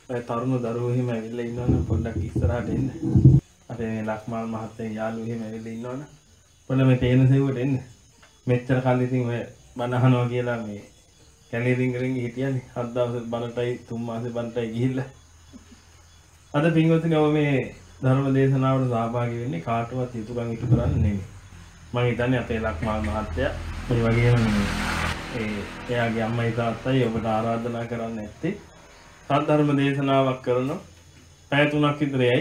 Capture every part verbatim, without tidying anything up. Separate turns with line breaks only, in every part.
ඔය තරුණ දරුවෝ එහෙම ඇවිල්ලා ඉන්නවනම් පොඩ්ඩක් ඉස්සරහට එන්න. අපේ මේ ලක්මාල් මහත්තයා යාළුවෝ එහෙම ඇවිල්ලා ඉන්නවනම් පොඩ්ඩක් මේ තේන සෙව්වට එන්න. මෙච්චර කල් ඉතින් ඔය බණ අහනවා කියලා මේ කැලේ රින් රින් හිටියනේ. හත් දවස් බණටයි තුන් මාසෙ බණටයි ගිහිල්ලා. අද පින්වත්නි ඔය මේ ධර්ම දේශනාවට සහභාගී වෙන්නේ කාටවත් යුතුයකම් ඉටු කරන්න නෙමෙයි. මම හිතන්නේ අපේ ලක්මාල් මහත්තයා ඒ වගේම ඒ එයාගේ අම්මයි තාත්තයි ඔබට ආරාධනා කරන්න ඇත්තේ සද්ධර්ම දේශනාවක් කරන පැය තුනක් විතරයි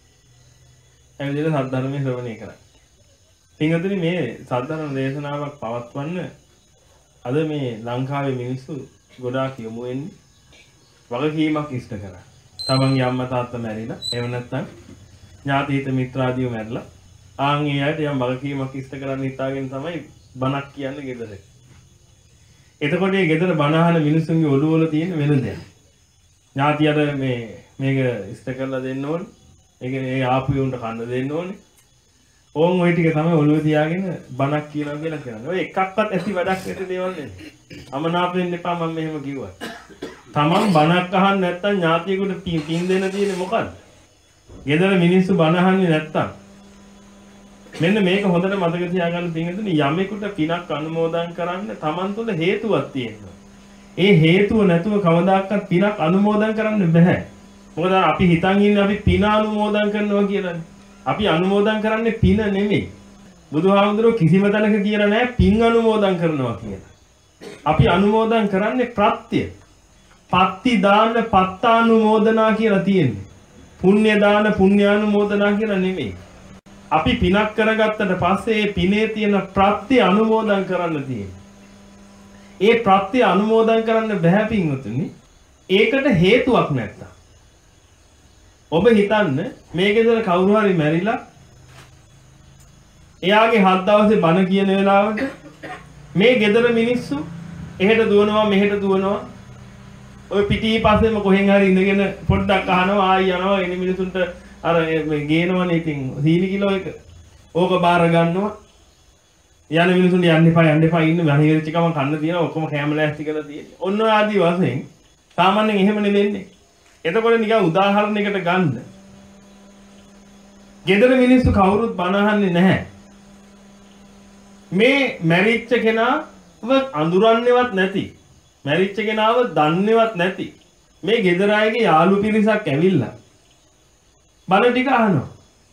ඇවිල්ලා සද්ධර්මයේ ශ්‍රවණය කරන්නේ. පින්වත්නි මේ සද්ධර්ම දේශනාවක් පවත්වන්න අද මේ ලංකාවේ මිනිස්සු ගොඩාක් යොමු වෙන්නේ වගකීමක් ඉෂ්ට කරා. තමන්ගේ අම්මා තාත්තා මැරිලා එහෙම නැත්නම් ඥාති හිත මිත්‍රාදීව මැරිලා ආන් ඒ අයට යම් වගකීමක් ඉෂ්ට කරන්න හිතාගෙන තමයි බණක් කියන්නේ ගෙදර. එතකොට මේ ගෙදර බණ අහන මිනිස්සුන්ගේ ඔළුව වල තියෙන වෙන දෙයක්. ඥාතියට මේ මේක ඉෂ්ට කරලා දෙන්න ඕනේ. ඒ කියන්නේ ඒ ආපු උන්ට කන්න දෙන්න ඕනේ. ඕන් ওই ටික තමයි ඔළුව තියාගෙන බණක් කියනවා කියලා කියන්නේ. ඔය එකක්වත් ඇති වැඩක් නැති දේවල් නෙමෙයි. අමනාප වෙන්න එපා මම මෙහෙම කිව්වා. තමන් බණක් අහන්න නැත්නම් ඥාතියෙකුට පින් දෙන්න තියෙන්නේ මොකද්ද? ගෙදර මිනිස්සු බණ අහන්නේ නැත්නම් මෙන්න මේක හොඳට මතක තියාගන්න තියෙන්නේ යමෙකුට පිනක් අනුමෝදන් කරන්න තමන් තුළ හේතුවක් තියෙනවා. ඒ හේතුව නැතුව කවදාකවත් පිනක් අනුමෝදන් කරන්න බෑ. මොකද අපි හිතන් ඉන්නේ අපි පින අනුමෝදන් කරනවා කියලානේ. අපි අනුමෝදන් කරන්නේ පින නෙමෙයි. බුදුහාමුදුරුවෝ කිසිම තැනක කියලා නැහැ පින් අනුමෝදන් කරනවා කියලා. අපි අනුමෝදන් කරන්නේ ප්‍රත්‍ය. පත්ති දාන පත්තානුමෝදනා කියලා තියෙන්නේ. පුණ්‍ය දාන පුණ්‍යානුමෝදනා කියලා නෙමෙයි. අපි පිනක් කරගත්තට පස්සේ ඒ පිනේ තියෙන ප්‍රත්‍ය අනුමෝදන් කරන්න තියෙනවා. ඒ ප්‍රත්‍ය අනුමෝදන් කරන්න බෑ පින්වතුනි. ඒකට හේතුවක් නැත්තම්. ඔබ හිතන්න මේ ගෙදර කවුරු හරි මැරිලා එයාගේ හත් දවසේ බණ කියන වෙලාවට මේ ගෙදර මිනිස්සු එහෙට දුවනවා මෙහෙට දුවනවා ඔය පිටිපස්සෙම කොහෙන් හරි ඉඳගෙන පොඩ්ඩක් අහනවා ආයි යනවා එනි මිනිසුන්ට අර ගේනවනේ ඉතින් සීනි කිලෝ එක ඕක බාර ගන්නවා යන මිනිසුන් යන්න එපා යන්න එපා ඉන්න වැහිරිච්ච කම කන්න තියෙනවා ඔක්කොම කැම ලෑස්ති කරලා තියෙන්නේ ඔන්න ඔය ආදි වශයෙන් සාමාන්‍යයෙන් එහෙමනේ වෙන්නේ එතකොට නිකන් උදාහරණයකට ගන්න ගෙදර මිනිස්සු කවුරුත් බණ අහන්නේ නැහැ මේ මැරිච්ච කෙනාව අඳුරන්නේවත් නැති මැරිච්ච කෙනාව දන්නේවත් නැති මේ ගෙදර අයගේ යාළු පිරිසක් ඇවිල්ලා බණ ටික අහනවා.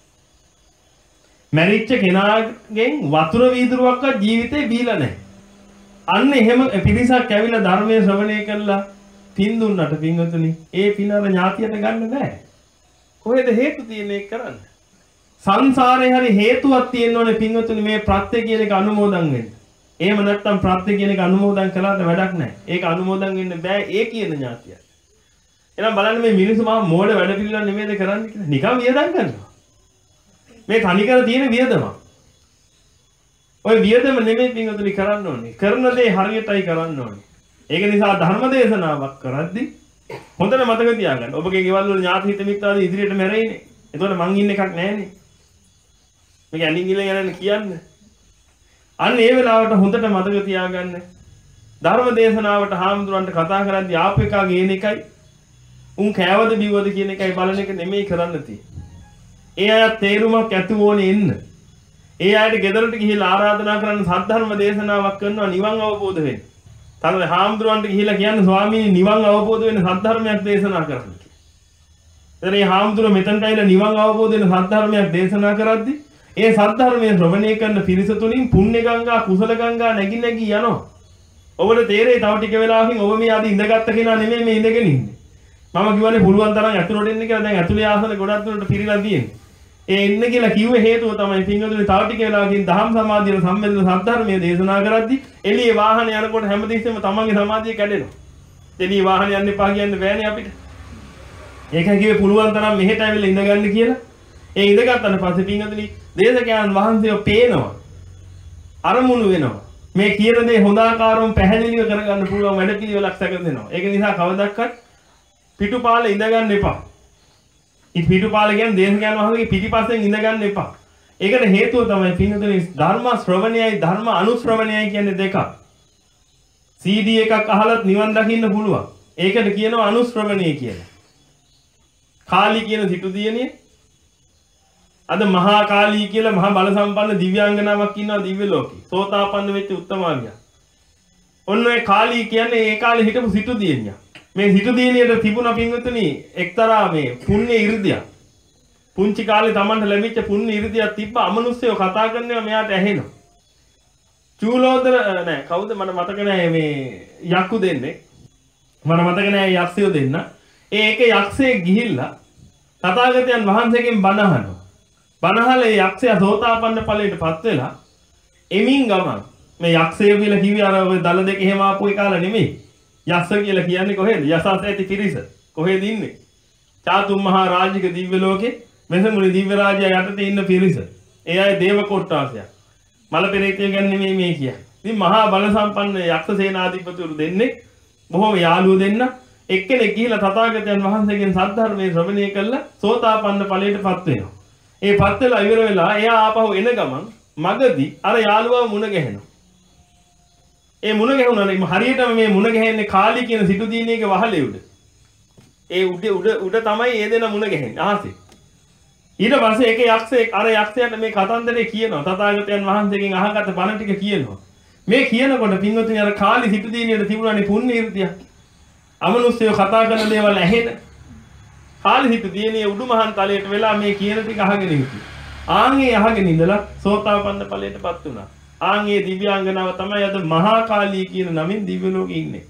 මැරිච්ච කෙනාගෙන් වතුර වීදුරුවක්වත් ජීවිතේ බීලා නැහැ. අන්න එහෙම පිරිසක් ඇවිල්ලා ධර්මයේ ශ්‍රවණය කළා පින් දුන්නට පින්වතුනි ඒ පින අර ඥාතියට ගන්න බෑ. කොහෙද හේතු තියෙන්නේ ඒක කරන්න? සංසාරේ හරි හේතුවක් තියෙන්න ඕනේ පින්වතුනි මේ ප්‍රත්‍ය කියන එක අනුමෝදන් වෙන්න. එහෙම නැත්නම් ප්‍රත්‍ය කියන එක අනුමෝදන් කළාට වැඩක් නැහැ. ඒක අනුමෝදන් වෙන්න බෑ ඒ කියන ඥාතිය. එහෙනම් බලන්න මේ මිනිස්සු මහා මෝඩ වැඩ පිළිවෙල නෙමෙයිද කරන්නේ කියලා. නිකන් වියදම් කරනවා. මේ තනිකර තියෙන වියදම. ඔය වියදම නෙමෙයි පින්වතුනි කරන්න ඕනේ. කරන දේ හරියටයි කරන්න ඕනේ. ඒක නිසා ධර්ම දේශනාවක් කරද්දී හොඳට මතක තියාගන්න. ඔබගේ ගෙවල් වල ඥාති හිත මිත්‍රාදී ඉදිරියට මැරෙයිනේ. එතකොට මං ඉන්න එකක් නැහැනේ. මේක ඇඳින් ගිල යනනේ කියන්නේ. අන්න ඒ වෙලාවට හොඳට මතක තියාගන්න. ධර්ම දේශනාවට හාමුදුරන්ට කතා කරද්දී ආපු එකා ගේන එකයි උන් කෑවද බිව්වද කියන එකයි බලන එක නෙමෙයි කරන්න තියෙන්නේ. ඒ අය තේරුමක් ඇති ඕනේ එන්න. ඒ අයට ගෙදරට ගිහිල්ලා ආරාධනා කරන්න සද්ධර්ම දේශනාවක් කරනවා නිවන් අවබෝධ වෙන්න. තනද හාමුදුරන්ට ගිහිල්ලා කියන්නේ ස්වාමීනි නිවන් අවබෝධ වෙන්න සද්ධර්මයක් දේශනා කරන්න කියලා. එතන මේ හාමුදුරුවෝ මෙතනට ඇවිල්ලා නිවන් අවබෝධ වෙන්න සද්ධර්මයක් දේශනා කරද්දී ඒ සද්ධර්මයේ ශ්‍රවණය කරන පිරිස තුලින් පුණ්‍ය ගංගා කුසල ගංගා නැగి නැగి යනවා. ඔබට තේරෙයි තව ටික වෙලාවකින් ඔබ මේ ආදී ඉඳගත්ත කෙනා නෙමෙයි මේ ඉඳගෙන ඉන්නේ. මම කිව්වනේ පුළුවන් තරම් ඇතුළට එන්න කියලා දැන් ඇතුළේ ආසන ගොඩක් දුරට පිරීලා තියෙන්නේ. ඒ එන්න කියලා කිව්වේ හේතුව තමයි පින්වතුනි තව ටික වෙලාවකින් දහම් සමාධිය සම්බන්ධ සද්ධර්මයේ දේශනා කරද්දී එළියේ වාහන යනකොට හැමතිස්සෙම තමන්ගේ සමාධිය කැඩෙනවා. එළියේ වාහන යන්න එපා කියන්න බෑනේ අපිට. ඒකයි කිව්වේ පුළුවන් තරම් මෙහෙට ඇවිල්ලා ඉඳගන්න කියලා. ඒ ඉඳගත්තට පස්සේ පින්වතුනි දේශකයන් වහන්සේව පේනවා. අරමුණු වෙනවා. මේ කියන දේ හොඳාකාරව පැහැදිලිව කරගන්න පුළුවන් වැඩ පිළිවෙලක් සැකසෙනවා. ඒක නිසා කවදාවත් පිටුපාලේ ඉඳගන්න එපා. ඉත පිටුපාල කියන්නේ දේශකයන් වහන්සේගේ පිටිපස්සෙන් ඉඳගන්න එපා. ඒකට හේතුව තමයි පින්වතුනි ධර්ම ශ්‍රවණයයි ධර්ම අනුශ්‍රවණයයි කියන්නේ දෙකක්. සී ඩී එකක් අහලත් නිවන් දකින්න පුළුවන්. ඒකට කියනවා අනුශ්‍රවණය කියලා. කාලී කියන සිටු දියණිය අද මහා කාලී කියලා මහා බල සම්පන්න දිව්‍යාංගනාවක් ඉන්නවා දිව්‍ය ලෝකේ. සෝතාපන්න වෙච්ච උත්තමාවිය. ඔන්න ඔය කාලී කියන්නේ ඒ කාලේ හිටපු සිටු දියණිය. මේ සිටු දියණියට තිබුණා පින්වතුනි එක්තරා මේ පුණ්‍ය 이르දියක්. පුංචි කාලේ Tamanට ලැබිච්ච පුණ්‍ය 이르දියක් තිබ්බ අමනුෂ්‍යව කතා කරනවා මෙයාට ඇහෙනවා. චූලෝදර නෑ කවුද මට මතක නෑ මේ යක්කු දෙන්නේ. මට මතක නෑ යක්ෂයෝ දෙන්න. ඒ එක යක්ෂයෙක් ගිහිල්ලා තථාගතයන් වහන්සේගෙන් බණ අහනවා. බණහලේ යක්ෂයා සෝතාපන්න ඵලයටපත් වෙලා එමින් ගමන් මේ යක්ෂය කියලා කිව්වේ අර ඔය දල දෙක එහෙම ආපු එකාලා නෙමෙයි. යක්ෂ කියලා කියන්නේ කොහෙද? යසස් ඇති පිරිස. කොහෙද ඉන්නේ? චාතුම් මහා රාජික දිව්‍ය ලෝකේ මෙසමුනි දිව්‍ය රාජ්‍යය යටතේ ඉන්න පිරිස. ඒ අය දේව කොට්ටාසයක්. මල පෙරේතය ගැන නෙමෙයි මේ කියන්නේ. ඉතින් මහා බල සම්පන්න යක්ෂ සේනාධිපතිවරු දෙන්නේ බොහොම යාළුවෝ දෙන්න එක්කෙනෙක් ගිහිලා තථාගතයන් වහන්සේගෙන් සද්ධර්මයේ ශ්‍රවණය කළා සෝතාපන්න ඵලයටපත් වෙනවා. ඒ පත් වෙලා ඉවර වෙලා එයා ආපහු එන ගමන් මගදී අර යාළුවා මුණ ගැහෙනවා. ඒ මුණ ගැහුණා හරියටම මේ මුණ ගැහෙන්නේ කාලී කියන සිටු දිනේක වහලේ උඩ. ඒ උඩ උඩ උඩ තමයි ඒ දෙන මුණ ගැහෙන්නේ අහසේ. ඊට පස්සේ ඒක යක්ෂයෙක් අර යක්ෂයාට මේ කතන්දරේ කියනවා. තථාගතයන් වහන්සේගෙන් අහගත්ත බණ ටික කියනවා. මේ කියනකොට පින්වතුනි අර කාලී සිටු දිනේට තිබුණානේ පුණ්‍ය irdiya. අමනුෂ්‍යව කතා කරන දේවල් ඇහෙන. කාලී සිටු දිනේ උඩුමහන් තලයට වෙලා මේ කියන ටික අහගෙන හිටියා. ආන්ගේ අහගෙන ඉඳලා සෝතාපන්න ඵලයටපත් වුණා. ආන්ගේ දිව්‍යාංගනාව තමයි අද මහා කාලී කියන නමින් දිව්‍ය ලෝකෙ ඉන්නේ.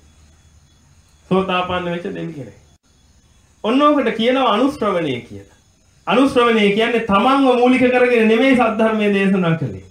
සෝතාපන්න වෙච්ච දෙවි කෙනෙක්. ඔන්න ඔකට කියනවා අනුශ්‍රවණය කියලා. අනුශ්‍රවණය කියන්නේ තමන්ව මූලික කරගෙන නෙමෙයි සද්ධර්මයේ දේශනා කළේ.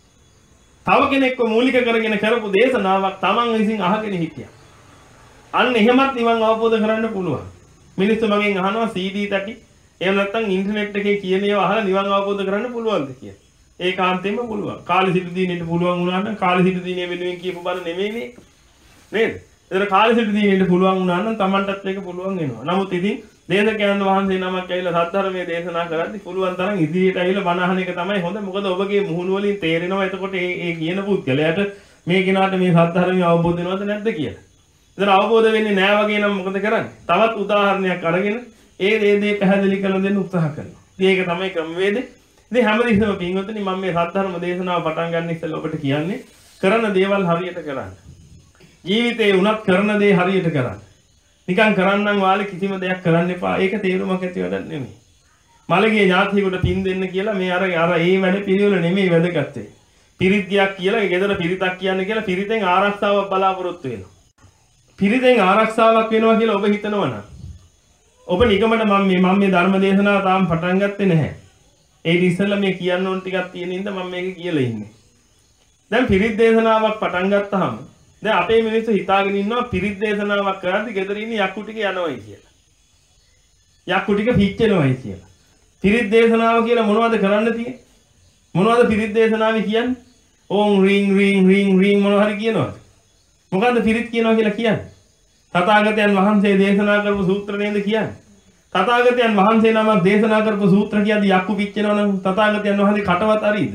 තව කෙනෙක්ව මූලික කරගෙන කරපු දේශනාවක් තමන් විසින් අහගෙන හිටියා. අන්න එහෙමත් නිවන් අවබෝධ කරන්න පුළුවන්. මිනිස්සු මගෙන් අහනවා සී ඩී තටි එහෙම නැත්නම් ඉන්ටර්නෙට් එකේ කියන ඒවා අහලා නිවන් අවබෝධ කරන්න පුළුවන්ද කියලා. ඒකාන්තයෙන්ම පුළුවන්. කාලේ සිටු දිනෙට පුළුවන් වුණා නම් කාලේ සිටු දිනේ වෙනුවෙන් කියපු බණ නෙමෙයි මේ. නේද? ඒතර කාලේ සිටු දිනෙට පුළුවන් වුණා නම් Tamanටත් ඒක පුළුවන් වෙනවා. නමුත් ඉතින් දේශකයන් වහන්සේ නමක් ඇවිල්ලා සද්ධර්මයේ දේශනා කරද්දි පුළුවන් තරම් ඉදිරියට ඇවිල්ලා බණ අහන එක තමයි හොඳ. මොකද ඔබගේ මුහුණු වලින් තේරෙනවා එතකොට මේ මේ කියන පුද්ගලයාට මේ කෙනාට මේ සද්ධර්මය අවබෝධ වෙනවද නැද්ද කියලා. ඒතර අවබෝධ වෙන්නේ නැහැ වගේ නම් මොකද කරන්නේ? තවත් උදාහරණයක් අරගෙන ඒ දේ දේ පැහැදිලි කරලා දෙන්න උත්සාහ කරනවා. ඉතින් ඒක තමයි ක්‍රමවේදය. ඉතින් හැමදෙස්සම පින්වතුනි මම මේ සද්ධර්ම දේශනාව පටන් ගන්න ඉස්සෙල්ලා ඔබට කියන්නේ කරන දේවල් හරියට කරන්න. ජීවිතේ උනත් කරන දේ හරියට කරන්න. නිකන් කරන්නම් වාලේ කිසිම දෙයක් කරන්න එපා. ඒක තේරුමක් ඇති වැඩක් නෙමෙයි. මලගේ ඥාතියෙකුට පින් දෙන්න කියලා මේ අර අර ඒ වැඩ පිළිවෙල නෙමෙයි වැදගත්තේ. පිරිත්යක් කියලා ඒ ගෙදර පිරිතක් කියන්නේ කියලා පිරිතෙන් ආරක්ෂාවක් බලාපොරොත්තු වෙනවා. පිරිතෙන් ආරක්ෂාවක් වෙනවා කියලා ඔබ හිතනවා නම් ඔබ නිකමට මම මේ මම මේ ධර්ම දේශනාව තාම පටන් ගත්තේ නැහැ. ඒක ඉස්සෙල්ලා මේ කියන්න ඕන ටිකක් තියෙන ඉඳ මම මේක කියලා ඉන්නේ. දැන් පිරිත් දේශනාවක් පටන් ගත්තාම දැන් අපේ මිනිස්සු හිතාගෙන ඉන්නවා පිරිත් දේශනාවක් කරද්දි ගෙදර ඉන්න යක්කු ටික යනවායි කියලා. යක්කු ටික පිච්චෙනවායි කියලා. පිරිත් දේශනාව කියලා මොනවද කරන්න තියෙන්නේ? මොනවද පිරිත් දේශනාවේ කියන්නේ? ඕම් රින් රින් රින් රින් මොනවා හරි කියනවාද? මොකද්ද පිරිත් කියනවා කියලා කියන්නේ? තථාගතයන් වහන්සේ දේශනා කරපු සූත්‍ර නේද කියන්නේ? තථාගතයන් වහන්සේ නමක් දේශනා කරපු සූත්‍ර කියද්දි යක්කු පිච්චෙනවා නම් තථාගතයන් වහන්සේ කටවත් අරීද?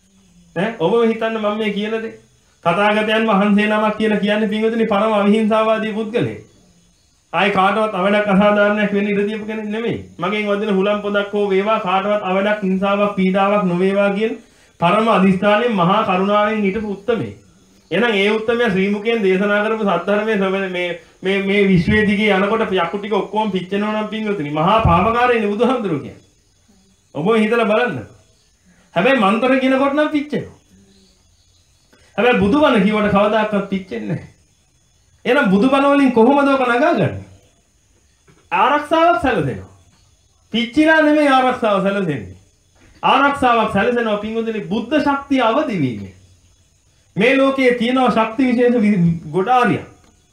ඈ ඔබම හිතන්න මම මේ කියන දේ. තථාගතයන් වහන්සේ නමක් කියලා කියන්නේ පින්වතුනි පරම අවිහිංසාවාදී පුද්ගලයෙක්. ආයි කාටවත් අවඩක් අසාධාරණයක් වෙන්න ඉඩ දීපු කෙනෙක් නෙමෙයි. මගෙන් වදින හුලම් පොදක් හෝ වේවා කාටවත් අවඩක් හිංසාවක් පීඩාවක් නොවේවා කියන පරම අධිෂ්ඨානයෙන් මහා කරුණාවෙන් හිටපු උත්තමේ. එහෙනම් ඒ උත්තමයා ශ්‍රී මුඛයෙන් දේශනා කරපු සද්ධර්මයේ මේ මේ මේ විශ්වයේ දිගේ යනකොට යක්කු ටික ඔක්කොම පිච්චෙනවා නම් පින්වතුනි මහා පාපකාරයනේ බුදුහාමුදුරුවෝ කියන්නේ. ඔබ හිතලා බලන්න. හැබැයි මන්තර කියනකොට නම් පිච්චෙනවා. හැබැයි බුදුබණ කියවට කවදාකවත් පිච්චෙන්නේ නැහැ. එහෙනම් බුදුබණ වලින් කොහොමද ඔක නගාගන්නේ? ආරක්ෂාවක් සැලසෙනවා. පිච්චිලා නෙමෙයි ආරක්ෂාව සැලසෙන්නේ. ආරක්ෂාවක් සැලසෙනවා පින්වතුනි බුද්ධ ශක්තිය අවදි වීමෙන්. මේ ලෝකයේ තියෙන ශක්ති විශේෂ ගොඩාරියක්.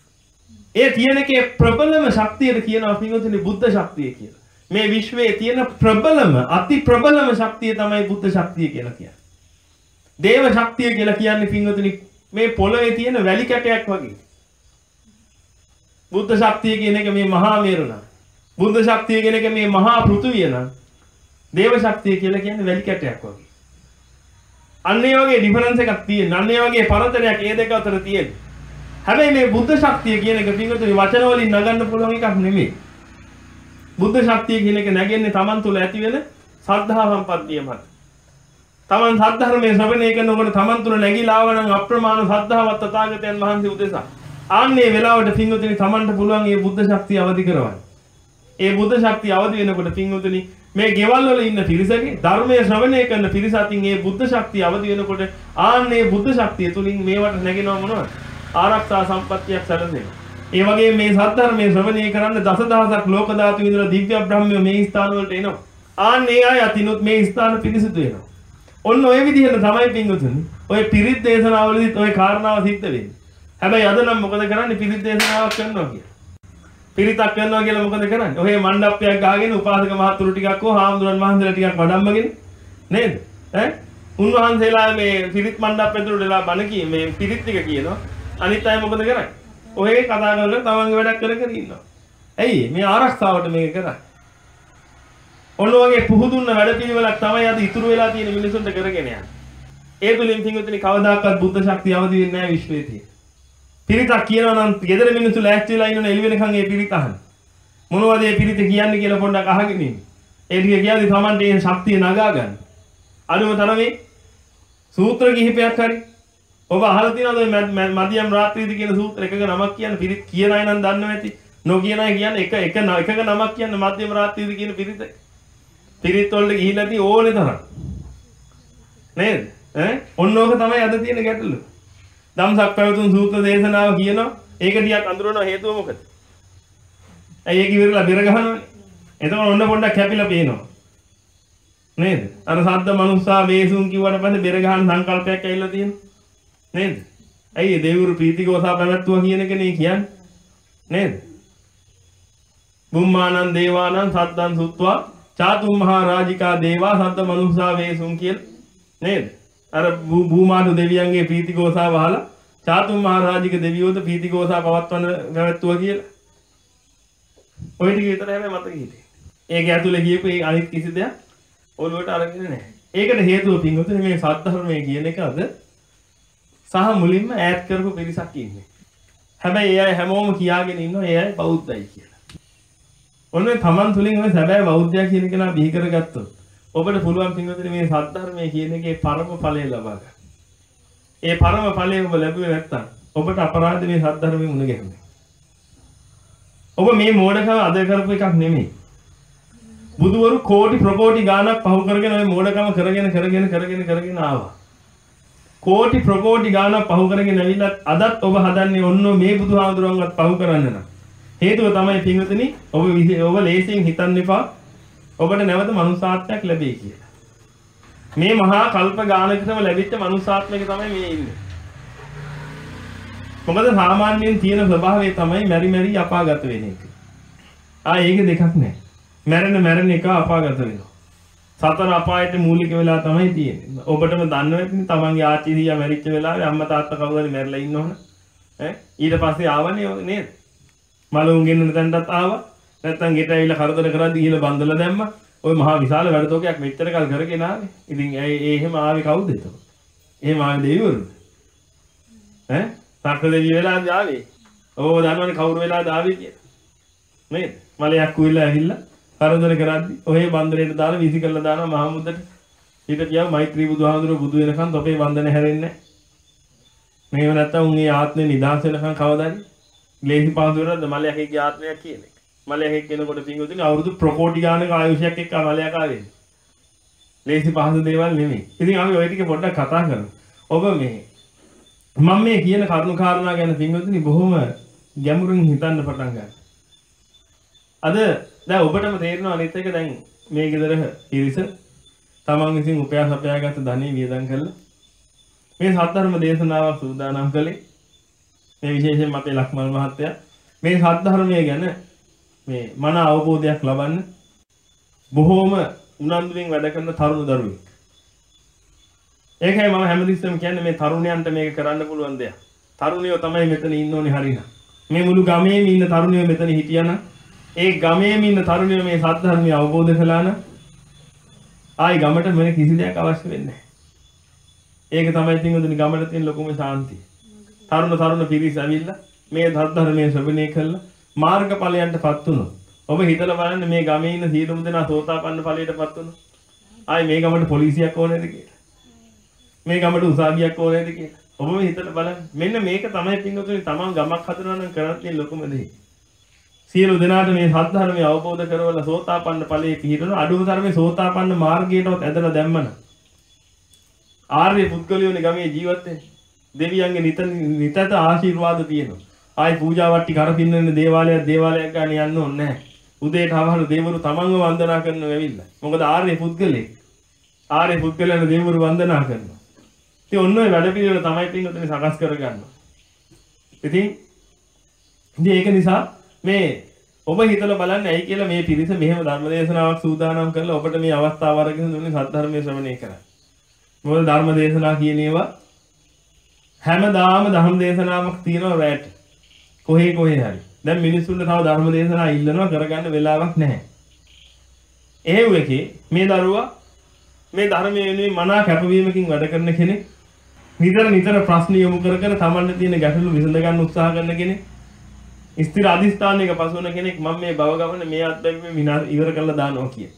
ඒ තියෙන එකේ ප්‍රබලම ශක්තියට කියනවා පින්වතුනි බුද්ධ ශක්තිය කියලා. මේ විශ්වයේ තියෙන ප්‍රබලම අති ප්‍රබලම ශක්තිය තමයි බුද්ධ ශක්තිය කියලා කියන්නේ. දේව ශක්තිය කියලා කියන්නේ පින්වතුනි මේ පොළවේ තියෙන වැලි කැටයක් වගේ. බුද්ධ ශක්තිය කියන එක මේ මහා මේරු නම්. බුද්ධ ශක්තිය කියන එක මේ මහා පෘථුවිය නම්. දේව ශක්තිය කියලා කියන්නේ වැලි කැටයක් වගේ. අන්න ඒ වගේ ඩිෆරන්ස් එකක් තියෙන. අන්න ඒ වගේ පරතරයක් ඒ දෙක අතර තියෙන. හැබැයි මේ බුද්ධ ශක්තිය කියන එක පින්වතුනි වචන වලින් නගන්න පුළුවන් එකක් නෙමෙයි. බුද්ධ ශක්තිය කියන එක නැගෙන්නේ Taman තුල ඇති වෙන සද්ධා සම්පත්තිය මත. Taman සද්ධර්මයේ ශ්‍රවණය කරනකොට Taman තුල නැగిලා ආවනම් අප්‍රමාණ සද්ධාවත් තථාගතයන් වහන්සේ උදෙසා. ආන්නේ වෙලාවට පින්වතුනි Tamanට පුළුවන් මේ බුද්ධ ශක්තිය අවදි කරවන්න. ඒ බුද්ධ ශක්තිය අවදි වෙනකොට පින්වතුනි මේ ගෙවල් වල ඉන්න පිරිසගේ ධර්මයේ ශ්‍රවණය කරන පිරිස අතින් මේ බුද්ධ ශක්තිය අවදි වෙනකොට ආන්නේ බුද්ධ ශක්තිය තුලින් මේවට නැගෙනව මොනවද? ආරක්ෂා සම්පත්තියක් සැලසෙනවා. ඒ වගේ මේ සද්ධර්මයේ ශ්‍රවණය කරන්න දසදහසක් ලෝක ධාතු විඳලා දිව්‍ය බ්‍රහ්මයෝ මේ ස්ථාන වලට එනවා. ආන්නේ අය අතිනුත් මේ ස්ථාන පිරිසිදු වෙනවා. ඔන්න ඔය විදිහට තමයි පින්වතුනි ඔය පිරිත් දේශනාවලදීත් ඔය කාරණාව සිද්ධ වෙන්නේ. හැබැයි අද නම් මොකද කරන්නේ පිරිත් දේශනාවක් කරනවා කියලා. පිරිතක් කරනවා කියලා මොකද කරන්නේ? ඔහේ මණ්ඩපයක් ගහගෙන උපාසක මහතුරු ටිකක් හෝ හාමුදුරන් වහන්සේලා ටිකක් වඩම්මගෙන නේද? ඈ උන්වහන්සේලා මේ පිරිත් මණ්ඩප ඇතුළට වෙලා බණ කී මේ පිරිත් ටික කියනවා. අනිත් අය මොකද කරන්නේ? ඔහේ කතා කරලා තමන්ගේ වැඩක් කර කර ඉන්නවා. ඇයි මේ ආරක්ෂාවට මේක කරන්නේ? ඔන්න වගේ පුහුදුන්න වැඩපිළිවෙලක් තමයි අද ඉතුරු වෙලා තියෙන මිනිසුන්ට කරගෙන යන්නේ. ඒ තුලින් පින්වතුනි කවදාකවත් බුද්ධ ශක්තිය අවදි වෙන්නේ නැහැ විශ්වයේ තියෙන. පිරිතක් කියනවා නම් ගෙදර මිනිස්සු ලෑස්ති වෙලා ඉන්නනේ එළි වෙනකන් ඒ පිරිත අහන්න. මොනවද ඒ පිරිත කියන්නේ කියලා පොඩ්ඩක් අහගෙන ඉන්න. ඒ ටික කියද්දි Tamante ඒ ශක්තිය නගා ගන්න. අනුම තරමේ සූත්‍ර කිහිපයක් හරි ඔබ අහලා තියෙනවද මේ මදියම් රාත්‍රියේදී කියන සූත්‍ර එකක නමක් කියන්නේ පිරිත් කියන අය නම් දන්නව ඇති. නොකියන අය කියන්නේ එක එක එකක නමක් කියන්නේ මදියම් රාත්‍රියේදී කියන පිරිත. පිරිත් වලට ගිහිල්ලා තියෙ ඕනේ තරම්. නේද? ඈ ඔන්න ඕක තමයි අද තියෙන ගැටලුව. ධම්සක් පැවතුම් සූත්‍ර දේශනාව කියනවා. ඒක ටිකක් අඳුරන හේතුව මොකද? ඇයි ඒක ඉවරලා බෙර ගහනවනේ. එතකොට ඔන්න පොඩ්ඩක් කැපිලා පේනවා. නේද? අර සද්ද මනුස්සා වේසුන් කිව්වට පස්සේ බෙර ගහන සංකල්පයක් ඇවිල්ලා තියෙනවා. නේද? ඇයි දෙවිවරු ප්‍රීතිගෝසා පැවැත්තුවා කියන එක නේ කියන්නේ? නේද? බුම්මානං දේවානං සද්දං සුත්වා චාතුම් මහා රාජිකා දේවා සද්ද මනුස්සා වේසුන් කියලා. නේද? අර භූමාතු දෙවියන්ගේ ප්‍රීතිගෝසා වහලා චාතුම් මහා රාජික දෙවියෝද ප්‍රීතිගෝසා පවත්වන පැවැත්තුවා කියලා. ඔය ටික විතර හැබැයි මතක හිටියේ. ඒක ඇතුලේ ගියපු ඒ අනිත් කිසි දෙයක් ඔළුවට අරගෙන නැහැ. ඒකට හේතුව පින්වතුනි මේ සද්ධර්මයේ කියන එක අද සහ මුලින්ම ඈඩ් කරපු පිරිසක් ඉන්නේ. හැබැයි ඒ අය හැමෝම කියාගෙන ඉන්නවා ඒ අය බෞද්ධයි කියලා. ඔන්න තමන් තුලින් ඔය සැබෑ බෞද්ධයා කියන කෙනා බිහි කරගත්තොත් ඔබට පුළුවන් පින්වතුනි මේ සද්ධර්මයේ කියන එකේ පරම ඵලය ලබා ගන්න. ඒ පරම ඵලය ඔබ ලැබුවේ නැත්නම් ඔබට අපරාධ මේ සද්ධර්මයේ මුණ ගැහෙන්නේ. ඔබ මේ මෝඩකම අද කරපු එකක් නෙමෙයි. බුදුවරු කෝටි ප්‍රකෝටි ගාණක් පහු කරගෙන ඔය මෝඩකම කරගෙන කරගෙන කරගෙන කරගෙන ආවා. කෝටි ප්‍රකෝටි ගාණක් පහු කරගෙන ඇවිල්ලා අදත් ඔබ හදන්නේ ඔන්න මේ බුදුහාමුදුරන්වත් පහු කරන්න නම්. හේතුව තමයි පින්වතුනි ඔබ ඔබ ලේසියෙන් හිතන්න එපා ඔබට නැවත මනුසාත්මයක් ලැබෙයි කියලා. මේ මහා කල්ප ගානකටම ලැබිච්ච මනුසාත්මයක තමයි මේ ඉන්නේ. මොකද සාමාන්‍යයෙන් තියෙන ස්වභාවය තමයි මෙරි මෙරි අපාගත වෙන එක. ආ ඒක දෙකක් නෑ. මැරෙන මැරෙන එක අපාගත වෙනවා. සතර අපායට මූලික වෙලා තමයි තියෙන්නේ. ඔබටම දන්නව ඇතිනේ තමන්ගේ ආච්චි දියා මැරිච්ච වෙලාවේ අම්මා තාත්තා කවුරු හරි මැරිලා ඉන්නවනේ. ඈ ඊට පස්සේ ආවනේ නේද? මලුන් ගෙන්නන තැනටත් ආවා. නැත්තම් ගෙට ඇවිල්ලා කරදර කරද්දි ගිහලා බන්දලා දැම්මා. ওই මහා විශාල වැඩතෝකයක් මෙච්චර කල් කරගෙන ආවේ. ඉතින් ඒ ඒ එහෙම ආවේ කවුද එතකොට? එහෙම ආවේ දෙවිවරුද? ඈ? සක්‍ර දෙවිය වෙලාද ආවේ? ඕ දන්නවනේ කවුරු වෙලාද ආවේ කියලා. නේද? මලයක් කුවිලා ඇවිල්ලා කරදර කරද්දි ඔහේ බන්දරේට දාලා වීසි කරලා දානවා මහා මුද්දට. ඊට කියව මෛත්‍රී බුදුහාමුදුරුවෝ බුදු වෙනකන් තොපේ බන්දනේ හැරෙන්නේ නැහැ. මේව නැත්තම් උන්ගේ ආත්මේ නිදාස් වෙනකන් කවදාද? ලේසි පාසුවරද මලයකගේ ආත්මයක් කියන එක. මලයක කෙනෙකුට පිංගුතුනි අවුරුදු ප්‍රකෝටි ගානක ආයුෂයක් එක්ක මලයක් ආවේ. ලේසි පහසු දේවල් නෙමෙයි. ඉතින් අපි ওই ටික පොඩ්ඩක් කතා කරමු. ඔබ මේ මම මේ කියන කරුණු කාරණා ගැන පිංගුතුනි බොහොම ගැඹුරින් හිතන්න පටන් ගන්න. අද දැන් ඔබටම තේරෙනවා අනිත් එක දැන් මේ ගෙදර ඉරිස තමන් විසින් උපයාස අපයාගත්ත ධනෙ වියදම් කරලා මේ සද්ධර්ම දේශනාවක් සූදානම් කළේ. මේ විශේෂයෙන් අපේ ලක්මල් මහත්තයා මේ සද්ධර්මය ගැන මේ මන අවබෝධයක් ලබන්න බොහෝම උනන්දුවෙන් වැඩ කරන තරුණ දරුවෙක්. ඒකයි මම හැමතිස්සෙම කියන්නේ මේ තරුණයන්ට මේක කරන්න පුළුවන් දෙයක්. තරුණයෝ තමයි මෙතන ඉන්න ඕනේ හරිනම්. මේ මුළු ගමේම ඉන්න තරුණයෝ මෙතන හිටියනම් ඒ ගමේම ඉන්න තරුණයෝ මේ සද්ධර්මය අවබෝධ කළා නම් ආයි ගමට වෙන කිසි දෙයක් අවශ්‍ය වෙන්නේ නැහැ. ඒක තමයි තින්ගොදුනි ගමට තියෙන ලොකුම ශාන්තිය. තරුණ තරුණ පිරිස ඇවිල්ලා මේ සද්ධර්මයේ ශ්‍රවණය කළා මාර්ගඵලයන්ටපත් වුණොත් ඔබ හිතලා බලන්න මේ ගමේ ඉන්න සියලුම දෙනා සෝතාපන්න ඵලයටපත් වුණා. ආයි මේ ගමට පොලිසියක් ඕනේද කියලා. මේ ගමට උසාවියක් ඕනේද කියලා. ඔබම හිතලා බලන්න. මෙන්න මේක තමයි පින්වතුනි තමන් ගමක් හදනවා නම් කරන්න තියෙන ලොකුම දේ. සියලු දෙනාට මේ සත්‍ය ධර්මය අවබෝධ කරවලා සෝතාපන්න ඵලයේ පිහිටන අඩුම තරමේ සෝතාපන්න මාර්ගයටවත් ඇදලා දැම්මන. ආර්ය පුද්ගලයෝනේ ගමේ ජීවත් වෙන්නේ. දෙවියන්ගේ නිත නිතත ආශිර්වාද තියෙනවා. ආයි පූජා වට්ටි කරපින්නන දේවාලයක් දේවාලයක් ගන්න යන්න ඕනේ නැහැ. උදේට අවහල දෙවිවරු තමන්ව වන්දනා කරනවා ඇවිල්ලා. මොකද ආර්ය පුද්ගලෙක්. ආර්ය පුද්ගලයන් දෙවිවරු වන්දනා කරනවා. ඉතින් ඔන්න ඔය වැඩ පිළිවෙල තමයි පින්වතුනි සකස් කරගන්නවා. ඉතින් ඉතින් ඒක නිසා මේ ඔබ හිතලා බලන්න ඇයි කියලා මේ පිරිස මෙහෙම ධර්ම දේශනාවක් සූදානම් කරලා ඔබට මේ අවස්ථාව අරගෙන දුන්නේ සත්‍ය ධර්මයේ ශ්‍රවණය කරන්න. මොකද ධර්ම දේශනා කියන ඒවා හැමදාම ධර්ම දේශනාවක් තියෙනවා රැට. කොහේ කොහේ හරි. දැන් මිනිස්සුන්ට තව ධර්ම දේශනා ඉල්ලනවා කරගන්න වෙලාවක් නැහැ. එහෙව් එකේ මේ දරුවා මේ ධර්මයේ වෙනුවෙන් මනා කැපවීමකින් වැඩ කරන කෙනෙක් නිතර නිතර ප්‍රශ්න යොමු කර කර තමන්ට තියෙන ගැටලු විසඳ ගන්න උත්සාහ කරන කෙනෙක් ස්ථිර අධිෂ්ඨානයක පසුන කෙනෙක් මම මේ භව ගමන මේ අත්දැකීම විනාශ ඉවර කරලා දානවා කිය.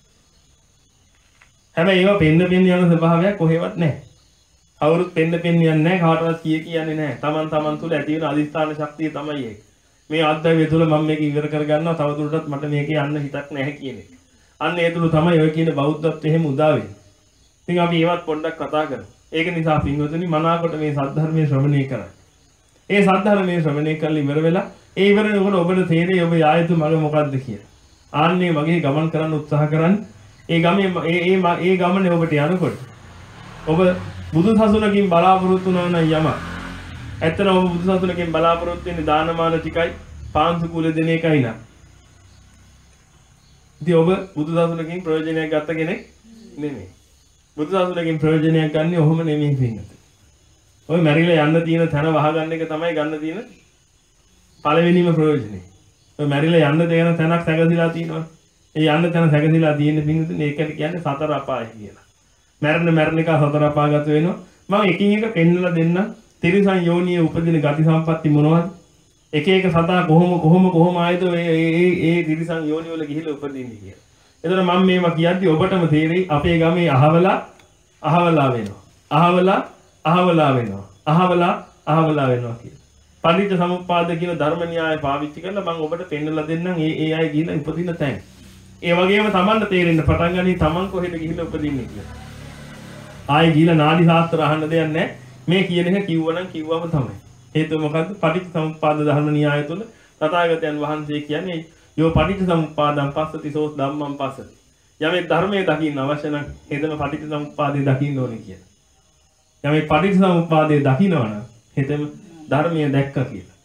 හැබැයි ඒවා පෙන්න පෙන්න යන ස්වභාවයක් කොහෙවත් නැහැ. කවුරුත් පෙන්න පෙන්න යන්නේ නැහැ කාටවත් කිය කියන්නේ නැහැ. Taman taman තුල ඇති වෙන අධිෂ්ඨාන ශක්තිය තමයි ඒක. මේ අත්දැකීම තුල මම මේක ඉවර කර ගන්නවා තවදුරටත් මට මේක යන්න හිතක් නැහැ කියන එක. අන්න ඒ තුල තමයි ඔය කියන බෞද්ධත්වය එහෙම උදා වෙන්නේ. ඉතින් අපි ඒවත් පොඩ්ඩක් කතා කරමු. ඒක නිසා පින්වතුනි මනාකොට මේ සද්ධර්මයේ ශ්‍රවණය කරන්න. ඒ සද්ධර්මයේ ශ්‍රවණය කරලා ඉවර වෙලා ඒ ඉවර වෙනකොට ඔබට තේරෙයි ඔබ යායුතු මඟ මොකක්ද කියලා. ආන්නේ වගේ ගමන් කරන්න උත්සාහ කරන්න. ඒ ගමේ ඒ ඒ ඒ ගමනේ ඔබට යනකොට ඔබ බුදු සසුනකින් බලාපොරොත්තු වෙන යම. ඇත්තටම ඔබ බුදු සසුනකින් බලාපොරොත්තු වෙන්නේ දානමාන ටිකයි පාන්සු කුල දෙන එකයි නා. ඉතින් ඔබ බුදු සසුනකින් ප්‍රයෝජනයක් ගත්ත කෙනෙක් නෙමෙයි. බුදු සසුනකින් ප්‍රයෝජනයක් ගන්නේ ඔහොම නෙමෙයි පින්වතුනි. ඔය මැරිලා යන්න තියෙන තැන වහගන්න එක තමයි ගන්න තියෙන පළවෙනිම ප්‍රයෝජනේ. ඔය මැරිලා යන්න දෙන තැනක් සැකසීලා තියෙනවා. ඒ යන්න තැන සැකසීලා තියෙන පින්වතුනි ඒකට කියන්නේ සතර අපාය කියලා. මැරෙන මැරෙන එක සතර අපාගත වෙනවා. මම එකින් එක පෙන්නලා දෙන්න. තිරිසන් යෝනියේ උපදින ගති සම්පatti මොනවද? එක එක සතා කොහොම කොහොම කොහොම ආයත ඒ ඒ ඒ තිරිසන් යෝනිය වල ගිහිල්ලා උපදින්නේ කියලා. එතන මම මේවා කියද්දි ඔබටම තේරෙයි අපේ ගමේ අහවලා අහවලා වෙනවා. අහවලා අහවලා වෙනවා. අහවලා අහවලා වෙනවා කියලා. පටිච්ච සමුප්පාද කියන ධර්ම න්‍යාය පාවිච්චි කරලා මම ඔබට පෙන්නලා දෙන්නම් ඒ ඒ අය ගිහිල්ලා උපදින තැන්. ඒ වගේම Tamanට තේරෙන්න පටන් ගනි Taman කොහෙද ගිහිල්ලා උපදින්නේ කියලා. ආයේ ගිහිල්ලා නාඩි ශාස්ත්‍ර අහන්න දෙයක් නැහැ. මේ කියන එක කිව්වනම් කිව්වම තමයි. හේතුව මොකද්ද? පටිච්ච සමුප්පාද ධර්ම න්‍යාය තුල තථාගතයන් වහන්සේ කියන්නේ යෝ පටිච්ච සමුප්පාදං පස්සති සෝස් ධම්මං පස්සති. යමෙක් ධර්මයේ දකින්න අවශ්‍ය නම් හෙතන පටිච්ච සමුප්පාදේ දකින්න ඕනේ කියලා. යමෙක් පටිච්ච සමුප්පාදේ දකින්නවා නම් හෙතන ධර්මයේ දැක්ක කියලා.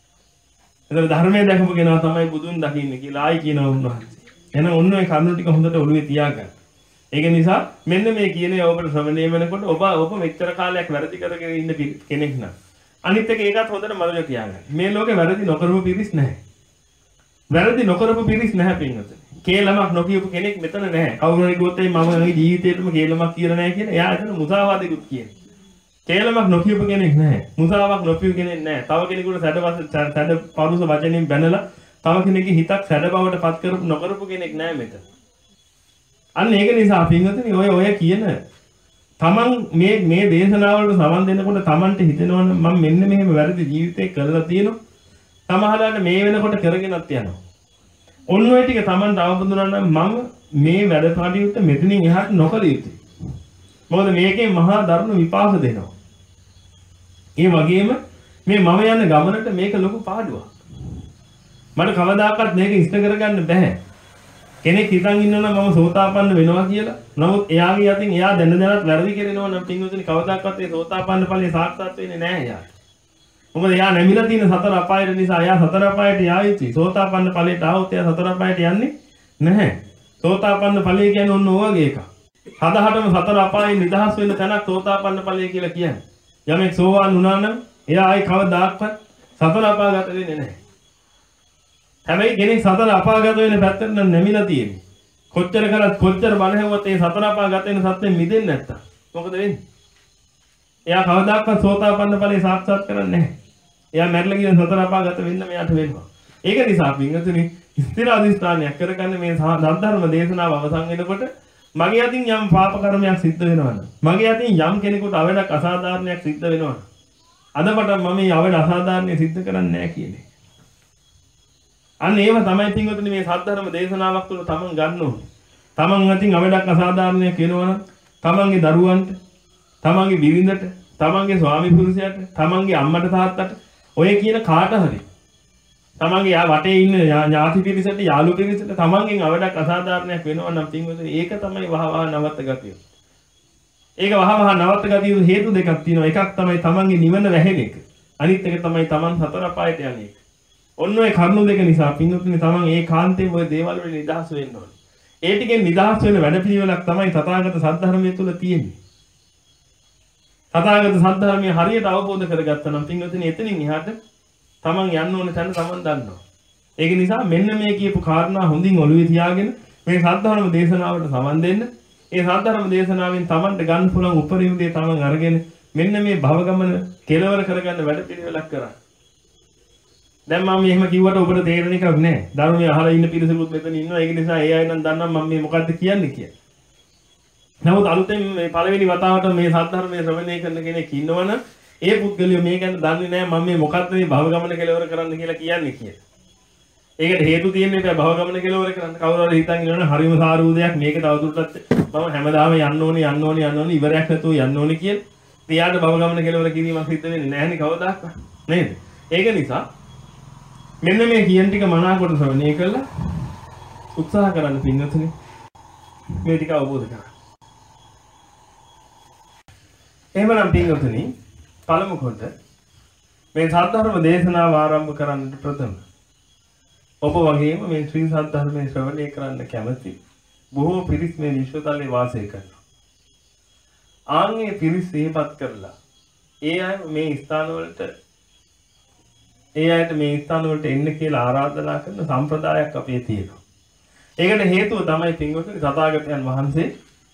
එතන ධර්මයේ දැකපු කෙනා තමයි බුදුන් දකින්නේ කියලා ආයි කියනවා උන්වහන්සේ. එහෙනම් ඔන්න ඔය කරුණු ටික හොඳට ඔළුවේ තියාගන්න. ඒක නිසා මෙන්න මේ කියන ඔබට ශ්‍රවණය වෙනකොට ඔබ ඔබ මෙච්චර කාලයක් වැරදි කරගෙන ඉන්න කෙනෙක් නම් අනිත් එක ඒකත් හොඳට මතක තියාගන්න. මේ ලෝකේ වැරදි නොකරපු පිරිස් නැහැ. වැරදි නොකරපු පිරිස් නැහැ පින්වතුනි. කේලමක් නොකියපු කෙනෙක් මෙතන නැහැ. කවුරු හරි කිව්වොත් මම මගේ ජීවිතේටම කේලමක් කියලා නැහැ කියලා එයා එතන මුසාවාදෙකුත් කියන්නේ. කේලමක් නොකියපු කෙනෙක් නැහැ. මුසාවක් නොකියපු කෙනෙක් නැහැ. තව කෙනෙකුට සැඩවස සැඩ පරුස වචනෙන් බැනලා තව කෙනෙක්ගේ හිතක් සැඩ බවට පත් කරපු නොකරපු කෙනෙක් නැහැ මෙතන. අන්න ඒක නිසා පින්වතුනි ඔය ඔය කියන තමන් මේ මේ දේශනාවලට සමන් දෙනකොට තමන්ට හිතෙනවනේ මම මෙන්න මෙහෙම වැරදි ජීවිතේ කරලා තියෙනවා. සමහරවිට මේ වෙනකොට කරගෙනත් යනවා. ඔන්න ඔය ටික තමන්ට අවබෝධුනා නම් මම මේ වැඩ කටයුත්ත මෙතනින් එහාට නොකළ යුතුයි. මොකද මේකේ මහා දරුණු විපාක දෙනවා. ඒ වගේම මේ මම යන ගමනට මේක ලොකු පාඩුවක්. මට කවදාකවත් මේක ඉෂ්ට කරගන්න බෑ. කෙනෙක් හිතන් ඉන්නවා නම් මම සෝතාපන්න වෙනවා කියලා. නමුත් එයාගේ යතින් එයා දැන දැනත් වැරදි කරනවා නම් පින්වතුනි කවදාකවත් ඒ සෝතාපන්න ඵලයේ සාක්ෂාත් වෙන්නේ නැහැ එයා. මොකද එයා නැමිලා තියෙන සතර අපායට නිසා එයා සතර අපායට යා යුතුයි. සෝතාපන්න ඵලයට ආවොත් එයා සතර අපායට යන්නේ නැහැ. සෝතාපන්න ඵලය කියන්නේ ඔන්න ඔය වගේ එකක්. සදහටම සතර අපායෙන් නිදහස් වෙන්න තැනක් සෝතාපන්න ඵලය කියලා කියන්නේ. යමෙක් සෝවාන් වුණා නම් එයා ආයි කවදාක්වත් සතර අපාගත වෙන්නේ නැහැ. හැබැයි කෙනෙක් සතර අපාගත වෙන පැත්තට නම් නැමිලා තියෙන්නේ. කොච්චර කරත් කොච්චර බණ හැවුවත් ඒ සතර අපාගත වෙන සත්‍යෙ මිදෙන්නේ නැත්තම් මොකද වෙන්නේ? එයා කවදාක්වත් සෝතාපන්න ඵලයේ සාක්ෂාත් කරන්නේ නැහැ. එයා මැරිලා කියන සතර අපාගත වෙන්න මෙයාට වෙනවා. ඒක නිසා පින්වතුනි ස්ථිර අධිෂ්ඨානයක් කරගන්න මේ සද්ධර්ම දේශනාව අවසන් වෙනකොට මගේ අතින් යම් පාප කර්මයක් සිද්ධ වෙනවනම් මගේ අතින් යම් කෙනෙකුට අවඩක් අසාධාරණයක් සිද්ධ වෙනවනම් අදපට මම මේ අවඩ අසාධාරණයක් සිද්ධ කරන්නේ නැහැ කියන්නේ. අන්න ඒව තමයි පින්වතුනි මේ සද්ධර්ම දේශනාවක් තුළ තමන් ගන්න ඕනේ. තමන් අතින් අවඩක් අසාධාරණයක් වෙනවනම් තමන්ගේ දරුවන්ට, තමන්ගේ බිරිඳට, තමන්ගේ ස්වාමි පුරුෂයාට, තමන්ගේ අම්මට තාත්තට ඔය කියන කාට හරි තමන්ගේ යා වටේ ඉන්න ඥාති පිරිසට, යාළු පිරිසට තමන්ගෙන් අවඩක් අසාධාරණයක් වෙනවා නම් පින්වතුනි ඒක තමයි වහ වහ නවත්ත ගතිය. ඒක වහ වහ නවත්ත ගතිය හේතු දෙකක් තියෙනවා. එකක් තමයි තමන්ගේ නිවන වැහෙන එක. අනිත් එක තමයි තමන් සතර අපායට යන්නේ. ඔන්න ඔය කරුණු දෙක නිසා පින්වතුනි තමන් ඒ කාන්තේම ඔය දේවල් වලින් නිදහස් වෙන්න ඕනේ. ඒ ටිකෙන් නිදහස් වෙන වැඩපිළිවෙලක් තමයි තථාගත සද්ධර්මයේ තුල තියෙන්නේ. තථාගත සද්ධර්මයේ හරියට අවබෝධ කරගත්තා නම් පින්වතුනි එතනින් එහාට තමන් යන්න ඕන තැන තමන් දන්නවා. ඒක නිසා මෙන්න මේ කියපු කාරණා හොඳින් ඔළුවේ තියාගෙන මේ සද්ධර්ම දේශනාවට සමන් දෙන්න. ඒ සද්ධර්ම දේශනාවෙන් තමන්ට ගන්න පුළුවන් උපරිම දේ තමන් අරගෙන මෙන්න මේ භව ගමන කෙලවර කරගන්න වැඩපිළිවෙලක් කරා. දැන් මම මෙහෙම කිව්වට ඔබට තේරෙන එකක් නෑ. ධර්මයේ අහලා ඉන්න පිරිසකුත් මෙතන ඉන්නවා. ඒක නිසා ඒ අය නම් දන්නවා මම මේ මොකද්ද කියන්නේ කියලා. නමුත් අලුතෙන් මේ පළවෙනි වතාවට මේ සද්ධර්මයේ ශ්‍රවණය කරන කෙනෙක් ඉන්නවනම් ඒ පුද්ගලයා මේ ගැන දන්නේ නැහැ මම මේ මොකක්ද මේ භව ගමන කෙලවර කරන්න කියලා කියන්නේ කියලා. ඒකට හේතු තියෙන්නේ නැහැ භව ගමන කෙලවර කරන්න. කවුරු හරි හිතන් ඉන්නවනේ හරිම සාරූ දෙයක් මේක තවදුරටත් මම හැමදාම යන්න ඕනේ යන්න ඕනේ යන්න ඕනේ ඉවරයක් නැතුව යන්න ඕනේ කියලා. තියාට භව ගමන කෙලවර කිරීමක් සිද්ධ වෙන්නේ නැහැ නේ කවදාවත්. නේද? ඒක නිසා මෙන්න මේ කියන ටික මනාකොට ශ්‍රවණය කළා උත්සාහ කරන්න පින්නතුනේ මේ ටික අවබෝධ කරගන්න. එහෙමනම් පින්නතුනේ පළමු කොට මේ සද්ධර්ම දේශනාව ආරම්භ කරන්නට ප්‍රථම ඔබ වගේම මේ ශ්‍රී සද්ධර්මයේ ශ්‍රවණය කරන්න කැමති බොහෝ පිරිස් මේ විශ්වතලයේ වාසය කරනවා. ආන්ගේ පිරිස් සිහිපත් කරලා ඒ අය මේ ස්ථාන වලට ඒ අයට මේ ස්ථාන වලට එන්න කියලා ආරාධනා කරන සම්ප්‍රදායක් අපේ තියෙනවා. ඒකට හේතුව තමයි පින්වතුනි තථාගතයන් වහන්සේ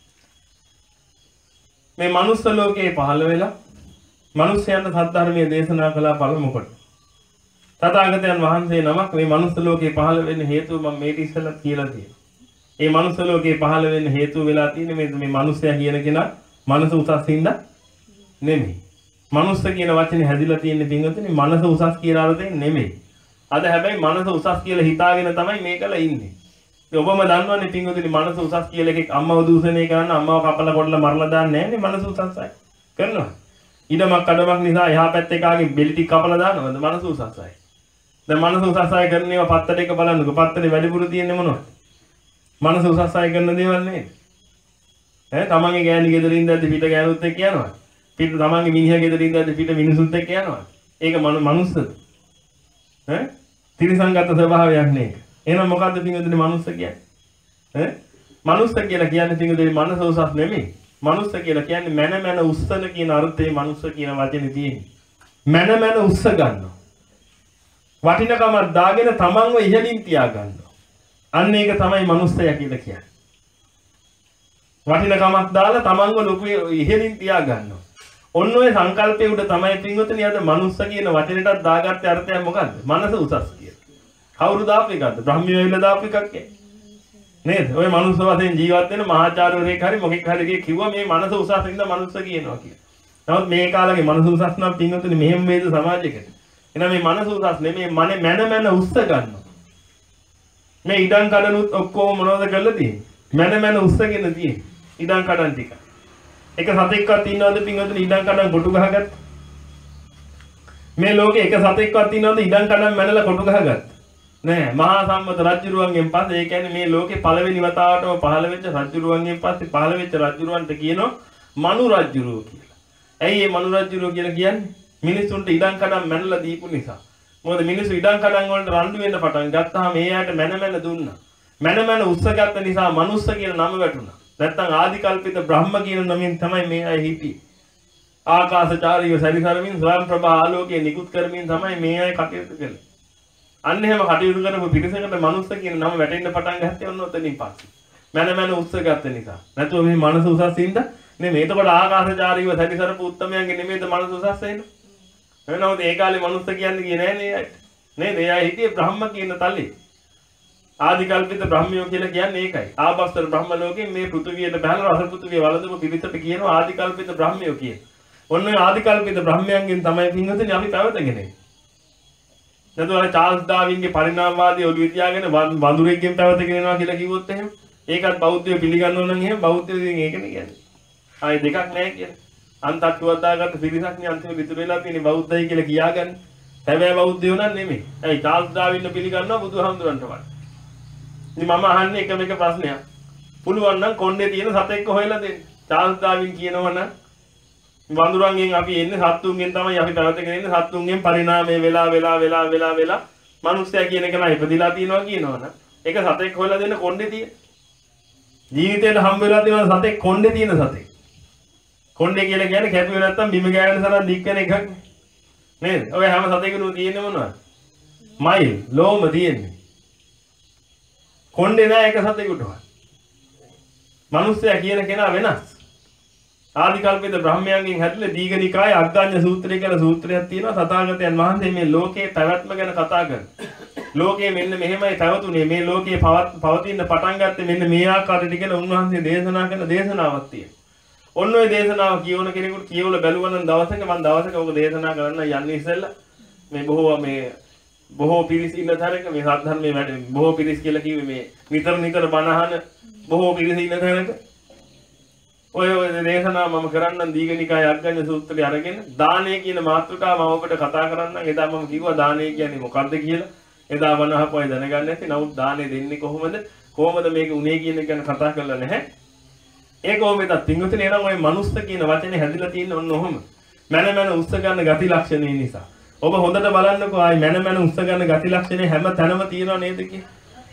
මේ මනුස්ස ලෝකේ පහළ වෙලා මනුස්සයන්ට සද්ධර්මයේ දේශනා කළා පළමු කොට. තථාගතයන් වහන්සේ නමක් මේ මනුස්ස ලෝකේ පහළ වෙන්න හේතුව මම මේක ඉස්සෙල්ලා කියලා තියෙනවා. මේ මනුස්ස ලෝකේ පහළ වෙන්න හේතුව වෙලා තියෙන්නේ මේ මේ මනුස්සයා කියන කෙනා මනස උසස් හින්දා නෙමෙයි. මනුස්ස කියන වචනේ හැදිලා තියෙන්නේ පින්වතුනි මනස උසස් කියලා අර්ථයෙන් නෙමෙයි. අද හැබැයි මනස උසස් කියලා හිතාගෙන තමයි මේකලා ඉන්නේ. ඔබම දන්නවනේ පින්වතුනි මනස උසස් කියලා එකෙක් අම්මව දූෂණය කරන අම්මව කපලා කොටලා මරලා දාන්නේ නැහැ නේ මනස උසස්යි. කරනවා. ඉඩමක් කඩමක් නිසා එහා පැත්තේ කාගේ බෙලි ටික කපලා දානවද මනස උසස්යි. දැන් මනස උසස්යි කරන ඒවා පත්තට එක බලන්නකො පත්තේ වැඩිපුර තියෙන්නේ මොනවද? මනස උසස්යි කරන දේවල් නේ. ඈ තමන්ගේ ගෑණි ගෙදර ඉඳද්දි පිට ගෑනුත් එක්ක යනවා. පිට තමන්ගේ මිනිහා ගෙදර ඉඳද්දි පිට මිනිසුත් එක්ක යනවා. ඒක මනුස්සද? ඈ ත්‍රිසංගත ස්වභාවයක් නේ. එහෙනම් මොකද්ද පින්වතුනි මනුස්ස කියන්නේ? ඈ මනුස්ස කියලා කියන්නේ පින්වතුනි මනස උසස් නෙමෙයි. මනුස්ස කියලා කියන්නේ මන මන උස්සන කියන අර්ථයේ මනුස්ස කියන වචනේ තියෙන්නේ. මන මන උස්ස ගන්නවා. වටිනකමක් දාගෙන තමන්ව ඉහළින් තියා ගන්නවා. අන්න ඒක තමයි මනුස්සයා කියලා කියන්නේ. වටිනකමක් දාලා තමන්ව ලොකු ඉහළින් තියා ගන්නවා. ඔන්න ඔය සංකල්පයේ උඩ තමයි පින්වතුනි අද මනුස්ස කියන වචනයටත් දාගත්තේ අර්ථය මොකද්ද? මනස උසස් කියලා. කවුරු දාපු එකක්ද? බ්‍රහ්මියෝ වෙලා දාපු එකක් නේද? ඔය මනුස්ස වශයෙන් ජීවත් වෙන මහාචාර්යවරයෙක් හරි මොකෙක් හරි කිව්වා මේ මනස උසස් ඉඳ මනුස්ස කියනවා කියලා. නමුත් මේ කාලේ මනස උසස් නම් පින්වතුනි මෙහෙම වේද සමාජයකට. එහෙනම් මේ මනස උසස් නෙමෙයි මන මන මන උස්ස ගන්නවා. මේ ඉඩම් කඩනුත් ඔක්කොම මොනවද කරලා තියෙන්නේ? මන මන උස්සගෙන තියෙන්නේ. ඉඩම් කඩන් ටික. එක සතෙක්වත් ඉන්නවද පින්වතුනි ඉඩම් කඩන් කොටු ගහගත්ත? මේ ලෝකේ එක සතෙක්වත් ඉන්නවද ඉඩම් කඩන් මැනලා කොටු ගහගත්ත? නෑ. මහා සම්මත රජුරුවන්ගෙන් පස්සේ ඒ කියන්නේ මේ ලෝකේ පළවෙනි වතාවටම පහළ වෙච්ච රජුරුවන්ගෙන් පස්සේ පහළ වෙච්ච රජුරුවන්ට කියනවා මනු රජුරුව කියලා. ඇයි මේ මනු රජුරුව කියලා කියන්නේ? මිනිසුන්ට ඉඩම් කඩම් මැනලා දීපු නිසා. මොකද මිනිස්සු ඉඩම් කඩම් වලට රණ්ඩු වෙන්න පටන් ගත්තාම මේ ඇයට මැන මැන දුන්නා. මැන මැන උස්සගත්ත නිසා මනුස්ස කියන නම වැටුණා. නැත්තම් ආදිකල්පිත බ්‍රහ්ම කියන නමින් තමයි මේ අය හිටියේ. ආකාශචාරීව සැරිසරමින් ස්වයං ප්‍රභා ආලෝකයේ නිකුත් කරමින් තමයි මේ අය කටයුතු කළේ. අන්න එහෙම කටයුතු කරපු පිරිසකට මනුස්ස කියන නම වැටෙන්න පටන් ගත්තේ ඔන්න ඔතනින් පස්සේ. මැන මැන උස්සගත්ත නිසා. නැතුව මේ මනස උසස් හින්දා නෙමෙයි. එතකොට ආකාශචාරීව සැරිසරපු උත්තමයන්ගේ නෙමෙයිද මනස උසස් වෙන්නේ? එහෙනම් ඒ කාලේ මනුස්ස කියන්නේ කියේ නෑ නේ අය. නේද? ඒ අය හිටියේ බ්‍රහ්ම කියන තලේ. ආදිකල්පිත බ්‍රහ්මයෝ කියලා කියන්නේ ඒකයි. ආභාස්තර බ්‍රහ්ම ලෝකේ මේ පෘථුවියට බහලා රස පෘථුවිය වළඳපු පිරිසට කියනවා ආදිකල්පිත බ්‍රහ්මයෝ කියලා. ඔන්න ඔය ආදිකල්පිත බ්‍රහ්මයන්ගෙන් තමයි පින්වතුනි අපි පැවතගෙන ඉන්නේ. නැතුව චාල්ස් ඩාවින්ගේ පරිණාමවාදී ඔළුවේ තියාගෙන වඳුරෙක්ගෙන් පැවතගෙන යනවා කියලා කිව්වොත් එහෙම ඒකත් බෞද්ධයෝ පිළිගන්නව නම් එහෙම බෞද්ධයෝ ඉතින් ඒකනේ කියන්නේ. ආයේ දෙකක් නැහැ කියන්නේ. අන්තට්ටුවක් දාගත්ත පිරිසක් නේ අන්තිමට ඉතුරු වෙලා තියෙන්නේ බෞද්ධයි කියලා කියාගන්න. හැබැයි බෞද්ධයෝ නම් නෙමෙයි. ඇයි චාල්ස් ඩාවින් පිළිගන්නවා බුදුහාමුදුරන්ට වඩා. ඉතින් මම අහන්නේ එකම එක ප්‍රශ්නයක්. පුළුවන් නම් කොණ්ඩේ තියෙන සතෙක්ව හොයලා දෙන්න. චාල්ස් ඩාවින් කියනවා නම් වඳුරන්ගෙන් අපි එන්නේ සත්තුන්ගෙන් තමයි අපි පැවතගෙන ඉන්නේ සත්තුන්ගෙන් පරිණාමය වෙලා වෙලා වෙලා වෙලා වෙලා මිනිස්සයා කියන එක නයි ඉපදිලා තියෙනවා කියනවනම් ඒක සතෙක් හොයලා දෙන්න කොණ්ඩේ තියෙන ජීවිතේට හම්බ වෙලා තියෙන සතෙක් කොණ්ඩේ තියෙන සතෙක් කොණ්ඩේ කියලා කියන්නේ කැපුවේ නැත්තම් බිම ගෑවෙන තරම් දික් වෙන එකක් නේද ඔය හැම සතෙකුනම තියෙන්නේ මොනවද මයිල් ලෝම තියෙන්නේ කොණ්ඩේ නෑ එක සතෙකුටවත් මිනිස්සයා කියන කෙනා වෙනස් ආදිකල්පිත බ්‍රහ්මයන්ගෙන් හැදෙලා දීඝනිකායේ අග්ගඤ්ඤ සූත්‍රය කියලා සූත්‍රයක් තියෙනවා තථාගතයන් වහන්සේ මේ ලෝකේ පැවැත්ම ගැන කතා කරනවා. ලෝකේ මෙන්න මෙහෙමයි පැවතුනේ මේ ලෝකේ පවතින පටන් ගත්තේ මෙන්න මේ ආකාරයට කියලා උන්වහන්සේ දේශනා කරන දේශනාවක් තියෙනවා. ඔන්න ඔය දේශනාව කියවන කෙනෙකුට කියවල බැලුවා නම් දවසක මම දවසක ඔක දේශනා කරන්න යන්නේ ඉස්සෙල්ලා මේ බොහෝ මේ බොහෝ පිරිස් ඉන්න තරක මේ සද්ධර්මයේ වැඩ බොහෝ පිරිස් කියලා කිව්වේ මේ නිතර නිතර බණ අහන බොහෝ පිරිස් ඉන්න තරක ඔය ඔය දේශනාව මම කරන්නම් දීඝනිකායේ අග්ගඤ්ඤ සූත්‍රය අරගෙන දානය කියන මාතෘකාව මම ඔබට කතා කරන්නම්. එදා මම කිව්වා දානය කියන්නේ මොකක්ද කියලා. එදා වණ අහපුවයි දැනගන්න ඇති. නමුත් දානය දෙන්නේ කොහොමද? කොහොමද මේක උනේ කියන එක ගැන කතා කරලා නැහැ. ඒක කොහොමද? තින්ගුතුනේ එනම් ඔය මනුස්ස කියන වචනේ හැදිලා තියෙන්නේ ඔන්න ඔහොම. මන මන උස්ස ගන්න ගති ලක්ෂණේ නිසා. ඔබ හොඳට බලන්නකෝ ආයි මන මන උස්ස ගන්න ගති ලක්ෂණේ හැම තැනම තියෙනව නේද කියලා.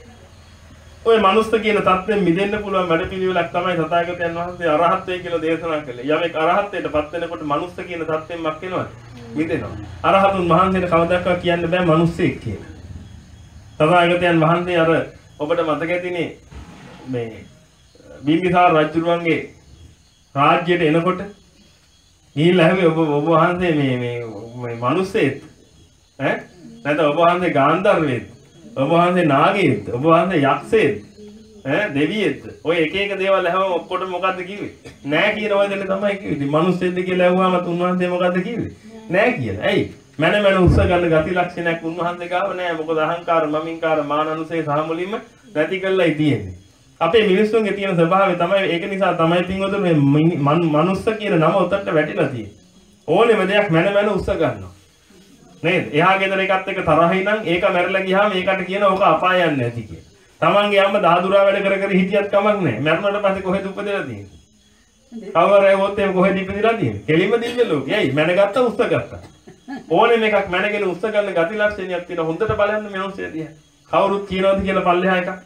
ඔය මනුස්ස කියන தත්ත්වෙන් මිදෙන්න පුළුවන් වැඩපිළිවෙලක් තමයි තථාගතයන් වහන්සේ අරහත්ත්වය කියලා දේශනා කළේ. යමෙක් අරහත්ත්වයට පත් වෙනකොට මනුස්ස කියන தත්ත්වෙන් මක් වෙනවද? මිදෙනවා. අරහතුන් වහන්සේට කවදාවත් කියන්න බෑ මනුස්සයෙක් කියලා. තථාගතයන් වහන්සේ අර ඔබට මතක ඇතිනේ මේ බිම්බිසාර රජුරුවන්ගේ රාජ්‍යයට එනකොට ගිහිල්ලා හැබැයි ඔබ ඔබ වහන්සේ මේ මේ මේ මනුස්සයෙක් ඈ නැත්නම් ඔබ වහන්සේ ගාන්ධර්වයෙක් ඔබ වහන්සේ නාගයෙක්ද ඔබ වහන්සේ යක්ෂයෙක්ද ඈ දෙවියෙක්ද ඔය එක එක දේවල් අහම ඔක්කොටම මොකද්ද කිව්වේ නෑ කියන ඔය දෙන්න තමයි කිව්වේ ඉතින් මිනිස්සෙක්ද කියලා අහුවාම උන්වහන්සේ මොකද්ද කිව්වේ නෑ කියලා ඇයි මන මන උස්ස ගන්න ගති ලක්ෂණයක් උන්වහන්සේ ගාව නෑ මොකද අහංකාර මමින්කාර මානනුසේ සහ මුලින්ම නැති කළායි තියෙන්නේ අපේ මිනිස්සුන්ගේ තියෙන ස්වභාවය තමයි ඒක නිසා තමයි පින්වතුනි මේ මනුස්ස කියන නම උතට වැටිලා තියෙන්නේ ඕනෙම දෙයක් මන මන උස්ස ගන්නවා නේද? එහා ගෙදර එකත් එක්ක තරහයි නම් ඒක මැරලා ගියාම ඒකට කියන ඕක අපාය යන්නේ නැති කියලා. තමන්ගේ අම්ම දහදුරා වැඩ කර කර හිටියත් කමක් නැහැ. මැරුණාට පස්සේ කොහෙද උපදලා තියෙන්නේ? කවරේ හොත් එහෙම කොහෙද ඉපදිලා තියෙන්නේ? කෙලින්ම දිව්‍ය ලෝකේ. ඇයි? මැනගත්ත උස්ස ගත්තා. ඕනෙම එකක් මැනගෙන උස්ස ගන්න ගති ලක්ෂණයක් තියෙන හොඳට බලන්න මිනිස්සු දිහා. කවුරුත් කියනවාද කියලා පල්ලෙහා එකක්.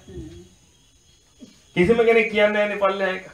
කිසිම කෙනෙක් කියන්නේ නැහැ පල්ලෙහා එකක්.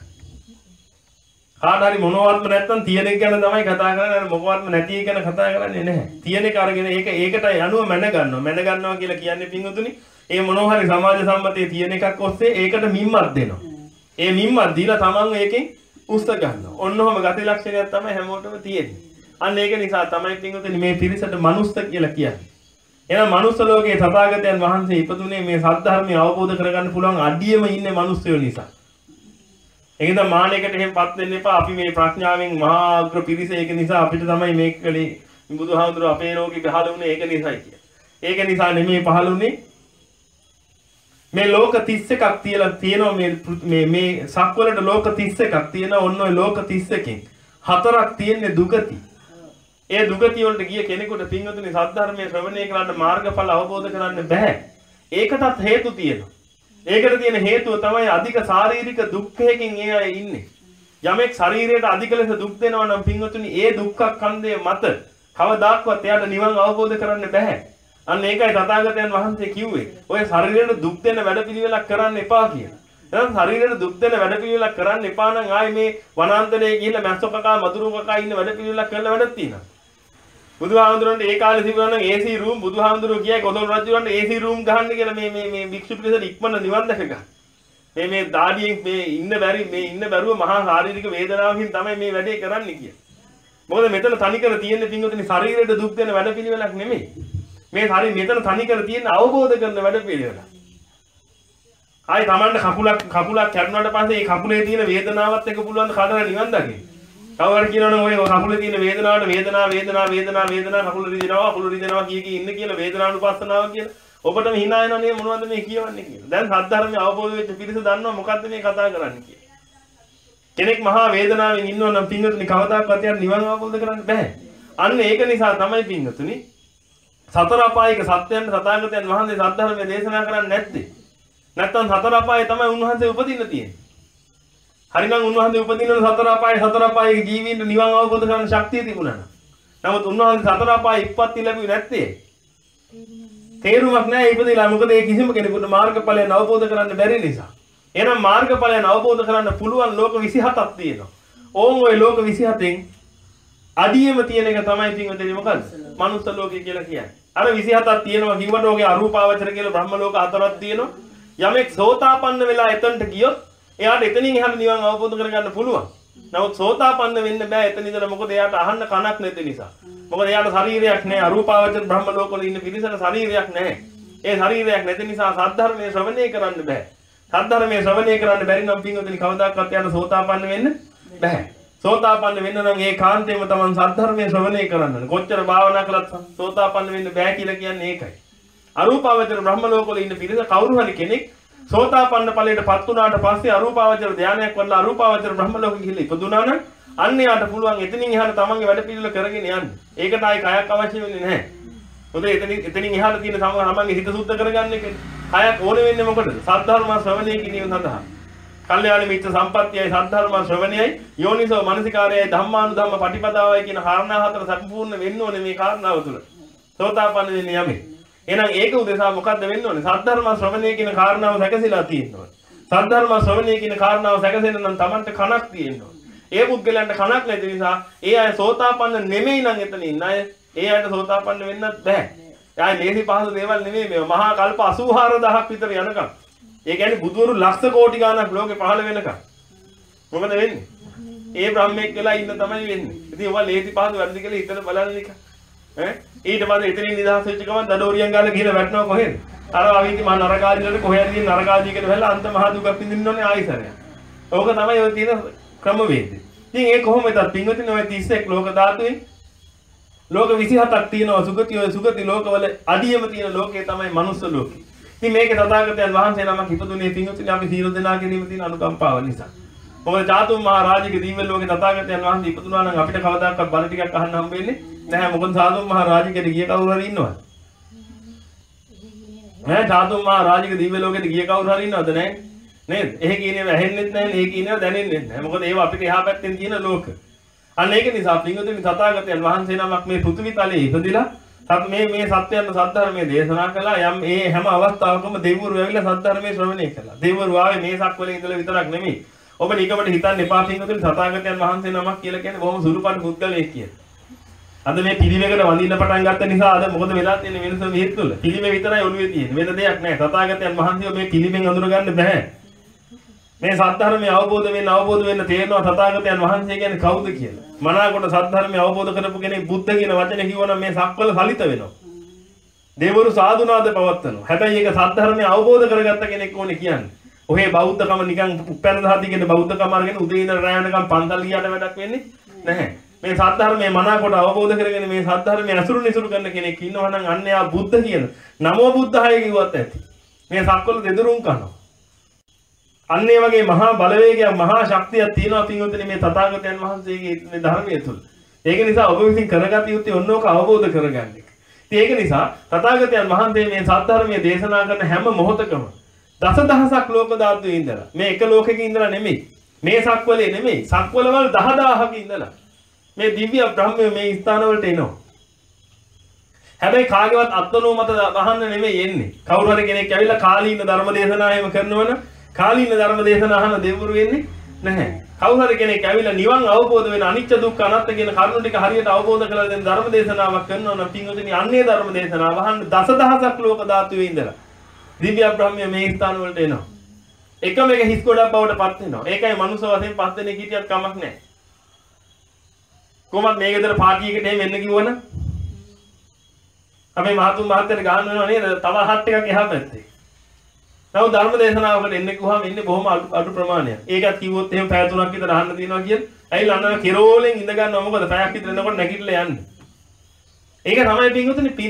කාට හරි මොනවත්ම නැත්තම් තියෙන එක ගැන තමයි කතා කරන්නේ මොකවත්ම නැති එක ගැන කතා කරන්නේ නැහැ. තියෙන එක අරගෙන ඒක ඒකට යනුව මැන ගන්නවා. මැන ගන්නවා කියලා කියන්නේ පින්වතුනි ඒ මොනවා හරි සමාජ සම්මතයේ තියෙන එකක් ඔස්සේ ඒකට මිම්මක් දෙනවා. ඒ මිම්මක් දීලා තමන් ඒකෙන් උස්ස ගන්නවා. ඔන්නෝම ගති ලක්ෂණයක් තමයි හැමෝටම තියෙන්නේ. අන්න ඒක නිසා තමයි පින්වතුනි මේ පිරිසට මනුස්ස කියලා කියන්නේ. එහෙනම් මනුස්ස ලෝකයේ තථාගතයන් වහන්සේ ඉපදුනේ මේ සත්‍ය අවබෝධ කරගන්න පුළුවන් අඩියෙම ඉන්නේ මනුස්සයෝ නිසා. ඒකද මානෙකට එහෙමපත් වෙන්න එපා. අපි මේ ප්‍රඥාවෙන් මහා අග්‍ර පිරිස ඒක නිසා අපිට තමයි මේක කලේ බුදුහාමුදුරුවෝ අපේ ලෝකෙ පහළ වුණේ ඒක නිසායි කිය. ඒක නිසා නෙමෙයි පහළ වුණේ. මේ ලෝක තිස් එකක් තියලා තියෙනවා මේ මේ මේ සක්වලට ලෝක තිස් එකක් තියෙනවා. ඔන්න ඔය ලෝක තිස් එකෙන් හතරක් තියෙන්නේ දුගති. ඒ දුගතිය වලට ගිය කෙනෙකුට පින්වතුනි සද්ධර්මයේ ශ්‍රවණය කරන්න මාර්ගඵල අවබෝධ කරන්න බෑ. ඒකටත් හේතු තියෙනවා. ඒකට තියෙන හේතුව තමයි අධික ශාරීරික දුක්ඛයකින් ඒ අය ඉන්නේ. යමෙක් ශරීරයට අධික ලෙස දුක් දෙනවා නම් පින්වතුනි ඒ දුක්ඛ ඛණ්ඩය මත කවදාක්වත් එයාට නිවන් අවබෝධ කරන්න බෑ. අන්න ඒකයි තථාගතයන් වහන්සේ කිව්වේ. ඔය ශරීරයට දුක් දෙන වැඩපිළිවෙලක් කරන්න එපා කියලා. එහෙනම් ශරීරයට දුක් දෙන වැඩපිළිවෙලක් කරන්න එපා නම් ආයේ මේ වනාන්තරයේ ගිහිල්ලා මැස්සෝ කකා මදුරු කකා ඉන්න වැඩපිළිවෙලක් කරලා වැඩක් තියෙනවා. බුදුහාමුදුරන්ට ඒ කාලේ තිබුණා නම් A C room බුදුහාමුදුරුවෝ කියයි ගොඩොල් රජුන්ට A C room ගහන්න කියලා මේ මේ මේ භික්ෂු පිරිසට ඉක්මන නිවන් දැක ගන්න. මේ මේ දාඩියෙන් මේ ඉන්න බැරි මේ ඉන්න බැරුව මහා ශාරීරික වේදනාවකින් තමයි මේ වැඩේ කරන්නේ කියලා. මොකද මෙතන තනිකර තියෙන පින්වතුනි ශරීරයට දුක් දෙන වැඩපිළිවෙලක් නෙමෙයි. මේ ශරීර මෙතන තනිකර තියෙන අවබෝධ කරන වැඩපිළිවෙලක්. ආයි Tamanට කකුලක් කකුලක් කැඩුනාට පස්සේ ඒ කකුලේ තියෙන වේදනාවත් එක්ක පුළුවන් ද කඩලා නිවන් දකින්න. කවුරු කියනවනම් ඔය කකුලේ තියෙන වේදනාවට වේදනාව වේදනාව වේදනාව වේදනාව කකුල රිදෙනවා කකුල රිදෙනවා කිය කී ඉන්න කියලා වේදනානුපස්සනාව කියලා. ඔබටම hina එනවා නේ මොනවද මේ කියවන්නේ කියලා. දැන් සද්ධර්මයේ අවබෝධ වෙච්ච පිරිස දන්නවා මොකද්ද මේ කතා කරන්නේ කියලා. කෙනෙක් මහා වේදනාවෙන් ඉන්නවා නම් පින්වතුනි කවදාකවත් ያን නිවන් අවබෝධ කරන්න බෑ. අන්න ඒක නිසා තමයි පින්වතුනි සතර අපායික සත්‍යයන් සතාගතයන් වහන්සේ සද්ධර්මයේ දේශනා කරන්නේ නැත්තේ. නැත්තම් සතර අපායේ තමයි උන්වහන්සේ උපදින්න තියෙන්නේ. හරිනම් උන්වහන්සේ උපදින්න සතර අපායේ සතර අපායේ ජීවීන්ට නිවන් අවබෝධ කරගන්න ශක්තිය තිබුණා. නමුත් උන්වහන්සේ සතර අපායේ ඉප්පත්ති ලැබුවේ නැත්තේ. තේරුමක් නැහැ ඉපදිලා. මොකද ඒ කිසිම කෙනෙකුට මාර්ගඵලයන් අවබෝධ කරන්න බැරි නිසා. එහෙනම් මාර්ගඵලයන් අවබෝධ කරන්න පුළුවන් ලෝක විසිහතක් තියෙනවා. ඕන් ওই ලෝක විසිහතෙන් අඩියම තියෙන එක තමයි පින්වතුනි මොකද්ද? මනුස්ස ලෝකය කියලා කියන්නේ. අර විසිහතක් තියෙනවා කිව්වට ඔගේ අරූපාවචර කියලා බ්‍රහ්ම ලෝක හතරක් තියෙනවා. යමෙක් සෝතාපන්න වෙලා එතනට ගියොත් එයාට එතනින් එහාට නිවන් අවබෝධ කරගන්න පුළුවන්. නමුත් සෝතාපන්න වෙන්න බෑ එතන ඉඳලා. මොකද එයාට අහන්න කනක් නැති නිසා. මොකද එයාට ශරීරයක් නැහැ. අරූපාවචර බ්‍රහ්ම ලෝකවල ඉන්න පිරිසට ශරීරයක් නැහැ. ඒ ශරීරයක් නැති නිසා සද්ධර්මයේ ශ්‍රවණය කරන්න බෑ. සද්ධර්මයේ ශ්‍රවණය කරන්න බැරි නම් පින්වතුනි කවදාකවත් එයාට සෝතාපන්න වෙන්න බෑ. සෝතාපන්න වෙන්න නම් ඒ කාන්තේම තමන් සද්ධර්මයේ ශ්‍රවණය කරන්න ඕනේ. කොච්චර භාවනා කළත් සෝතාපන්න වෙන්න බෑ කියලා කියන්නේ ඒකයි. අරූපාවචර බ්‍රහ්ම ලෝකවල ඉන්න පිරිස කවුරු හරි කෙනෙක් සෝතාපන්න ඵලයටපත් වුණාට පස්සේ අරූපාවචර ධානයක් වඩලා අරූපාවචර බ්‍රහ්ම ලෝකෙ ගිහිල්ලා ඉපදුනා නම් අන්න යාට පුළුවන් එතනින් එහාට තමන්ගේ වැඩ පිළිවෙල කරගෙන යන්න. ඒකට ආයි කයක් අවශ්‍ය වෙන්නේ නැහැ. මොකද එතනින් එතනින් එහාට තියෙන තමන්ගේ හිත සුද්ධ කරගන්න එකනේ. කයක් ඕනේ වෙන්නේ මොකටද? සද්ධර්ම ශ්‍රවණය කිරීම සඳහා. කල්යාණ මිත්‍ර සම්පත්තියයි සද්ධර්ම ශ්‍රවණයයි යෝනිසෝ මනසිකාරයයි ධම්මානුධම්ම පටිපදාවයි කියන කාරණා හතර සම්පූර්ණ වෙන්න ඕනේ මේ කාරණාව තුළ. සෝතාපන්න වෙන්නේ යමෙක්. එහෙනම් ඒක උදෙසා මොකද්ද වෙන්න ඕනේ? සද්ධර්ම ශ්‍රවණය කියන කාරණාව සැකසීලා තියෙන්න ඕනේ. සද්ධර්ම ශ්‍රවණය කියන කාරණාව සැකසෙන්න නම් Tamanට කනක් තියෙන්න ඕනේ. ඒ පුද්ගලයන්ට කනක් නැති නිසා ඒ අය සෝතාපන්න නෙමෙයි නම් එතන ඉන්න අය ඒ අයට සෝතාපන්න වෙන්නත් බෑ. එයා ලේසි පහසු දේවල් නෙමෙයි මේවා. මහා කල්ප අසූහාර දහසක් විතර යනකම්. ඒ කියන්නේ බුදුවරු ලක්ෂ කෝටි ගාණක් ලෝකේ පහළ වෙනකම්. මොකද වෙන්නේ? ඒ බ්‍රහ්මෙක් වෙලා ඉන්න තමයි වෙන්නේ. ඉතින් ඔයා ලේසි පහසු වැඩි කියලා හිතලා බලන්න නිකන්. ඈ ඊට පස්සේ එතනින් නිදහස් වෙච්ච ගමන් දඩෝරියන් ගාලා ගිහලා වැටෙනවා කොහෙද? අර ආවිති මහා නරකාදී වලට කොහෙද තියෙන නරකාදී කියලා වෙලා අන්ත මහා දුකක් විඳින්න ඕනේ ආයිසරය. ඕක තමයි ඔය තියෙන ක්‍රමවේදය. ඉතින් ඒ කොහොමද පින්වතුනි ඔය තිස් එක් ලෝක ධාතුවේ ලෝක විසිහතක් තියෙනවා සුගති ඔය සුගති ලෝකවල අඩියම තියෙන ලෝකය තමයි මනුස්ස ලෝකය. ඉතින් මේකේ තථාගතයන් වහන්සේ නමක් ඉපදුනේ පින්වතුනි අපි සීල දෙනා කිරීම තියෙන අනුකම්පාව නිසා. මොකද චාතුම් මහ රාජික දිව්‍ය ලෝකේ තථාගතයන් වහන්සේ ඉපදුනා නම් අපිට කවදාකවත් බල ටිකක් අහන්න හම්බ වෙන්නේ නැහැ. මොකද චාතුම් මහ රාජිකයට ගිය කවුරු හරි ඉන්නවද? නෑ චාතුම් මහ රාජික දිව්‍ය ලෝකෙට ගිය කවුරු හරි ඉන්නවද නැහැ? නේද? එහෙ කියනේව ඇහෙන්නෙත් නැහැ, ඒ කියනේව දැනෙන්නෙත් නැහැ. මොකද ඒව අපිට එහා පැත්තෙන් තියෙන ලෝක. අන්න ඒක නිසා පින්වතුනි තථාගතයන් වහන්සේ නමක් මේ පෘථිවි තලයේ ඉපදිලා සත් මේ මේ සත්‍යයන් සද්ධර්මයේ දේශනා කළා. යම් මේ හැම අවස්ථාවකම දෙවිවරු ඇවිල්ලා සද්ධර්මයේ ශ්‍රවණය කළා. දෙවිවරු ආවේ මේ සක්වලේ ඉඳලා විතරක් නෙමෙයි. ඔබ නිකමට හිතන්න එපා පින්වතුනි තථාගතයන් වහන්සේ නමක් කියලා කියන්නේ බොහොම සුළුපටු පුද්ගලයෙක් කියලා. අද මේ පිළිවෙකට වඳින්න පටන් ගත්ත නිසා අද මොකද වෙලා තියෙන්නේ වෙනස මේ තුල? පිළිවෙ විතරයි ඔළුවේ තියෙන්නේ. වෙන දෙයක් නැහැ. තථාගතයන් වහන්සේ මේ පිළිවෙන් අඳුර ගන්න බෑ. මේ සද්ධර්මය අවබෝධ වෙන්න අවබෝධ වෙන්න තේරෙනවා තථාගතයන් වහන්සේ කියන්නේ කවුද කියලා. මනාකොට සද්ධර්මය අවබෝධ කරපු කෙනෙක් බුද්ධ කියන වචනේ කිව්වනම් මේ සක්වල සලිත වෙනවා. දෙවරු සාදුනාද පවත්වනවා. හැබැයි ඒක සද්ධර්මය අවබෝධ කරගත්ත කෙනෙක් ඕනේ කියන්නේ. ඔහේ බෞද්ධකම නිකන් උපැන්න දහති කියන බෞද්ධකම අරගෙන උදේ ඉඳලා රැ වෙනකම් පන්සල් ගියාට වැඩක් වෙන්නේ නැහැ. මේ සද්ධර්මය මනාකොට අවබෝධ කරගෙන මේ සද්ධර්මය අසුරු නිසුරු කරන කෙනෙක් ඉන්නවා නම් අන්න එයා බුද්ධ කියන නමෝ බුද්ධාය කිව්වත් ඇති. මේ සක්වල දෙදරුම් කරනවා. අන්න ඒ වගේ මහා බලවේගයක් මහා ශක්තියක් තියෙනවා පින්වතුනි මේ තථාගතයන් වහන්සේගේ මේ ධර්මයේ තුල. ඒක නිසා ඔබ විසින් කරගත යුත්තේ ඔන්නෝක අවබෝධ කරගන්න එක. ඉතින් ඒක නිසා තථාගතයන් වහන්සේ මේ සද්ධර්මයේ දේශනා කරන හැම මොහොතකම දසදහසක් ලෝක ධාතුවේ ඉඳලා මේ එක ලෝකෙක ඉඳලා නෙමෙයි. මේ සක්වලේ නෙමෙයි. සක්වලවල දහදාහක ඉඳලා මේ දිව්‍ය බ්‍රහ්මය මේ ස්ථාන වලට එනවා. හැබැයි කාගේවත් අත්නෝ මත අහන්න නෙමෙයි එන්නේ. කවුරු හරි කෙනෙක් ඇවිල්ලා කාලීන ධර්ම දේශනා එහෙම කරනවනම් කාලීන ධර්ම දේශනා අහන දෙවිවරු වෙන්නේ නැහැ. කවුරු හරි කෙනෙක් ඇවිල්ලා නිවන් අවබෝධ වෙන අනිච්ච දුක්ඛ අනාත්ම කියන කරුණු ටික හරියට අවබෝධ කරලා දෙන ධර්ම දේශනාවක් කරනවා නම් පින්වතුනි අන්නේ ධර්ම දේශනාව අහන්න දසදහසක් ලෝක ධාතුවේ ඉඳලා දිව්‍ය බ්‍රහ්මය මේ ස්ථාන වලට එනවා. එකම එක හිස් ගොඩක් බවට පත් වෙනවා. ඒකයි මනුස්ස වශයෙන් පස් දෙනෙක් හිටියත් කමක් නැහැ. කොහොමද මේ ගෙදර පාටි එකට එහෙම එන්න කිව්වනම් අපේ මහතුන් මහත්තයන්ට ගහන්න වෙනව නේද? තව හත් එකක් එහා පැත්තේ. නමුත් ධර්ම දේශනාවකට එන්නේ කොහොම ඉන්නේ බොහොම අඩු ප්‍රමාණයක්. ඒකත් කිව්වොත් එහෙම පැය තුනක් විතර අහන්න තියෙනවා කියලා. ඇයිලා අන්න කෙරෝලෙන් ඉඳ ගන්නවා මොකද පැයක් විතර එනකොට නැගිටලා යන්නේ. ඒක තමයි පින්වතුනි පින.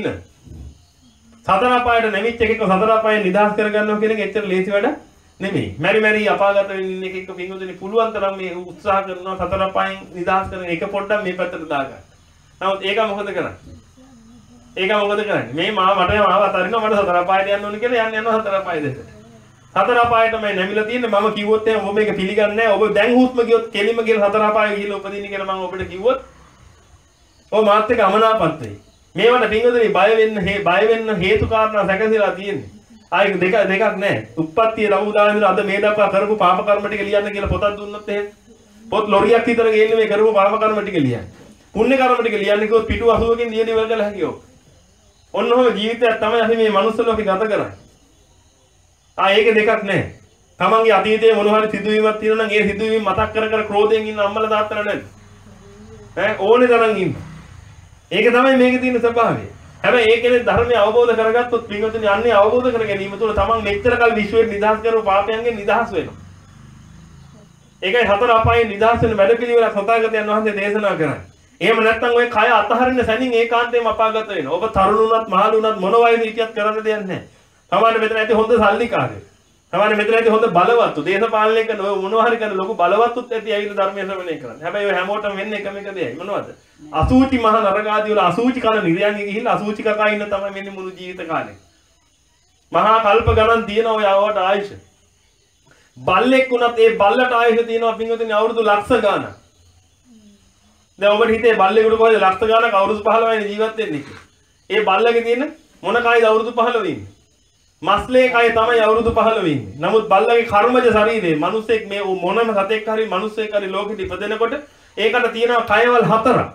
සතර අපායට නැමිච්ච එකක සතර අපායෙන් නිදහස් කරගන්නවා කියන එක එච්චර ලේසි වැඩ නෙමෙයි. මෙරි මෙරි අපාගත වෙන්න ඉන්න එකක පින්වතුනි පුළුවන් තරම් මේ උත්සාහ කරනවා සතර අපායෙන් නිදහස් කරන එක පොඩ්ඩක් මේ පැත්තට දාගන්න. නමුත් ඒක මොකද කරන්නේ? ඒක මොකද කරන්නේ? මේ මා මට මාව අතරිනවා මට සතර අපායට යන්න ඕනේ කියලා යන්න යනවා සතර අපාය දෙකට. සතර අපායට මම නැමිලා තියෙන්නේ මම කිව්වොත් එහෙනම් ඔබ මේක පිළිගන්නේ නැහැ. ඔබ දැන් හුස්ම ගියොත් කෙලිම ගිහලා සතර අපාය ගිහලා උපදින්න කියලා මම ඔබට කිව්වොත් ඔය මාත් එක්ක අමනාපත් වෙයි. මේවට පින්වතුනි බය වෙන්න හේ බය වෙන්න හේතු කාරණා සැකසීලා තියෙන්නේ. ආයෙ දෙක දෙකක් නැහැ. උප්පත්තිය ලැබු දාන අද මේ දක්වා කරපු පාප කර්ම ටික ලියන්න කියලා පොතක් දුන්නොත් එහෙම. පොත් ලොරියක් විතර ගේන්නේ මේ කරපු පාප කර්ම ටික ලියන්න. පුණ්‍ය කර්ම ටික ලියන්න කිව්වොත් පිටු අසුවකින් දියදි වල ගල හැකියෝ. ඔන්න ඔහොම ජීවිතයක් තමයි අපි මේ මනුස්ස ලෝකේ ගත කරන්නේ. ආ ඒක දෙකක් නැහැ. තමන්ගේ අතීතයේ මොන හරි සිදුවීමක් තියෙනවා නම් ඒ සිදුවීම මතක් කර කර ක්‍රෝධයෙන් ඉන්න අම්මලා තාත්තලා නැද්ද? ඈ ඕනේ තරම් ඉන්න. ඒක තමයි මේකේ තියෙන ස්වභාවය. හැබැයි ඒ කෙනෙක් ධර්මය අවබෝධ කරගත්තොත් පින්වතුනි අන්නේ අවබෝධ කර ගැනීම තුළ තමන් මෙච්චර කල් විශ්වයෙන් නිදහස් කරපු පාපයන්ගෙන් නිදහස් වෙනවා. ඒකයි හතර අපායෙන් නිදහස් වෙන වැඩපිළිවෙලක් සතාගතයන් වහන්සේ දේශනා කරන්නේ. එහෙම නැත්නම් ඔය කය අතහරින්න සැනින් ඒකාන්තයෙන්ම අපාගත වෙනවා. ඔබ තරුණ උනත් මහලු උනත් මොන වයසේ හිටියත් කරන්න දෙයක් නැහැ. සමහර මෙතන ඇති හොඳ සල්ලිකාරයෝ. සමහර මෙතන ඇති හොඳ බලවත්තු. දේශපාලනය කරන ඔය මොනවා හරි කරන ලොකු බලවත්තුත් ඇති ඇවිල්ලා ධර්මයේ ශ්‍රවණය කරන්නේ. හැබැයි ඔය හැමෝටම වෙන්නේ එකම එක දෙයයි. මොනවද? අසූචි මහ නරකාදී වල අසූචි කන නිර්යන්ගේ ගිහිල්ලා අසූචි කකා ඉන්න තමයි මෙන්න මුළු ජීවිත කාලේ. මහා කල්ප ගණන් තියෙන ඔය ආවට ආයුෂ. බල්ලෙක් වුණත් ඒ බල්ලට ආයුෂ තියෙනවා පින්වතුනි අවුරුදු ලක්ෂ ගාණක්. දැන් ඔබට හිතේ බල්ලෙකුට කොහෙද ලක්ෂ ගාණක් අවුරුදු පහළොවයි ජීවත් වෙන්නේ කියලා. ඒ බල්ලගේ තියෙන මොන කායද අවුරුදු පහළොව ඉන්නේ? මස්ලේ කය තමයි අවුරුදු පහළොව ඉන්නේ. නමුත් බල්ලගේ කර්මජ ශරීරේ මිනිස්සෙක් මේ මොනම සතෙක් හරි මිනිස්සෙක් හරි ලෝකෙට ඉපදෙනකොට ඒකට තියෙනවා කයවල් හතරක්.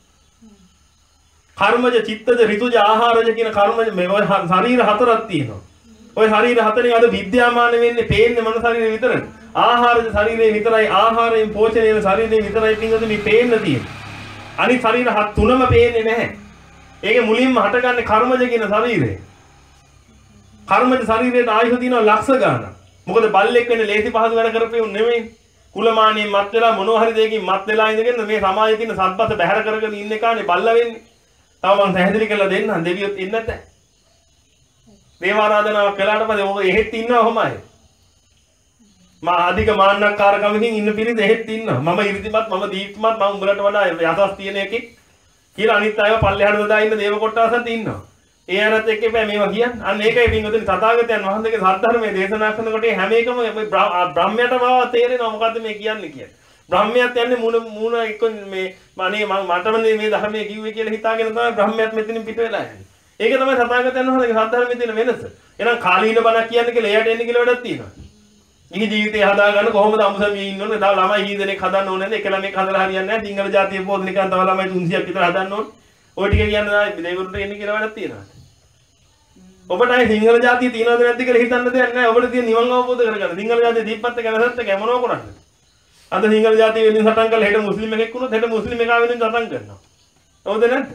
කර්මජ, චිත්තජ, ඍතුජ, ආහාරජ කියන කර්මජ මේ ශරීර හතරක් තියෙනවා. ওই ශරීර හතරෙන් අද විද්‍යාමාන වෙන්නේ පේන්නේ මොන ශරීරේ විතරද? ආහාරජ ශරීරේ විතරයි. ආහාරයෙන් පෝෂණය වෙන ශරීරේ විතරයි පින්වතුනි පේන්න තියෙන්නේ. අනිත් ශරීර හත් තුනම පේන්නේ නැහැ. ඒකේ මුලින්ම හටගන්නේ කර්මජ කියන ශරීරය. කර්මජ ශරීරයට ආයුෂ තියෙනවා ලක්ෂ ගාණක්. මොකද බල්ලෙක් වෙන්නේ ලේසි පහසු වැඩ කරපෙවුන් නෙමෙයි. කුලමානියෙන් මත් වෙලා මොනවා හරි දෙයකින් මත් වෙලා ඉඳගෙන මේ සමාජයේ තියෙන සත්පත් බැහැර කරගෙන ඉන්න එකානේ බල්ලා වෙන්නේ. තව මං පැහැදිලි කරලා දෙන්නම් දෙවියොත් ඉන්නේ නැත. දේව ආරාධනාවක් කළාට පස්සේ මොකද එහෙත් ඉන්නවා ඔහමයි. මා අධික මාන්නක්කාරකමකින් ඉන්න පිරිස එහෙත් ඉන්නවා. මම ඉරිදිමත් මම දීප්තිමත් මම උඹලට වඩා යසස් තියෙන එකෙක් කියලා අනිත් අයව පල්ලෙහාට දාලා ඉන්න දේව කොටසත් ඉන්නවා. ඒ අරත් එක්ක එපා මේවා කියන්නේ. අන්න ඒකයි පින්වතුනි තථාගතයන් වහන්සේගේ සද්ධර්මයේ දේශනා කරනකොට හැම එකම බ්‍රහ්මයටම තේරෙනවා මොකද්ද මේ කියන්නේ කියලා. බ්‍රහ්මයාත් යන්නේ මූණ මූණ එක්ක මේ අනේ මම මටම මේ ධර්මයේ කිව්වේ කියලා හිතාගෙන තමයි බ්‍රහ්මයාත් මෙතනින් පිට වෙලා යන්නේ. ඒක තමයි තථාගතයන් වහන්සේගේ සද්ධර්මයේ තියෙන වෙනස. එහෙනම් කාලීන බණක් කියන්නේ කියලා එයාට එන්නේ කියලා වැඩක් තියෙනවා. ඉහි ජීවිතය හදාගන්න කොහොමද අමුසමිය ඉන්න ඕනේ? තව ළමයි හී දෙනෙක් හදන්න ඕනේ නේද? එක ළමෙක් හදලා හරියන්නේ නැහැ. සිංහල ජාතිය පොදනිකන් තව ළමයි තුන්සියක් විතර හදන්න ඕනේ. ඔය ටික කියන්නේ දෙවිවරුන්ට එන්නේ කියලා වැඩක් තියෙනවා. ඔබට අය සිංහල ජාතිය තියනවද නැද්ද කියලා හිතන්න දෙයක් නැහැ. ඔබට තියෙන නිවන් අවබෝධ කරගන්න. සිංහල ජාතිය දීප්පත් එක නැසත් එක මොනව කරන්නේ? අද සිංහල ජාතිය වෙනින් සටන් කරලා හෙට මුස්ලිම් එකෙක් වුණොත් හෙට මුස්ලිම් එකා වෙනින් සටන් කරනවා. හවුද නැද්ද?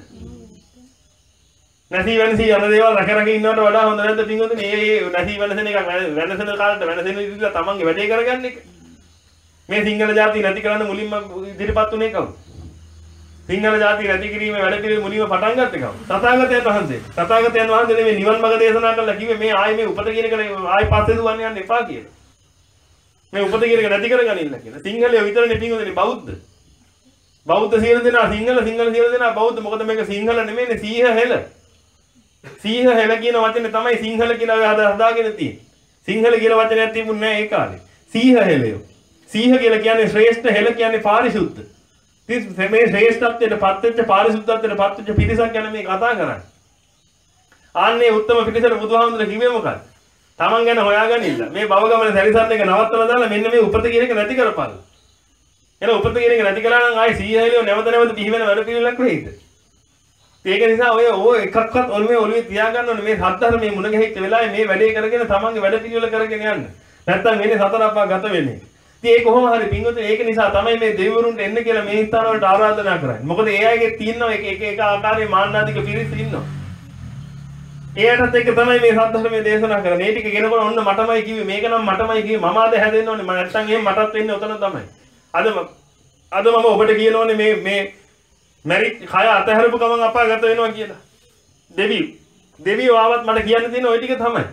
නැසී වෙනසී යන දේවල් රැක රැක ඉන්නවට වඩා හොඳ නැද්ද පින්වතුනි? මේ නැසී වෙනසෙන එක වෙනසෙන කාලේට වෙනසෙන විදිහට තමන්ගේ වැඩේ කරගන්න එක. මේ සිංහල ජාතිය නැති කරන්න මුලින්ම ඉදිරිපත් උනේ කවුද? සිංහල ජාතිය නැති කිරීමේ වැඩ පිළිවෙල මුලින්ම පටන් ගත්තේ කවුද? තථාගතයන් වහන්සේ. තථාගතයන් වහන්සේ මේ නිවන් මාර්ග දේශනා කළා කිව්වේ මේ ආයේ මේ උපත කියන එක ආයේ පස්සේ දුවන්න යන්න එපා කියලා. මේ උපත කියන එක නැති කරගනින්න කියලා. සිංහලයේ විතරනේ පින්වතුනි බෞද්ධ. බෞද්ධ සියලු දෙනා සිංහල සිංහල සියලු දෙනා බෞද්ධ. මොකද මේක සිංහල නෙමෙයිනේ සීහ හෙළ. සීහ හෙළ කියන වචනේ තමයි සිංහල කියලා හදාගෙන තියෙන්නේ. සිංහල කියන වචනයක් තිබුණේ නැහැ ඒ කාලේ. සීහ හෙළයෝ. සීහ කියලා කියන්නේ ශ්‍රේෂ්ඨ, හෙළ කියන්නේ පාරිශුද්ධ. ඉතින් මේ ශ්‍රේෂ්ඨත්වයට පත් වෙච්ච පාරිශුද්ධත්වයට පත් වෙච්ච පිරිසක් ගැන මේ කතා කරන්නේ. ආන්නේ උත්තම පිරිසට බුදුහාමුදුරුවෝ කිව්වේ මොකක්ද? Taman ගැන හොයාගනින්න. මේ භව ගමන සැරිසරන එක නවත්තලා දාලා මෙන්න මේ උපත කියන එක නැති කරපළ. එහෙනම් උපත කියන එක නැති කළා නම් ආයේ සීහ හෙළියෝ නැවත නැවත පිහි වෙන වැඩ පිළිවෙලක් වෙයිද? ඒක නිසා ඔය ඔය එකක්වත් ඔළුවේ ඔළුවේ තියාගන්න ඕනේ මේ සද්ධර්මයේ මුණ ගැහිච්ච වෙලාවේ මේ වැඩේ කරගෙන තමන්ගේ වැඩ පිළිවෙල කරගෙන යන්න. නැත්තම් වෙන්නේ සතර අපා ගත වෙන්නේ. ඉතින් ඒ කොහොම හරි පින්වතුනි ඒක නිසා තමයි මේ දෙවිවරුන්ට එන්න කියලා මේ ස්ථාන වලට ආරාධනා කරන්නේ. මොකද ඒ අයගේ තියෙනවා එක එක එක ආකාරයේ මාන්නාධික පිරිස ඉන්නවා. ඒකටත් එක්ක තමයි මේ සද්ධර්මයේ දේශනා කරන්නේ. මේ ටික ගෙනකොට ඔන්න මටමයි කිව්වේ. මේක නම් මටමයි කිව්වේ. මම අද හැදෙන්න ඕනේ. මම නැත්තම් එහෙම මටත් වෙන්නේ ඔතන තමයි. අද අද මම ඔබට කියනෝනේ මේ මේ මැරි කය අතහැරපු ගමන් අපාගත වෙනවා කියලා. දෙවියෝ දෙවියෝ ආවත් මට කියන්න තියෙන ওই ටික තමයි.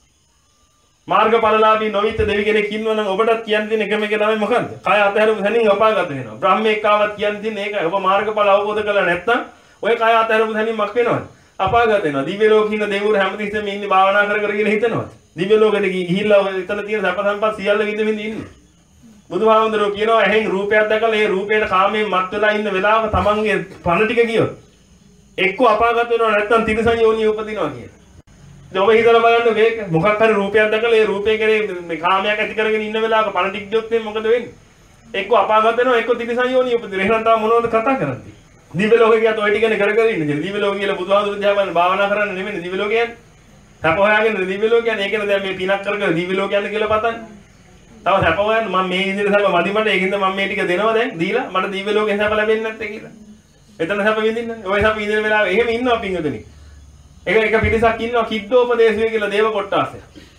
මාර්ගඵලලාභී නොවිත දෙවි කෙනෙක් ඉන්නවා නම් ඔබටත් කියන්න තියෙන එකම එක තමයි මොකද්ද? කය අතහැරපු තැනින් අපාගත වෙනවා. බ්‍රහ්මෙක් ආවත් කියන්න තියෙන ඒකයි. ඔබ මාර්ගඵල අවබෝධ කරලා නැත්නම් ඔය කය අතහැරපු තැනින් මක් වෙනවද? අපාගත වෙනවා. දිව්‍ය ලෝකේ ඉන්න දෙවිවරු හැමතිස්සෙම ඉන්නේ භාවනා කර කර කියලා හිතනවා. දිව්‍ය ලෝකෙට ගිහිල්ලා එතන තියෙන සැප සම්පත් සියල්ල විඳ විඳ ඉන්නේ. බුදුහාමුදුරුවෝ කියනවා ඇහෙන් රූපයක් දැකලා ඒ රූපේට කාමයෙන් මත් වෙලා ඉන්න වෙලාවක තමන්ගේ පණ ටික ගියොත් එක්ක අපාගත වෙනවා නැත්නම් තිරිසන් යෝනිය උපදිනවා කියලා. දැන් ඔබ හිතලා බලන්න මේක මොකක් හරි රූපයක් දැකලා ඒ රූපේ කෙරේ මේ කාමයක් ඇති කරගෙන ඉන්න වෙලාවක පණ ටික ගියොත් මොකද වෙන්නේ? එක්ක අපාගත වෙනවා එක්ක තිරිසන් යෝනිය උපදිනවා. එහෙනම් තාම මොනවද කතා කරන්නේ? දිව්‍ය ලෝකේ ගියත් ඔය ටිකනේ කර කර ඉන්නේ. දිව්‍ය ලෝකේ කියලා බුදුහාමුදුරුවෝ දිහා බලන භාවනා කරන්න නෙමෙයි දිව්‍ය ලෝකේ යන්නේ. සැප හොයාගෙන දිව්‍ය ලෝකේ යන්නේ. ඒකනේ දැන් මේ පිනක් කර කර දිව්‍ය ලෝකේ යන්නේ කියලා පතන්නේ. තව සැප හොයන්න මම මේ විදිහට සැප මදි මට ඒකින්ද මම මේ ටික දෙනවා දැන් දීලා මට දිව්‍ය ලෝකේ සැප ලැබෙන්නේ නැත්තේ කියලා. එතන සැප විඳින්න. ඔය සැප විඳින වෙලාවෙ එහෙම ඉන්නවා පින්වතුනි. ඒක එක පිටසක් ඉන්නවා කිද්දෝපදේශය කියලා දේව කොට්ටාසය.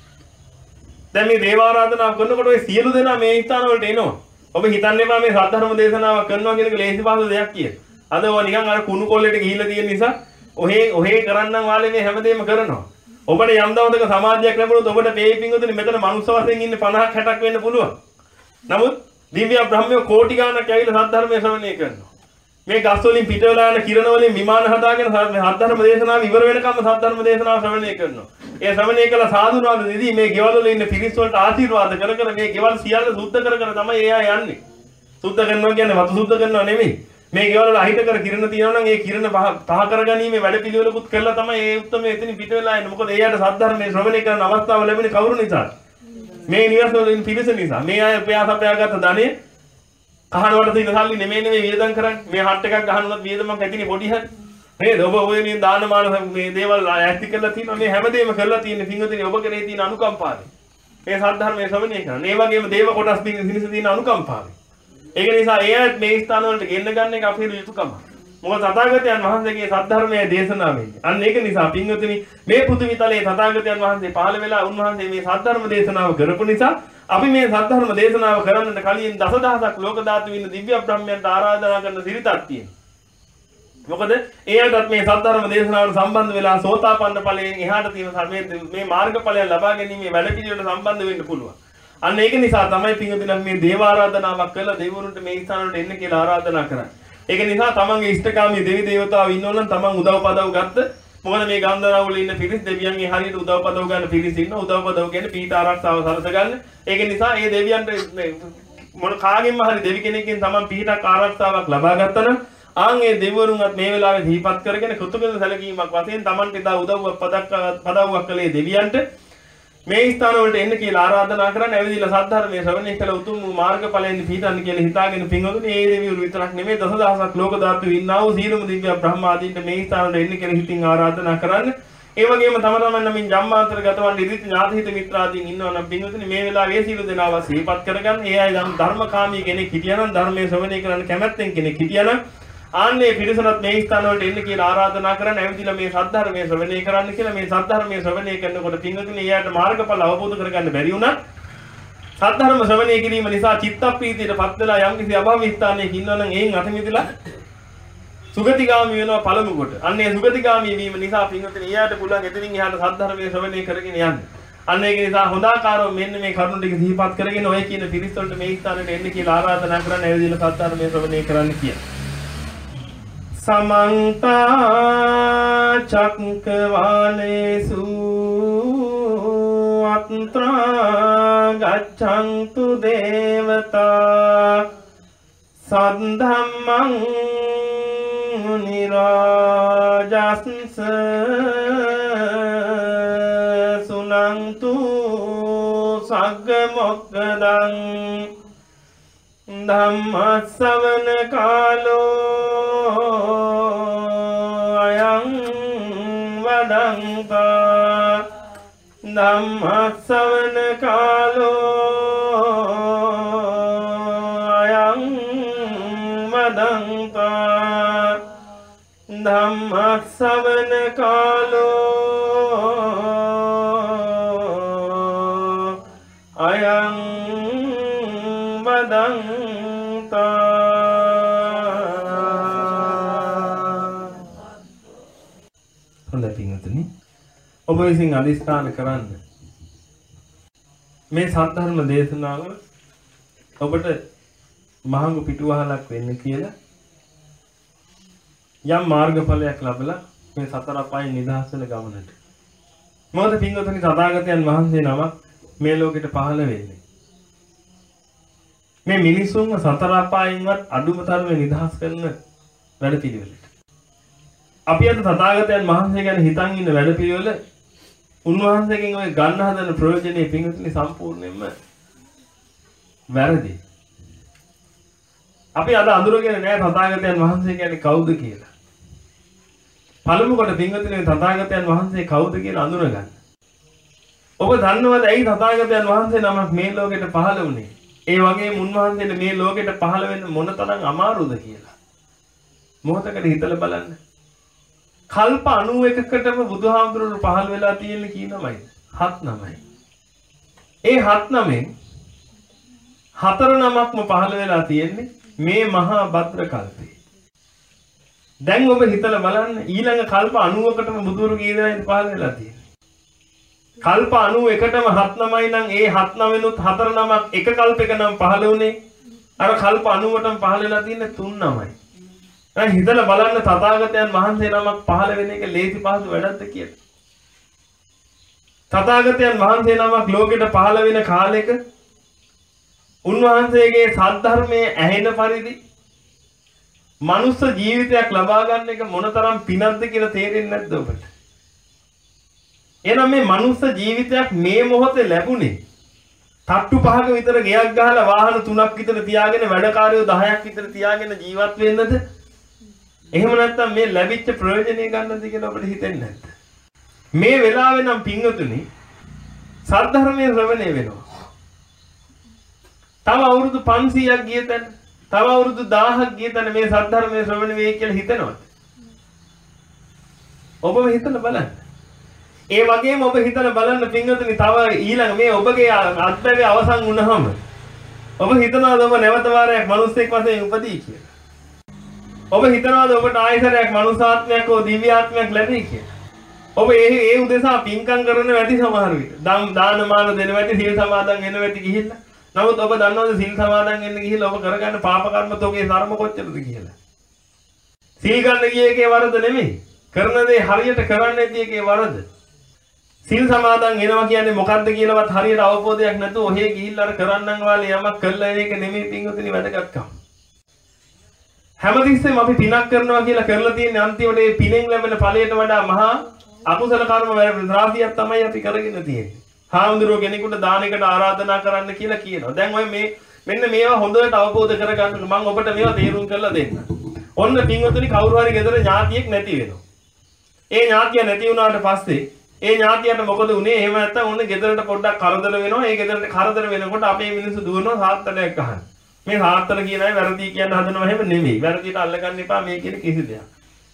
දැන් මේ දේව ආරාධනාව කරනකොට ඔය සියලු දෙනා මේ ස්ථාන වලට එනවා. ඔබ හිතන්න එපා මේ සද්ධර්ම දේශනාවක් කරනවා කියන එක ලේසි පහසු දෙයක් කියලා. අද ඔය නිකන් අර කුණු කොල්ලෙට ගිහිල්ලා තියෙන නිසා ඔහේ ඔහේ කරන්නම් වාලේ මේ හැමදේම කරනවා. ඔබට යම් දවසක සමාධියක් ලැබුණොත් ඔබට මේ පිංගුතුනි මෙතන මනුස්ස වශයෙන් ඉන්නේ පනහක් හැටක් වෙන්න පුළුවන්. නමුත් දිව්‍ය බ්‍රහ්මයෝ කෝටි ගාණක් ඇවිල්ලා සද්ධර්මයේ ශ්‍රවණය කරනවා. මේ ගස් වලින් පිට වෙලා යන කිරණ වලින් විමාන හදාගෙන සද්ධර්ම දේශනාව ඉවර වෙනකම් සද්ධර්ම දේශනාව ශ්‍රවණය කරනවා. ඒ ශ්‍රවණය කළ සාධුනාද නිදී මේ ගෙවල් වල ඉන්න පිරිස් වලට ආශිර්වාද කර කර මේ ගෙවල් සියල්ල සුද්ධ කර කර තමයි එයා යන්නේ. සුද්ධ කරනවා කියන්නේ වතු සුද්ධ කරනවා නෙමෙයි. මේ ගෙවල් වල අහිත කර කිරණ තියෙනවා නම් ඒ කිරණ පහ කරගැනීමේ වැඩ පිළිවෙලකුත් කරලා තමයි ඒ උත්තරම එතනින් පිට වෙලා එන්නේ. මොකද එයාට සද්ධර්මයේ ශ්‍රවණය කරන අවස්ථාව ලැබෙන්නේ කවුරු නිසාද? මේ නිවස් වල ඉන්න පිරිස නිසා. මේ අය ප්‍රයාසපයාගත්ත ධනෙ කහනවට තියෙන සල්ලි නෙමෙයි නෙමෙයි වියදම් කරන්නේ. මේ හට් එකක් ගහනවත් වියදමක් ඇතිනේ පොඩි හරි. නේද? ඔබ ඔය නින් දානමාන මේ දේවල් ඇස්ති කරලා තියෙනවා. මේ හැමදේම කරලා තියෙන පින්වතුනි ඔබ කරේ තියෙන අනුකම්පාවයි. මේ සද්ධර්මයේ ශ්‍රවණය කරන. ඒ වගේම දේව කොටස් පිරිස තියෙන අනුකම්පාවයි. ඒක නිසා එයත් මේ ස්ථාන වලට ගෙන්න ගන්න එක අපේ යුතුයකම. මොකද තථාගතයන් වහන්සේගේ සද්ධර්මයේ දේශනාවෙන්. අන්න ඒක නිසා පින්වතුනි මේ පෘථිවිතලයේ තථාගතයන් වහන්සේ පහළ වෙලා උන්වහන්සේ මේ සද්ධර්ම දේශනාව කරපු නිසා අපි මේ සද්ධර්ම දේශනාව කරන්නට කලින් දසදහසක් ලෝක ධාතු වින්න දිව්‍ය බ්‍රහ්මයන්ට ආරාධනා කරන සිරිතක් තියෙනවා. මොකද එයාටත් මේ සද්ධර්ම දේශනාවට සම්බන්ධ වෙලා සෝතාපන්න ඵලයෙන් එහාට තියෙන මේ මේ මාර්ගඵලයන් ලබා ගැනීමේ වැඩ පිළිවෙලට සම්බන්ධ වෙන්න පුළුවන්. අන්න ඒක නිසා තමයි පින්වතුනි මේ දේව ආරාධනාවක් කළා දෙවිවරුන්ට මේ ස්ථානවලට එන්න කියලා ආරාධනා කරන්නේ. ඒක නිසා තමන්ගේ ඉෂ්ඨකාමී දෙවි දේවතාවෝ ඉන්නවනම් තමන් උදව් පදව් ගත්ත. මොකද මේ ගන්ධාරාව වල ඉන්න පිරිස් දෙවියන්ගේ හරියට උදව් පදව් ගන්න පිරිස් ඉන්නවා. උදව් පදව් කියන්නේ පීඨ ආරක්ෂාව සලසගන්න. ඒක නිසා මේ දෙවියන්ට මොන කාගෙන්ම හරි දෙවි කෙනෙක්ගෙන් තමන් පීඨක් ආරක්ෂාවක් ලබා ගත්තා නම් ආන් ඒ දෙවිවරුන්වත් මේ වෙලාවේ දීපත් කරගෙන කෘතඥ සැලකීමක් වශයෙන් තමන්ට ඉදා උදව්වක් පදක් පදව්වක් කළේ දෙවියන්ට මේ ස්ථාන වලට එන්න කියලා ආරාධනා කරන්න ඇවිදලා සද්ධර්මයේ ශ්‍රවණය කළ උතුම් මාර්ගඵලයෙන් පිහිටන්න කියලා හිතාගෙන පින්වතුනි මේ දෙවිවරු විතරක් නෙමෙයි දසදහසක් ලෝක ධාතු ඉන්නා වූ සීලමු දිව්‍ය බ්‍රහ්ම ආදීන්ට මේ ස්ථාන වලට එන්න කියලා හිතින් ආරාධනා කරන්න. ඒ වගේම තම තමන් නමින් ජම්මාන්තරගතවන් ඉදිරි ඥාතිහිත මිත්‍රාදීන් ඉන්නවා නම් පින්වතුනි මේ වෙලාවේ ඒ සීල දෙනාව සිහිපත් කරගන්න. ඒ අය ධර්මකාමී කෙනෙක් හිටියනම් ධර්මයේ ශ්‍රවණය කරන්න කැමැත්තෙන් කෙනෙක් හිටියනම් ආන්නේ පිරිසනත් මේ ස්ථාන වලට එන්න කියලා ආරාධනා කරන්න ඇවිදලා මේ සද්ධර්මයේ ශ්‍රවණය කරන්න කියලා මේ සද්ධර්මයේ ශ්‍රවණය කරනකොට පින්වතුනි එයාට මාර්ගඵල අවබෝධ කරගන්න බැරි වුණා. සද්ධර්ම ශ්‍රවණය කිරීම නිසා චිත්තප්‍රීතියට පත් වෙලා යම්කිසි අභාව ස්ථානයක ඉන්නවනම් එයින් අත මිදලා සුගතිගාමී වෙනවා පළමු කොට. අන්නේ සුගතිගාමී වීම නිසා පින්වතුනි එයාට පුළුවන් එතනින් එහාට සද්ධර්මයේ ශ්‍රවණය කරගෙන යන්න. අන්න ඒක නිසා හොඳාකාරව මෙන්න මේ කරුණු ටික සිහිපත් කරගෙන ඔය කියන පිරිස වලට මේ ස්ථානයට එන්න කියලා ආරාධනා කරන්න ඇවිදලා සද්ධර්මයේ ශ්‍රවණය කරන්න කියලා. समंता चक्रवालेषु अत्रा गच्छन्तु देवता सद्धम्मं निराजस्स सुनन्तु सग्गमोक्खदं धम्मස්සවන කාලෝ අයං වදන්තා ධම්මස්සවන කාලෝ අයං වදන්තා ධම්මස්සවන කාලෝ අයං බදන්තා. හොඳයි පින්වතුනි, ඔබ විසින් අදිස්ථාන කරන්න මේ සත්‍ය ධර්ම දේශනාව ඔබට මහඟු පිටුවහලක් වෙන්න කියලා යම් මාර්ගඵලයක් ලැබලා මේ සතර අපායන් නිදහස් වෙන ගමනට. මොකද පින්වතුනි, තථාගතයන් වහන්සේ නමක් මේ ලෝකෙට පහළ වෙන්නේ මේ මිනිසුන්ව සතර අපායින්වත් අඩුම තරමේ නිදහස් කරන වැඩපිළිවෙලට. අපි අද තථාගතයන් වහන්සේ ගැන හිතන් ඉන්න වැඩපිළිවෙල උන්වහන්සේගෙන් ඔය ගන්න හදන ප්‍රයෝජනේ පින්වතුනි සම්පූර්ණයෙන්ම වැරදි. අපි අද අඳුරගෙන නැහැ තථාගතයන් වහන්සේ කියන්නේ කවුද කියලා. පළමු කොට පින්වතුනි තථාගතයන් වහන්සේ කවුද කියලා අඳුරගන්න. ඔබ දන්නවද ඇයි තථාගතයන් වහන්සේ නමක් මේ ලෝකෙට පහළ වුණේ? ඒ වගේම උන්වහන්සේට මේ ලෝකෙට පහළ වෙන්න මොනතරම් අමාරුද කියලා මොහොතකට හිතලා බලන්න. කල්ප අනූ එකකටම බුදුහාමුදුරුවෝ පහළ වෙලා තියෙන්නේ කී නමයි? හත් නමයි. ඒ හත් නමෙන් හතර නමක්ම පහළ වෙලා තියෙන්නේ මේ මහා භද්‍ර කල්පේ. දැන් ඔබ හිතලා බලන්න ඊළඟ කල්ප අනූවකටම බුදුරු කී දෙනෙක් පහළ වෙලා තියෙන්නේ? කල්ප අනූ එකටම හත් නමයි නම් ඒ හත් නමෙනුත් හතර නමක් එක කල්පයක නම් පහළ වුණේ. අර කල්ප අනූවටම පහළ වෙලා තියෙන්නේ තුන් නමයි. දැන් හිතලා බලන්න තථාගතයන් වහන්සේ නමක් පහළ වෙන එක ලේසි පහසු වැඩක්ද කියලා. තථාගතයන් වහන්සේ නමක් ලෝකෙට පහළ වෙන කාලෙක උන්වහන්සේගේ සද්ධර්මයේ ඇහෙන පරිදි මනුස්ස ජීවිතයක් ලබා ගන්න එක මොනතරම් පිනක්ද කියලා තේරෙන්නේ නැද්ද ඔබට? එහෙනම් මේ මනුස්ස ජීවිතයක් මේ මොහොතේ ලැබුණේ තට්ටු පහක විතර ගෙයක් ගහලා වාහන තුනක් විතර තියාගෙන වැඩකාරයෝ දහයක් විතර තියාගෙන ජීවත් වෙන්නද? එහෙම නැත්නම් මේ ලැබිච්ච ප්‍රයෝජනෙ ගන්නද කියලා ඔබට හිතෙන්නේ නැද්ද? මේ වෙලාවේ නම් පින්වතුනි සද්ධර්මයේ ශ්‍රවණය වෙනවා. තව අවුරුදු පන්සීයක් ගිය තැන, තව අවුරුදු දහයක් ගිය තැන මේ සද්ධර්මයේ ශ්‍රවණය වෙයි කියලා හිතනවද? ඔබම හිතලා බලන්න. ඒ වගේම ඔබ හිතලා බලන්න පින්වතුනි තව ඊළඟ මේ ඔබගේ අත්බැවේ අවසන් වුණාම ඔබ හිතනවාද ඔබ නැවත වාරයක් මිනිස්සෙක් වශයෙන් උපදී කියලා? ඔබ හිතනවාද ඔබට ආයතරයක් මනුසාත්මයක් හෝ දිව්‍යාත්මයක් ලැබෙයි කියලා? ඔබ ඒ ඒ උදෙසා පින්කම් කරන වැඩි සමහර විට දානමාන දෙන වැඩි සීල සමාදන් වෙන වැඩි ගිහිල්ලා. නමුත් ඔබ දන්නවද සීල් සමාදන් වෙන්න ගිහිල්ලා ඔබ කරගන්න පාප කර්ම තෝගේ ධර්ම කොච්චරද කියලා? සීල් ගන්න ගිය එකේ වරද නෙමෙයි. කරන දේ හරියට කරන්නේ නැති එකේ වරද. සීල් සමාදන් වෙනවා කියන්නේ මොකද්ද කියලාවත් හරියට අවබෝධයක් නැතුව ඔහේ ගිහිල්ලා අර කරන්නන් වාලේ යමක් කළා ඒක නෙමෙයි පින්වතුනි වැදගත්කම. හැමතිස්සෙම අපි පිනක් කරනවා කියලා කරලා තියෙන අන්තිමට මේ පිනෙන් ලැබෙන ඵලයට වඩා මහා අකුසල කර්ම රාශියක් තමයි අපි කරගෙන තියෙන්නේ. හාමුදුරුවෝ කෙනෙකුට දානයකට ආරාධනා කරන්න කියලා කියනවා. දැන් ඔය මේ මෙන්න මේවා හොඳට අවබෝධ කරගන්න මම ඔබට මේවා තේරුම් කරලා දෙන්න. ඔන්න පින්වතුනි කවුරු හරි ගෙදර ඥාතියෙක් නැති වෙනවා. ඒ ඥාතිය නැති වුණාට පස්සේ ඒ ඥාතියට මොකද උනේ? එහෙම නැත්නම් ඔන්න ගෙදරට පොඩ්ඩක් කරදර වෙනවා. ඒ ගෙදරට කරදර වෙනකොට අපේ මිනිස්සු දුවනවා සාත්තලයක් අහන්න. මේ සාත්තල කියන අය වැරදි කියන හදනවා එහෙම නෙමෙයි. වැරදියට අල්ලගන්න එපා මේ කියන කිසි දෙයක්.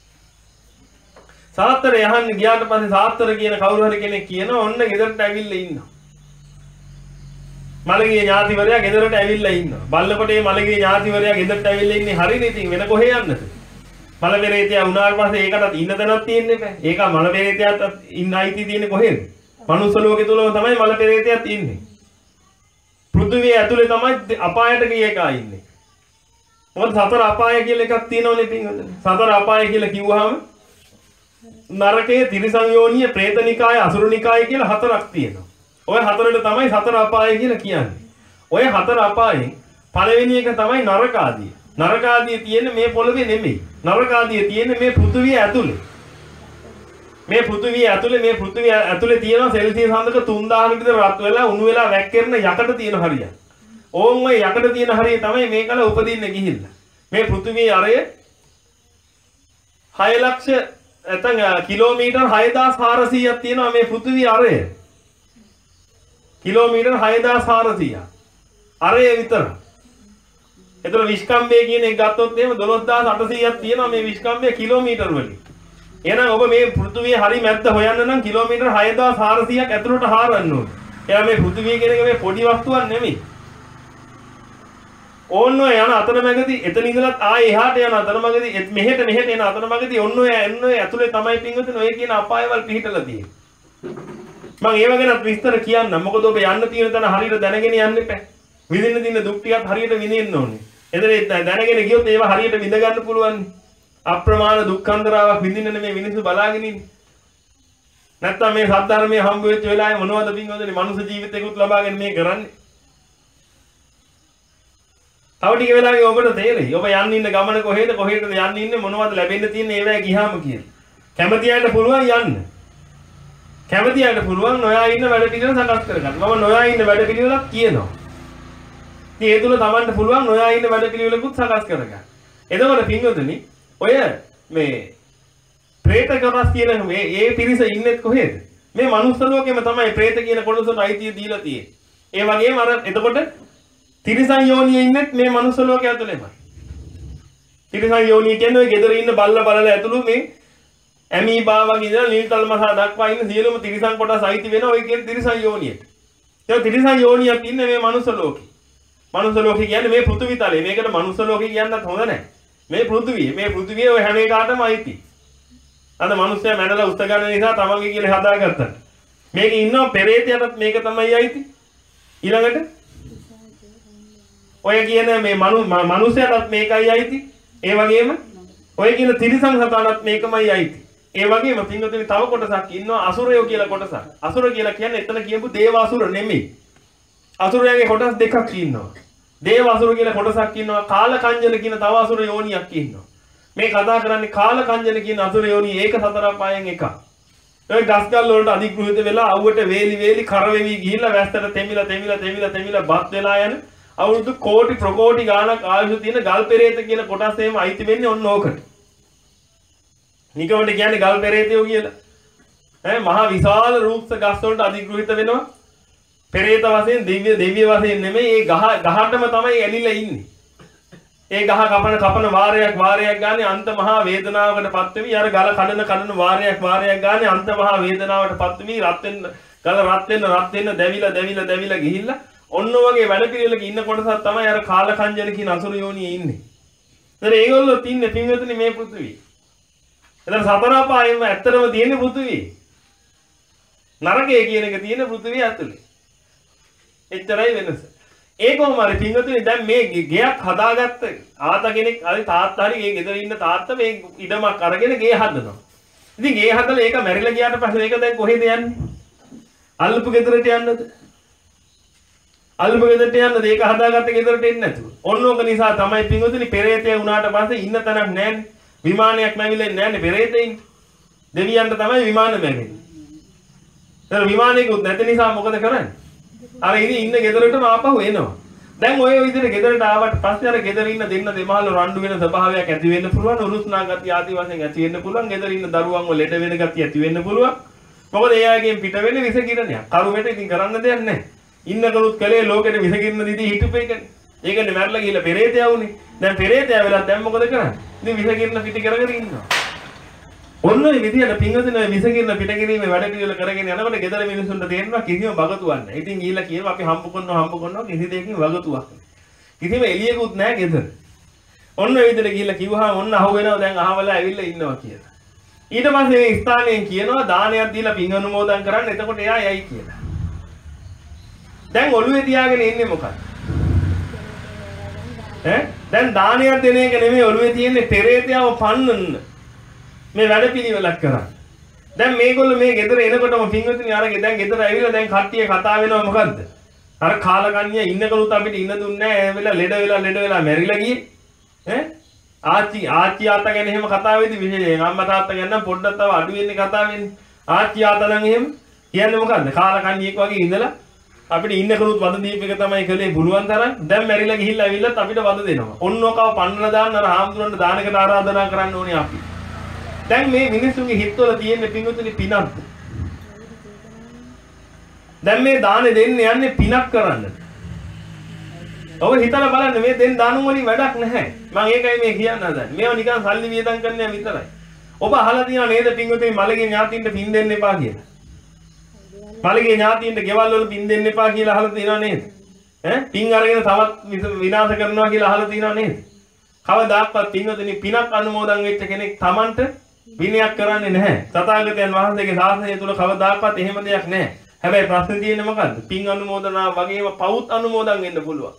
සාත්තර යහන්න ගියාට පස්සේ සාත්තර කියන කවුරු හරි කෙනෙක් කියනවා ඔන්න ගෙදරට ඇවිල්ලා ඉන්නවා. මලගේ ඥාතිවරයා ගෙදරට ඇවිල්ලා ඉන්නවා. බල්ලකොට මේ මලගේ ඥාතිවරයා ගෙදරට ඇවිල්ලා ඉන්නේ හරිනේ. ඉතින් වෙන කොහේ යන්නද? මල පෙරේතයා වුණාට පස්සේ ඒකටත් ඉන්න තැනක් තියෙන්නේ නැහැ. ඒක මල පෙරේතයාට ඉන්න අයිති තියෙන්නේ කොහෙද? මනුස්ස ලෝකේ තුලම තමයි මල පෙරේතයාත් ඉන්නේ. පෘථිවිය ඇතුලේ තමයි අපායට ගිය එකා ඉන්නේ. මොකද සතර අපාය කියලා එකක් තියෙනවනේ පින්වතුනි. සතර අපාය කියලා කිව්වහම නරකයේ තිරිසන් යෝනිය, പ്രേතනිකාය, අසුරනිකාය කියලා හතරක් තියෙනවා. ඔය හතරට තමයි සතර අපාය කියලා කියන්නේ. ඔය හතර අපායෙන් පළවෙනි එක තමයි නරක ආදිය. නරක ආදිය තියෙන්නේ මේ පොළවේ නෙමෙයි. නරක ආදිය තියෙන්නේ මේ පෘථිවිය ඇතුලේ. මේ පෘථිවිය ඇතුලේ මේ පෘථිවිය ඇතුලේ තියෙන සෙල්සියස් හඳක තුන් දහසක විතර රත් වෙලා උණු වෙලා වැක්කිරන යකඩ තියෙන හරියක්. ඕන් ඔය යකඩ තියෙන හරිය තමයි මේකල උපදින්න ගිහිල්ලා. මේ පෘථිවියේ අරය හය ලක්ෂ නැත්නම් කිලෝමීටර් හයදාස් හාරසීයක් තියෙනවා මේ පෘථිවියේ අරය. කිලෝමීටර් හයදාස් හාරසීයක්. අරය විතර. එතන විස්කම්බේ කියන එක ගත්තොත් එහෙම දොළොස් හදාස් අටසීයක් තියෙනවා මේ විස්කම්බේ කිලෝමීටර් වලින්. එහෙනම් ඔබ මේ පෘථුවිය හරි මැද්ද හොයන්න නම් කිලෝමීටර් හය දහස් හාරසියයක් ඇතුළට හාරන්න ඕනේ. එයා මේ පෘථුවිය කියන එක මේ පොඩි වස්තුවක් නෙමෙයි. ඕන්න ඔය යන අතරමැදි එතන ඉඳලත් ආයේ එහාට යන අතරමැදි මෙහෙට මෙහෙට යන අතරමැදි ඔන්න ඔය එන්න ඔය ඇතුලේ තමයි පින්වතුනි ඔය කියන අපායවල් පිහිටලා තියෙන්නේ. මම ඒව ගැන විස්තර කියන්නම්. මොකද ඔබ යන්න තියෙන තැන හරියට දැනගෙන යන්න එපා. විඳින්න දින දුක් ටිකත් හරියට විඳින්න ඕනේ. එතන දැනගෙන ගියොත් ඒව හරියට විඳ ගන්න පුළුවන්. අප්‍රමාණ දුක්ඛන්දරාවක් විඳින්න නෙමෙයි මිනිස්සු බලාගෙන ඉන්නේ. නැත්තම් මේ සද්ධර්මයේ හම්බ වෙච්ච වෙලාවේ මොනවද පින්වතුනි මනුෂ්‍ය ජීවිතයකුත් ලබාගෙන මේ කරන්නේ. තව ටික වෙලාවකින් ඔබට තේරෙයි. ඔබ යන්න ඉන්න ගමන කොහෙද කොහෙටද යන්න ඉන්නේ මොනවද ලැබෙන්න තියෙන්නේ ඒවැය ගියාම කියලා. කැමති අයට පුළුවන් යන්න. කැමති අයට පුළුවන් නොයා ඉන්න වැඩ පිළිවෙල සකස් කරගන්න. මම නොයා ඉන්න වැඩ පිළිවෙලක් කියනවා. ඉතින් ඒ තුල Tamanට පුළුවන් නොයා ඉන්න වැඩ පිළිවෙලකුත් සකස් කරගන්න. එතකොට පින්වතුනි ඔය මේ പ്രേත කොටස් කියන මේ ඒ පිරිස ඉන්නේ කොහෙද? මේ මනුස්ස ලෝකෙම තමයි പ്രേත කියන කොටසට අයිතිය දීලා තියෙන්නේ. ඒ වගේම අර එතකොට තිරිසන් යෝනියේ ඉන්නෙත් මේ මනුස්ස ලෝකයේ ඇතුළේමයි. තිරිසන් යෝනිය කියන්නේ ඔය ගෙදර ඉන්න බල්ල බලලා ඇතුළු මේ ඇමීබා වගේ ඉඳලා නිල්තල් මසා දක්වා ඉන්න සියලුම තිරිසන් කොටස් අයිති වෙන ඔය කියන තිරිසන් යෝනියට. ඒ තිරිසන් යෝනියක් ඉන්නේ මේ මනුස්ස ලෝකේ. මනුස්ස ලෝකේ කියන්නේ මේ පෘථිවි තලයේ. මේකට මනුස්ස ලෝකේ කියන්නත් හොඳ නැහැ. මේ පෘථිවිය මේ පෘථිවිය ඔය හැම එකකටම අයිති. අද මනුස්සයා මැනලා උස්ත ගන්න නිසා තමන්ගේ කියලා හදාගත්තා. මේකේ ඉන්නවා පෙරේතයටත් මේක තමයි අයිති. ඊළඟට ඔය කියන මේ මනු මනුස්සයටත් මේකයි අයිති. ඒ වගේම ඔය කියන තිරිසන් සතාටත් මේකමයි අයිති. ඒ වගේම පින්වතුනි තව කොටසක් ඉන්නවා අසුරයෝ කියලා කොටසක්. අසුර කියලා කියන්නේ එතන කියපු දේව අසුර නෙමෙයි. අසුරයන්ගේ කොටස් දෙකක් ඉන්නවා. දේව අසුර කියලා කොටසක් ඉන්නවා. කාලකංජන කියන තව අසුර යෝනියක් ඉන්නවා. මේ කතා කරන්නේ කාලකංජන කියන අසුර යෝනිය ඒක සතර පායෙන් එකක්. ඔය ගස්කල් වලට අධිග්‍රහිත වෙලා අවුවට වේලි වේලි කරවෙවි ගිහිල්ලා වැස්සට තෙමිලා තෙමිලා තෙමිලා තෙමිලා බත් වෙලා යන අවුරුදු කෝටි ප්‍රකෝටි ගාණක් ආයුෂ තියෙන ගල් පෙරේත කියන කොටස් එහෙම අයිති වෙන්නේ ඔන්න ඕකට. නිකමට කියන්නේ ගල් පෙරේතයෝ කියලා. ඈ මහා විශාල රූක්ෂ ගස් වලට අධිග්‍රහිත වෙනවා. පෙරේත වශයෙන් දිව්‍ය දෙවිය වශයෙන් නෙමෙයි ඒ ගහ ගහටම තමයි ඇලිලා ඉන්නේ. ඒ ගහ කපන කපන වාරයක් වාරයක් ගානේ අන්ත මහා වේදනාවකටපත් වෙවි අර ගල කඩන කඩන වාරයක් වාරයක් ගානේ අන්ත මහා වේදනාවටපත් වෙවි රත් වෙන්න ගල රත් වෙන්න රත් වෙන්න දැවිලා දැවිලා දැවිලා ගිහිල්ලා ඔන්න වගේ වැඩ පිළිවෙලක ඉන්න කොටසක් තමයි අර කාලකංජන කියන අසුර යෝනියේ ඉන්නේ. ඒතර ඒගොල්ලෝ තින්නේ පින්වතුනි මේ පෘථිවිය. එතන සතර අපායෙම ඇත්තටම තියෙන පෘථිවිය. නරකය කියන එක තියෙන පෘථිවිය ඇතුලේ. එච්චරයි වෙනස. ඒ කොහොම හරි පින්වතුනි දැන් මේ ගෙයක් හදාගත්ත ආතා කෙනෙක් හරි තාත්තා හරි ගේ ගෙදර ඉන්න තාත්තා මේ ඉඩමක් අරගෙන ගේ හදනවා. ඉතින් ගේ හදලා ඒක මැරිලා ගියාට පස්සේ ඒක දැන් කොහෙද යන්නේ? අල්ලපු ගෙදරට යන්නද? අල්ලපු ගෙදරට යන්නද? ඒක හදාගත්ත ගෙදරට එන්නේ නැතුව. ඔන්න ඕක නිසා තමයි පින්වතුනි පෙරේතය වුණාට පස්සේ ඉන්න තැනක් නැන්නේ. විමානයක් නැවිලා නැන්නේ පෙරේතෙයින්. දෙවියන්ට තමයි විමාන මැවෙන්නේ. ඒතර විමානයකුත් නැති නිසා මොකද කරන්නේ? අර ඉතින් ඉන්න ගෙදරටම ආපහු එනවා. දැන් ඔය විදිහට ගෙදරට ආවට පස්සේ අර ගෙදර ඉන්න දෙන්න දෙමහල් රණ්ඩු වෙන ස්වභාවයක් ඇති වෙන්න පුළුවන්. උරුස්නා ගතිය ආදි වශයෙන් ඇති වෙන්න පුළුවන්. ගෙදර ඉන්න දරුවන්ව ලෙඩ වෙන ගතිය ඇති වෙන්න පුළුවන්. මොකද ඒ අයගෙන් පිට වෙන්නේ විස කිරණයක්. කරුමෙට ඉතින් කරන්න දෙයක් නැහැ. ඉන්න කලුත් කලේ ලෝකෙට විස කිරණ දිදී හිටපු එකනේ. ඒකනේ මැරලා ගිහලා පෙරේතයා වුනේ. දැන් පෙරේතයා වෙලා දැන් මොකද කරන්නේ? ඉතින් විස කිරණ පිට කරගෙන ඉන්නවා. ඔන්න ඔය විදියට පින්වතුනි ඔය විස කිරණ පිට කිරීමේ වැඩ පිළිවෙල කරගෙන යනකොට ගෙදර මිනිස්සුන්ට තේරෙනවා කිසිම වගතුවක් නැහැ. ඉතින් ගිහිල්ලා කියනවා අපි හම්බ කරනවා හම්බ කරනවා කිසි දෙයකින් වගතුවක් නැහැ. කිසිම එළියකුත් නැහැ ගෙදර. ඔන්න ඔය විදියට ගිහිල්ලා කිව්වහම ඔන්න අහු වෙනවා දැන් අහවලා ඇවිල්ලා ඉන්නවා කියලා. ඊට පස්සේ මේ ස්ථානයෙන් කියනවා දානයක් දීලා පින් අනුමෝදන් කරන්න. එතකොට එයා යයි කියලා. දැන් ඔළුවේ තියාගෙන ඉන්නේ මොකක්ද? ඈ දැන් දානයක් දෙන එක නෙමෙයි ඔළුවේ තියෙන්නේ පෙරේතයව පන්නන්න. මේ වැඩ පිළිවෙලක් කරා. දැන් මේගොල්ලෝ මේ ගෙදර එනකොටම පින්වතුනි අරගෙන දැන් ගෙදර ඇවිල්ලා දැන් කට්ටිය කතා වෙනවා මොකද්ද? අර කාලකන්ණිය ඉන්නකලුත් අපිට ඉන්න දුන්නේ නැහැ. වෙලා ලෙඩ වෙලා ලෙඩ වෙලා මැරිලා ගියේ. ඈ ආච්චි ආච්චි ආතා ගැන එහෙම කතා වෙද්දි විශේෂයෙන් අම්මා තාත්තා ගැන නම් පොඩ්ඩක් තව අඩු වෙන්නේ කතා වෙන්නේ. ආච්චි ආතා නම් එහෙම කියන්නේ මොකද්ද? කාලකන්ණියෙක් වගේ ඉඳලා අපිට ඉන්නකලුත් වද දීප එක තමයි කළේ පුළුවන් තරම්. දැන් මැරිලා ගිහිල්ලා ඇවිල්ලත් අපිට වද දෙනවා. ඔන්න ඔකව පන්නන දාන්න අර හාමුදුරන්ට දානකට ආරාධනා කරන්න ඕනේ අපි. දැන් මේ මිනිස්සුන්ගේ හිතවල තියෙන පින්වතුනි පිනක්ද? දැන් මේ දානේ දෙන්න යන්නේ පිනක් කරන්නද? ඔබ හිතලා බලන්න මේ දෙන්න දාන වලින් වැඩක් නැහැ. මම ඒකයි මේ කියන්න හදන්නේ. මේව නිකන් සල්ලි වියදම් කරන්න විතරයි. ඔබ අහලා තියෙනව නේද පින්වතුනි මලගේ ඥාතියින්ට පින් දෙන්න එපා කියලා. මලගේ ඥාතියින්ට ගෙවල් වල පින් දෙන්න එපා කියලා අහලා තියෙනව නේද? ඈ පින් අරගෙන තවත් විනාශ කරනවා කියලා අහලා තියෙනව නේද? කවදාක්වත් පින්වතුනි පිනක් අනුමෝදන් වෙච්ච කෙනෙක් Tamanට විනයක් කරන්නේ නැහැ. තථාගතයන් වහන්සේගේ ශාසනය තුල කවදාක්වත් එහෙම දෙයක් නැහැ. හැබැයි ප්‍රශ්නේ තියෙන්නේ මොකද්ද? පින් අනුමෝදනා වගේම පවුත් අනුමෝදන් වෙන්න පුළුවන්.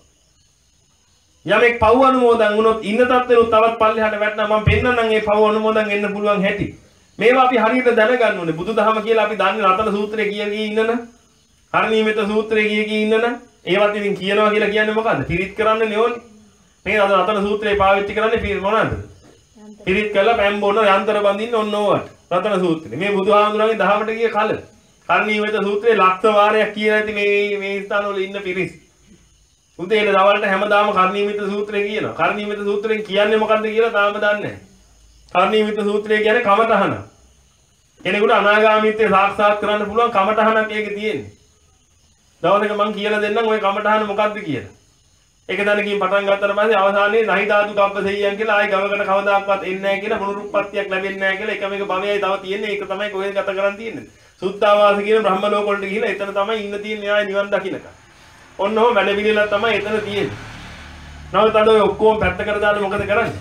යමෙක් පව් අනුමෝදන් වුණොත් ඉන්න තත්ත්වෙනුත් තවත් පල්ලෙහාට වැටෙනවා. මම පෙන්නන්නම් මේ පව් අනුමෝදන් වෙන්න පුළුවන් හැටි. මේවා අපි හරියට දැනගන්න ඕනේ. බුදුදහම කියලා අපි දන්නේ රතන සූත්‍රය කිය කී ඉන්නන. හරණීයමිත සූත්‍රය කිය කී ඉන්නන. ඒවත් ඉතින් කියනවා කියලා කියන්නේ මොකද්ද? පිරිත් කරන්න නෙවෙයි. මේ අද රතන සූත්‍රය පාවිච්චි කරන්නේ මොනවද? පිරිත් කළා පැම් බොන යන්ත්‍ර බඳින්න ඔන්න ඕවට. රතන සූත්‍රය. මේ බුදුහාමුදුරන්ගේ දහමට ගිය කල. හරණීයමිත සූත්‍රයේ ලක්ෂ වාරයක් කියලා ඇති මේ මේ ස්ථානවල ඉන්න පිරිස්. උදේට දවල්ට හැමදාම කර්ණීයමිත සූත්‍රය කියනවා. කර්ණීයමිත සූත්‍රයෙන් කියන්නේ මොකද්ද කියලා තාම දන්නේ නැහැ. කර්ණීයමිත සූත්‍රය කියන්නේ කමඨහන. කෙනෙකුට අනාගාමීත්වය සාක්ෂාත් කරන්න පුළුවන් කමඨහනක් ඒකේ තියෙන්නේ. දවසක මම කියලා දෙන්නම් ওই කමඨහන මොකද්ද කියලා. ඒක දැනකින් පටන් ගත්තට පස්සේ අවසානයේ නහි ධාතු කප්පසෙයියන් කියලා ආයි ගවකට කවදාක්වත් එන්නේ නැහැ කියලා පුනරුත්පත්තියක් ලැබෙන්නේ නැහැ කියලා එකම එක භවයයි තව තියෙන්නේ. ඒක තමයි කොහෙද ගත කරන් තියෙන්නේ. සුද්ධාවාස කියන බ්‍රහ්ම ලෝක වලට ගිහිලා එතන තමයි ඉන්න තියෙන්නේ ආයි නිවන් දකින්නක. ඔන්න ඔහොම වැඩ පිළිවෙලක් තමයි එතන තියෙන්නේ. නමුත් අද ඔය ඔක්කොම පැත්තකට දාලා මොකද කරන්නේ?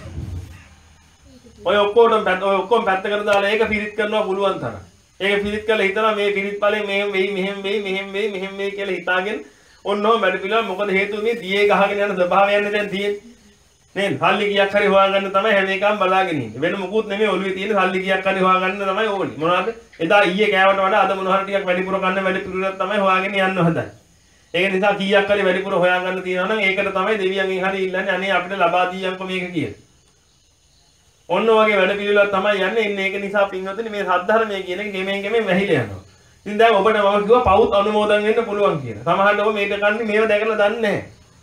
ඔය ඔක්කොටම පැත්ත ඔය ඔක්කොම පැත්තකට දාලා ඒක පිරිත් කරනවා පුළුවන් තරම්. ඒක පිරිත් කරලා හිතනවා මේ පිරිත් ඵලෙ මෙහෙම වෙයි මෙහෙම වෙයි මෙහෙම වෙයි මෙහෙම වෙයි කියලා හිතාගෙන ඔන්න ඔහොම වැඩ පිළිවෙල මොකද හේතුව මේ දියේ ගහගෙන යන ස්වභාවයන්නේ දැන් තියෙන්නේ. නේද? සල්ලි කීයක් හරි හොයාගන්න තමයි හැම එකම බලාගෙන ඉන්නේ. වෙන මොකුත් නෙමෙයි ඔළුවේ තියෙන සල්ලි කීයක් හරි හොයාගන්න තමයි ඕනේ. මොනවද? එදා ඊයේ කෑවට වඩා අද මොන හරි ටිකක් වැඩිපුර කන්න වැඩ පිළිවෙලක් තමයි හොයාගෙන යන්න හදන්නේ. ඒක නිසා කීයක් හරි වැඩිපුර හොයාගන්න තියෙනවා නම් ඒකට තමයි දෙවියන්ගෙන් හරි ඉල්ලන්නේ අනේ අපිට ලබා දීයන්කො මේක කියලා. ඔන්න ඔයගේ වැඩ පිළිවෙලක් තමයි යන්නේ. ඉන්නේ ඒක නිසා පින්වතුනි මේ සද්ධර්මයේ කියන එක ගෙමෙන් ගෙමෙන් වැහිලා යනවා. ඉතින් දැන් ඔබට මම කිව්වා පවුත් අනුමෝදන් වෙන්න පුළුවන් කියලා. සමහරවිට ඔබ මේක කන්නේ මේව දැකලා දන්නේ නැහැ.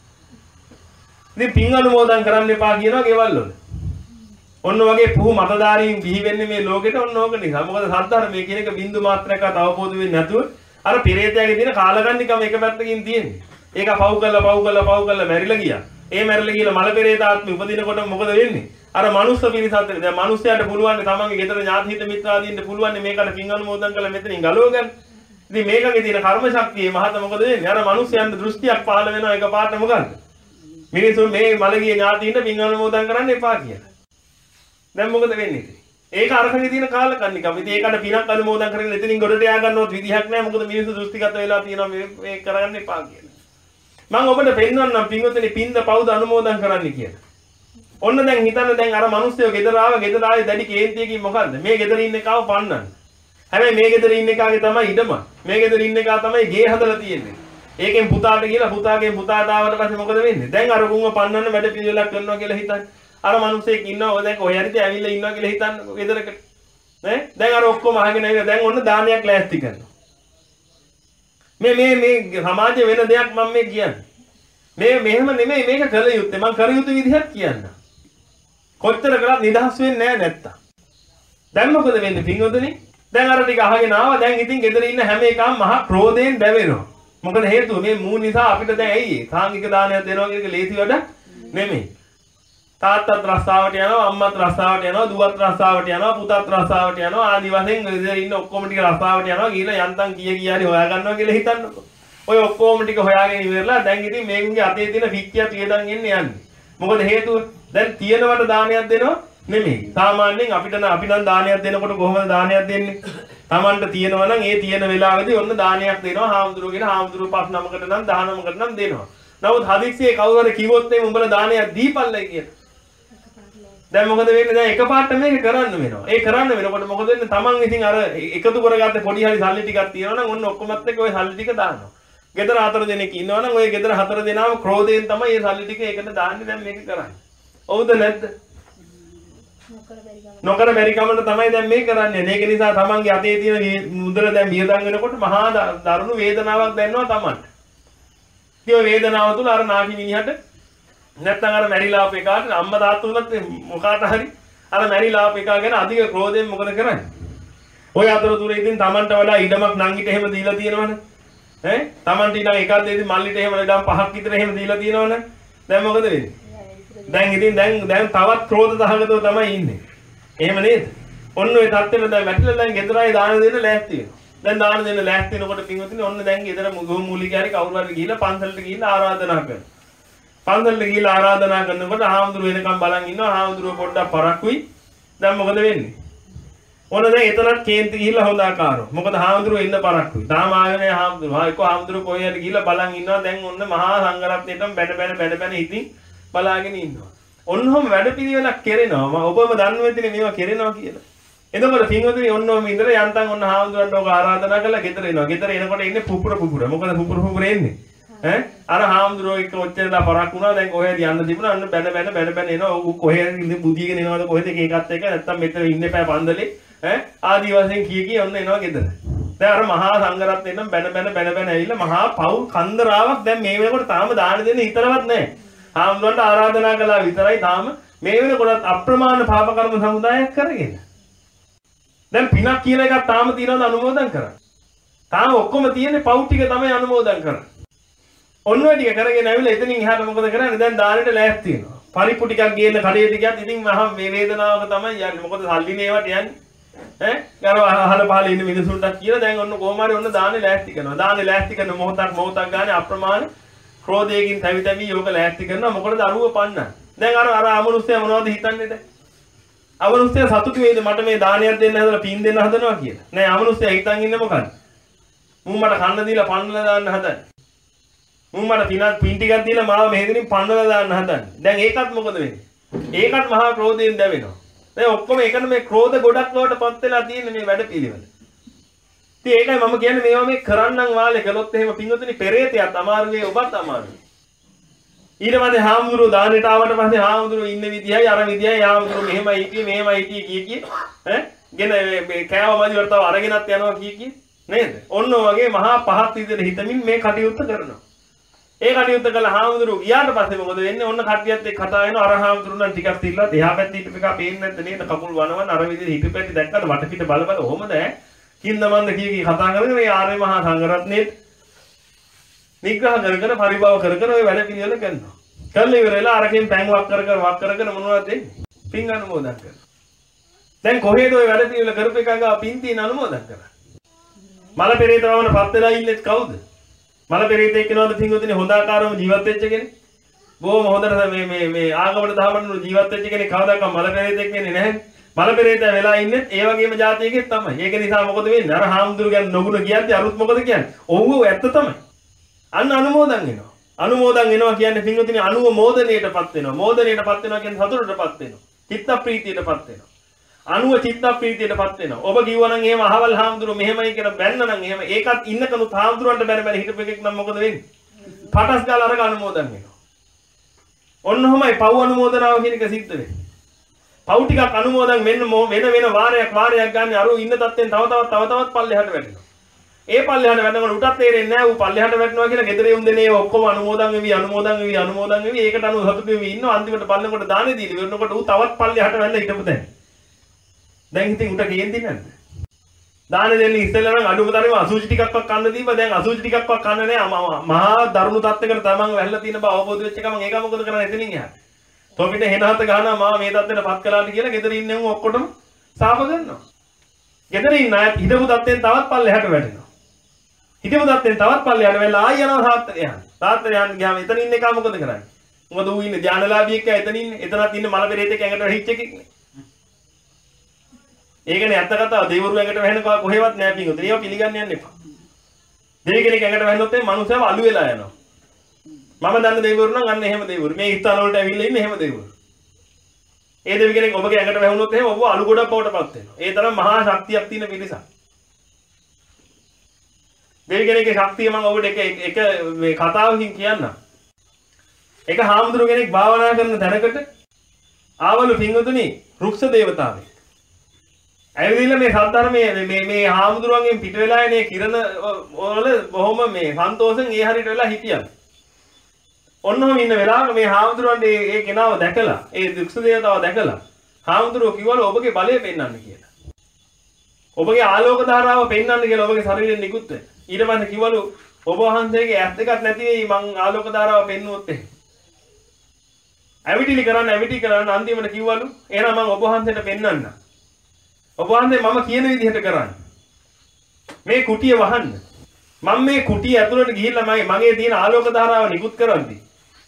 ඉතින් පින් අනුමෝදන් කරන්න එපා කියනවා ගෙවල් වල. ඔන්න ඔයගේ පුහු මතධාරීන් බිහි වෙන්නේ මේ ලෝකෙට ඔන්න ඕක නිසා. මොකද සද්ධර්මයේ කියන එක බින්දු මාත්‍රයක්වත් අවබෝධ වෙන්නේ නැතුව අර පෙරේතයාගේ තියෙන කාලගන්නිකම එක පැත්තකින් තියෙන්නේ. ඒක පව් කළා පව් කළා පව් කළා මැරිලා ගියා. ඒ මැරිලා ගිහලා මල පෙරේතාත්ම උපදිනකොට මොකද වෙන්නේ? අර මනුස්ස පිරිසත් දැන් මනුස්සයාට පුළුවන් තමන්ගේ ගෙදර ඥාති හිත මිත්‍රාදීන්ට පුළුවන් මේකට පින් අනුමෝදන් කරලා මෙතනින් ගලව ගන්න. ඉතින් මේකගේ තියෙන කර්ම ශක්තිය මහත මොකද වෙන්නේ? අර මනුස්සයන්ට දෘෂ්ටියක් පහළ වෙනවා එකපාරට මොකද්ද? මිනිසුන් මේ මලගිය ඥාතියින්ට පින් අනුමෝදන් කරන්න එපා කියලා. දැන් මොකද වෙන්නේ? ඒක අරකගේ තියෙන කාලකන්නිකම. ඉතින් ඒකට පිනක් අනුමෝදන් කරගෙන එතනින් ගොඩට යා ගන්නවත් විදිහක් නැහැ. මොකද මිනිස්සු දෘෂ්ටිගත වෙලා තියෙනවා මේ මේ කරගන්න එපා කියලා. මම ඔබට පෙන්වන්නම් පින්වතුනි පින්ද පවුද අනුමෝදන් කරන්න කියලා. ඔන්න දැන් හිතන්න දැන් අර මිනිස්සුયો ගෙදර ආව ගෙදර ආවේ දැඩි කේන්තියකින් මොකද්ද? මේ ගෙදර ඉන්න එකව පන්නන්න. හැබැයි මේ ගෙදර ඉන්න එකාගේ තමයි ඉඩම. මේ ගෙදර ඉන්න එකා තමයි ගේ හදලා තියෙන්නේ. ඒකෙන් පුතාට කියලා පුතාගෙන් පුතාට ආවට පස්සේ මොකද වෙන්නේ? දැන් අර කුංග පන්නන්න වැඩ පිළිවෙලක් කරනවා කියලා හිතන්න. අර මිනිස්සෙක් ඉන්නවා ඔය දැන් කොහේ හරිද ඇවිල්ලා ඉන්නවා කියලා හිතන්න ගෙදරකට. නේ? දැන් අර ඔක්කොම අහගෙන ඇවිල්ලා දැන් ඔන්න දානයක් ලෑස්ති කරනවා. මේ මේ මේ සමාජයේ වෙන දෙයක් මම මේ කියන්නේ. මේ මෙහෙම නෙමෙයි මේක කළ යුත්තේ. මම කර යුතු විදිහක් කියන්නම්. කොච්චර කරත් නිදහස් වෙන්නේ නැහැ නැත්තම්. දැන් මොකද වෙන්නේ පින්වතුනි? දැන් අර ටික අහගෙන ආවා. දැන් ඉතින් ගෙදර ඉන්න හැම එකම මහා ක්‍රෝධයෙන් දැවෙනවා. මොකද හේතුව මේ මූ නිසා අපිට දැන් ඇයි සාංගික දානයක් දෙනවා කියන එක ලේසි වැඩ නෙමෙයි. තාත්තත් රස්සාවට යනවා, අම්මත් රස්සාවට යනවා, දුවත් රස්සාවට යනවා, පුතත් රස්සාවට යනවා. ආදි වශයෙන් ගෙදර ඉන්න ඔක්කොම ටික රස්සාවට යනවා. ගිහලා යන්තම් කීය කීයාරි හොයා ගන්නවා කියලා හිතන්නකෝ. ඔය ඔක්කොම ටික හොයාගෙන ඉවරලා දැන් ඉතින් මේකුගේ අතේ තියෙන පිටියක් තියදන් එන්නේ යන්නේ. මොකද හේතුව? දැන් තියෙනවට දානයක් දෙනවා නෙමෙයි. සාමාන්‍යයෙන් අපිට නම් අපි නම් දානයක් දෙනකොට කොහොමද දානයක් දෙන්නේ? Tamanට තියෙනවා නම් ඒ තියෙන වෙලාවෙදී ඔන්න දානයක් දෙනවා. හාමුදුරුවෝ කියන හාමුදුරුවෝ පස් නමකට නම් දහනමකට නම් දෙනවා. නමුත් හදිස්සියේ කවුරු හරි කිව්වොත් එimhe උඹලා දානයක් දීපල්ලයි කියලා. දැන් මොකද වෙන්නේ? දැන් එකපාරට මේක කරන්න වෙනවා. ඒ කරන්න වෙනකොට මොකද වෙන්නේ? Taman ඉතින් අර එකතු කරගත්ත පොඩි හරි සල්ලි ටිකක් තියෙනවා නම් ඔන්න ඔක්කොමත් එක්ක ওই සල්ලි ටික දානවා. ගෙදර හතර දෙනෙක් ඉන්නවා නම් ওই ගෙදර හතර දෙනාම ක්‍රෝධයෙන් තමයි මේ සල්ලි ටික ඒකට දාන්නේ. දැන් මේක කරන්නේ. ඔව්ද නැද්ද? නොකර බැරි කමකට තමයි දැන් මේ කරන්නේ. මේක නිසා තමන්ගේ අතේ තියෙන මුදල දැන් වියදම් වෙනකොට මහා දරුණු වේදනාවක් දැනෙනවා තමන්ට. ඒ වේදනාව තුළ අර නාකි මිනිහට නැත්තම් අර මැරිලා ආපු එකාට අම්මා තාත්තා උනත් මොකාට හරි අර මැරිලා ආපු එකා ගැන අධික ක්‍රෝධයෙන් මොකද කරන්නේ? ඔය අතරතුරේ ඉතින් තමන්ට වඩා ඉඩමක් නංගිට එහෙම දීලා තියෙනවනේ. ඈ තමන්ට ඊළඟ එකක් දෙද්දි මල්ලිට එහෙම ඉඩම් පහක් විතර එහෙම දීලා තියෙනවනේ. දැන් මොකද වෙන්නේ? දැන් ඉතින් දැන් දැන් තවත් ක්‍රෝධ දහගතව තමයි ඉන්නේ. එහෙම නේද? ඔන්න ඔය තත්ත්වෙට දැන් වැටිලා දැන් ගෙදරයි දාන දෙන්න ලෑස්ති වෙනවා. දැන් දාන දෙන්න ලෑස්ති වෙනකොට පින්වතුනි ඔන්න දැන් ගෙදර මූලිකාරී කවුරු හරි ගිහිල්ලා පන්සලට ගිහිල්ලා ආරාධනා කරනවා. පන්සලට ගිහිල්ලා ආරාධනා කරනකොට හාමුදුරුවෝ එනකම් බලන් ඉන්නවා. හාමුදුරුවෝ පොඩ්ඩක් පරක්කුයි. දැන් මොකද වෙන්නේ? ඔන්න දැන් එතනත් කේන්ති ගිහිල්ලා හොඳ ආකාරව. මොකද හාමුදුරුවෝ ඉන්න පරක්කුයි. තාම ආවේ නැහැ හාමුදුරුවෝ. හා එක්ක හාමුදුරුවෝ කොහේ හරි ගිහිල්ලා බලන් ඉන්නවා. දැන් ඔන්න මහා සංඝරත්නයටම බැන බැන බැන බැන ඉතින් බලාගෙන ඉන්නවා. ඔන්නෝම වැඩපිළිවෙලක් කෙරෙනවා. මම ඔබම දන්නවද මේවා කෙරෙනවා කියලා. එතකොට පින්වතුනි ඔන්නෝම ඉඳලා යන්තම් ඔන්න හාමුදුරන්ට ඔක ආරාධනා කරලා ගෙදර එනවා. ගෙදර එනකොට ඉන්නේ පුපුර පුපුර. මොකද පුපුර පුපුර එන්නේ? ඈ අර හාමුදුරුවෝ එක්ක ඔච්චරලා පරක් වුණා. දැන් කොහෙද යන්න තිබුණා. අන්න බැන බැන බැන බැන එනවා. ඌ කොහෙද ඉන්නේ බුදියගෙන එනවද කොහෙද ඒකත් එක නැත්තම් මෙතන ඉන්නේ පෑ පන්දලේ ඈ ආදි වශයෙන් කී කී ඔන්න එනවා ගෙදර. දැන් අර මහා සංඝරත්නයෙන් බැන බැන බැන බැන ඇවිල්ලා මහා පව් කන්දරාවක් දැන් මේ වෙනකොට තාම දාන දෙන්න හිතරවත් නැහැ. හාමුදුරන්ට ආරාධනා කළා විතරයි තාම මේ වෙනකොටත් අප්‍රමාණ පාප කර්ම සමුදායක් කරගෙන. දැන් පිනක් කියලා එකක් තාම තියනවද අනුමෝදන් කරන්න. තාම ඔක්කොම තියෙන්නේ පව් ටික තමයි අනුමෝදන් කරන්නේ. ඔන්න ඔය ටික කරගෙන ඇවිල්ලා එතනින් එහාට මොකද කරන්නේ? දැන් දානෙට ලෑස්ති වෙනවා. පරිප්පු ටිකක් ගේන්න කඩේට ගියත් ඉතින් මහා මේ වේදනාවක තමයි යන්නේ. මොකද සල්ලි නේවට යන්නේ. ඈ ගාව අහල පහල ඉන්න මිනිසුන්ට කියලා දැන් ඔන්න කොහොම හරි ඔන්න දානේ ලෑස්ති කරනවා. දානේ ලෑස්ති කරන මොහොතක් මොහොතක් ගානේ අප්‍රමාණ ක්‍රෝධයෙන් තැවි තැවි යෝග ලෑස්ති කරනවා. මොකටද අරුව පන්න. දැන් අර අර අමනුෂ්‍යයා මොනවද හිතන්නේ දැන්? අමනුෂ්‍යයා සතුටු වේද මට මේ දානයක් දෙන්න හදලා පින් දෙන්න හදනවා කියලා. නෑ අමනුෂ්‍යයා හිතන් ඉන්නේ මොකක්ද? මුන් මට කන්න දීලා පන්නලා දාන්න හදන්නේ. මුන් මට පිනක් පින් ටිකක් දීලා මාව මෙහෙදින් පන්නලා දාන්න හදන්නේ. දැන් ඒකත් මොකද වෙන්නේ? ඒකත් මහා ක්‍රෝධයෙන් දැවෙනවා. දැන් ඔක්කොම ඒකන මේ ක්‍රෝධ ගොඩක් වලට පත් වෙලා තියෙන මේ වැඩ පිළිවෙල. ඉතින් ඒකයි මම කියන්නේ මේවා මේ කරන්නම් වාලේ කළොත් එහෙම පින්වතුනි පෙරේතයත් අමාරුයි ඔබත් අමාරුයි. ඊට පස්සේ හාමුදුරුවෝ දානෙට ආවට පස්සේ හාමුදුරුවෝ ඉන්න විදියයි අර විදියයි හාමුදුරුවෝ මෙහෙමයි හිටියේ මෙහෙමයි හිටියේ කිය කිය ඈ ගෙන මේ කෑව මදි වර්තාව අරගෙනත් යනවා කිය කිය නේද? ඔන්න වගේ මහා පහත් විදියට හිතමින් මේ කටයුත්ත කරනවා. ඒ කටයුත්ත කළා හාමුදුරුවෝ ගියාට පස්සේ මොකද වෙන්නේ? ඔන්න කට්ටියත් එක්ක කතා වෙනවා. අර හාමුදුරුවෝ නම් ටිකක් තිල්ලා එහා පැත්තේ හිටපු එක පේන්නේ නැද්ද නේද? කකුල් වනවන අර විදියට හිටපැටි දැක්කද වටපිට බල බල කොහොමද ඈ? කින්දමන්ද කිය කී කතා කරගෙන මේ ආර්ය මහා සංඝරත්නයේ නිග්‍රහ කර කර පරිභව කර කර ඔය වැඩ පිළිවෙල කරනවා. කල්ලි ඉවරලා අරකින් පැන් වක් කර කර වක් කරගෙන මොනවද දෙන්නේ? පින් අනුමෝදන් කරනවා. දැන් කොහෙද ඔය වැඩ පිළිවෙල කරපු එකගා පින් තියන අනුමෝදන් කරන්නේ? මල පෙරේතවම පත් වෙලා ඉන්නේ කවුද? මල පෙරේතෙක් කෙනාද පින්වතුනි හොඳ ආකාරව ජීවත් වෙච්ච කෙනෙක්? බොහොම හොඳට මේ මේ මේ ආගමකට දහමන ජීවත් වෙච්ච කෙනෙක් කවදාකවත් මල පෙරේතෙක් වෙන්නේ නැහැ. මල පෙරේතය වෙලා ඉන්නේ ඒ වගේම જાතියකෙක් තමයි. ඒක නිසා මොකද වෙන්නේ? අර හාමුදුරු ගැන නොගුණ කියන්නේ අරුත් මොකද කියන්නේ? ඔව් ඇත්ත තමයි. අන්න අනුමෝදන් වෙනවා. අනුමෝදන් වෙනවා කියන්නේ පින්වතුනි අනුව මෝදණයටපත් වෙනවා. මෝදණයටපත් වෙනවා කියන්නේ සතුටටපත් වෙනවා. චිත්ත ප්‍රීතියටපත් වෙනවා. අනුව චිත්ත ප්‍රීතියටපත් වෙනවා. ඔබ කිව්වනම් එහෙම අහවල් හාමුදුරුවෝ මෙහෙමයි කියලා බැන්න නම් එහෙම ඒකත් ඉන්නකනුත් හාමුදුරුවන්ට බැන බැන හිටපු එකෙක් නම් මොකද වෙන්නේ? පටස් ගාලා අරගෙන අනුමෝදන් වෙනවා. ඔන්න ඔහමයි පව් අනුමෝදනාව කියන එක සිද්ධ වෙන්නේ. පව් ටිකක් අනුමෝදන් වෙන්න වෙන වෙන වාරයක් වාරයක් ගන්න අර ඉන්න තත්ත්වෙන් තව තවත් තව තවත් පල්ලෙහාට වැටෙනවා. ඒ පල්ලෙහාට වැටෙනකොට උටත් තේරෙන්නේ නැහැ ඌ පල්ලෙහාට වැටෙනවා කියලා ගෙදර යොන් දෙනේ ඔක්කොම අනුමෝදන් වෙවි අනුමෝදන් වෙවි අනුමෝදන් වෙවි ඒකට අනුව සතුටු වෙවි ඉන්නවා. අන්තිමට පල්ලෙකට දානේ දීලා වෙනකොට ඌ තවත් පල්ලෙහාට වැල්ලා හිටපු දැන්. දැන් ඉතින් උට කේන්ති නැද්ද? දානේ දෙන්නේ ඉස්සෙල්ලා නම් අඩුම තරමේ අසුචි ටිකක්වත් කන්න දීපා දැන් අසුචි ටිකක්වත් කන්න නැහැ. මහා දරුණු තත්ත්වයකට තමන් වැල්ලා තියෙන බව අවබෝධ වෙච්ච ගමන් ඒක මොකද කරන්නේ එතනින් එහාට? තොපිට හෙනහත ගහනවා මම මේ තත්ත්වෙටපත් කළාට කියලා ගෙදර ඉන්නේ උන් ඔක්කොටම සාප කරනවා. ගෙදර ඉන්න අය හිටපු තත්ත්වෙන් තවත් පල්ලෙහාට වැටෙනවා. හිටපු තත්ත්වෙන් තවත් පල්ලෙහාට වෙලා ආය යනවා තාත්තට යන්න. තාත්තට යන්න ගියාම එතන ඉන්න එක මොකද කරන්නේ? මොකද ඌ ඉන්නේ ධානලාභියෙක් එතන ඉන්නේ. එතනත් ඉන්නේ මල පෙරේතෙක් ඇඟට වැහිච්ච එකෙක් නේ. ඒකනේ ඇත්ත කතාව දෙවිවරු ඇඟට වැහෙන කොහෙවත් නෑ පිංගුතුනි. ඒවා පිළිගන්න යන්න එපා. දෙවි කෙනෙක් ඇඟට වැහෙනොත් ඒ මනුස්සයව අලු වෙලා යනවා. මම දන්න දෙවිවරු නම් අන්න එහෙම දෙවිවරු. මේ ස්ථාන වලට ඇවිල්ලා ඉන්නේ එහෙම දෙවිවරු. ඒ දෙවි කෙනෙක් ඔබගේ ඇඟට වැහුනොත් එහෙම ඔබ අලු ගොඩක් බවට පත් වෙනවා. ඒ තරම් මහා ශක්තියක් තියෙන පිරිසක්. දෙවි කෙනෙක්ගේ ශක්තිය මම ඔබට එක එක මේ කතාවකින් කියන්නම්. එක හාමුදුරු කෙනෙක් භාවනා කරන තැනකට ආවලු පිංගුතුනි රුක්ෂ දේවතාවෙක්. ඇවිල්ලා මේ සද්ධර්මයේ මේ මේ හාමුදුරුවන්ගෙන් පිට වෙලා එනේ කිරණ වල බොහොම මේ සන්තෝෂෙන් ඒ හරියට වෙලා හිටියා. ඔන්නම ඉන්න වෙලාවක මේ හාමුදුරුවන්ට ඒ කෙනාව දැකලා ඒ දුක්ඛ දේවතාව දැකලා හාමුදුරුවෝ කිව්වලු ඔබගේ බලය පෙන්වන්න කියලා. ඔබගේ ආලෝක ධාරාව පෙන්වන්න කියලා ඔබගේ ශරීරයෙන් නිකුත් වෙන. ඊට පස්සේ කිව්වලු ඔබ වහන්සේගේ ඇස් දෙකක් නැති වෙයි මං ආලෝක ධාරාව පෙන්නුවොත් එහෙම. ඇවිටිලි කරන්න ඇවිටි කරන්න අන්තිමට කිව්වලු එහෙනම් මං ඔබ වහන්සේට පෙන්වන්නම්. ඔබ වහන්සේ මම කියන විදිහට කරන්න. මේ කුටිය වහන්න. මම මේ කුටිය ඇතුළට ගිහිල්ලා මගේ මගේ තියෙන ආලෝක ධාරාව නිකුත් කරද්දී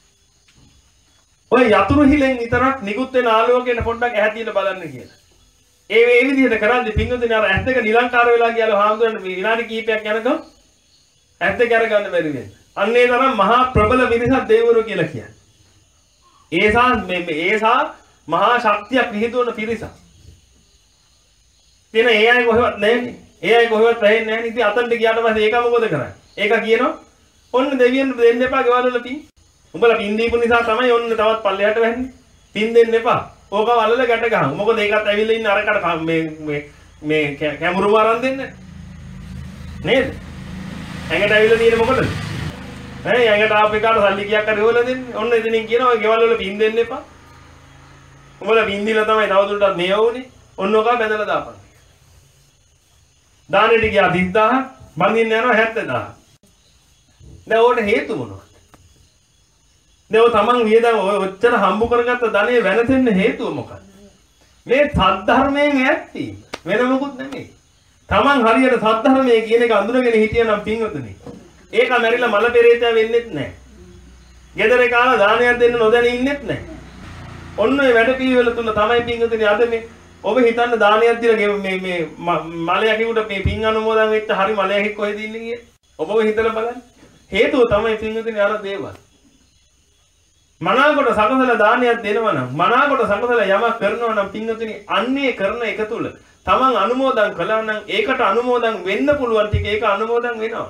ඔය යතුරු හිලෙන් විතරක් නිකුත් වෙන ආලෝකයෙන් පොඩ්ඩක් ඇහැ තියලා බලන්න කියලා. ඒ මේ විදිහට කරද්දී පින්වතුනි අර ඇස් දෙක නිලංකාර වෙලා ගියාලු හාමුදුරනේ විනාඩි කිහිපයක් යනකම් ඇස් දෙක අරගන්න බැරි වෙන්නේ. අන්නේ තරම් මහා ප්‍රබල විරිසක් දෙවිවරු කියලා කියන්නේ. ඒසා මේ ඒසා මහා ශක්තියක් විහිදුවන පිරිසක්. තියෙන ඒ අය කොහෙවත් නැන්නේ. ඒ අය කොහෙවත් රැහෙන්නේ නැහැ. ඉතින් අතන්ට ගියාට පස්සේ ඒක මොකද කරන්නේ? ඒක කියනවා ඔන්න දෙවියන් දෙන්න එපා ගෙවල් වල පින්. උඹලා පින් දීපු නිසා තමයි ඔන්න තවත් පල්ලෙහාට වැන්නේ. පින් දෙන්න එපා. ඕක වලල ගැට ගහමු. මොකද ඒකත් ඇවිල්ලා ඉන්න අරකට මේ මේ මේ කැමරුම අරන් දෙන්න. නේද? ඇඟට ඇවිල්ලා තියෙන්නේ මොකටද? ඈ ඇඟට ආපු එකට සල්ලි කීයක් හරි හොයලා දෙන්න. ඔන්න එතනින් කියනවා ඔය ගෙවල් වල පින් දෙන්න එපා. උඹලා පින් දීලා තමයි තවදුරටත් මේ වුනේ. ඔන්න ඕක බැදලා දාපන්. දානෙට ගියා තිස් දහසක් බඳින්න යනවා හැත්තෑ දහසක්. දැන් ඕකට හේතු මොනවද? දැන් ඔය තමන් වියදම් ඔය ඔච්චර හම්බ කරගත්ත ධනෙ වෙනසෙන්න හේතුව මොකක්ද? මේ සද්ධර්මයෙන් ඈත්ති වෙන මොකුත් නෙමෙයි. තමන් හරියට සද්ධර්මයේ කියන එක අඳුරගෙන හිටියනම් පින්වතුනි ඒක මැරිලා මල පෙරේතය වෙන්නෙත් නැහැ. ගෙදර කාලා දානයක් දෙන්න නොදැන ඉන්නෙත් නැහැ. ඔන්න ඔය වැඩ පිළිවෙල තුල තමයි පින්වතුනි අද මේ ඔබ හිතන්න දානයක් දීලා මේ මේ මලයකිට මේ පින් අනුමෝදන් වෙච්ච හරි මලයකින් කොහෙද ඉන්නේ කියේ. ඔබව හිතලා බලන්න. හේතුව තමයි පින්වතුනි අර දේවල්. මනාකොට සකසලා දානයක් දෙනවා නම් මනාකොට සකසලා යමක් කරනවා නම් පින්වතුනි අන්නේ කරන එක තුල තමන් අනුමෝදන් කළා නම් ඒකට අනුමෝදන් වෙන්න පුළුවන් ටික ඒක අනුමෝදන් වෙනවා.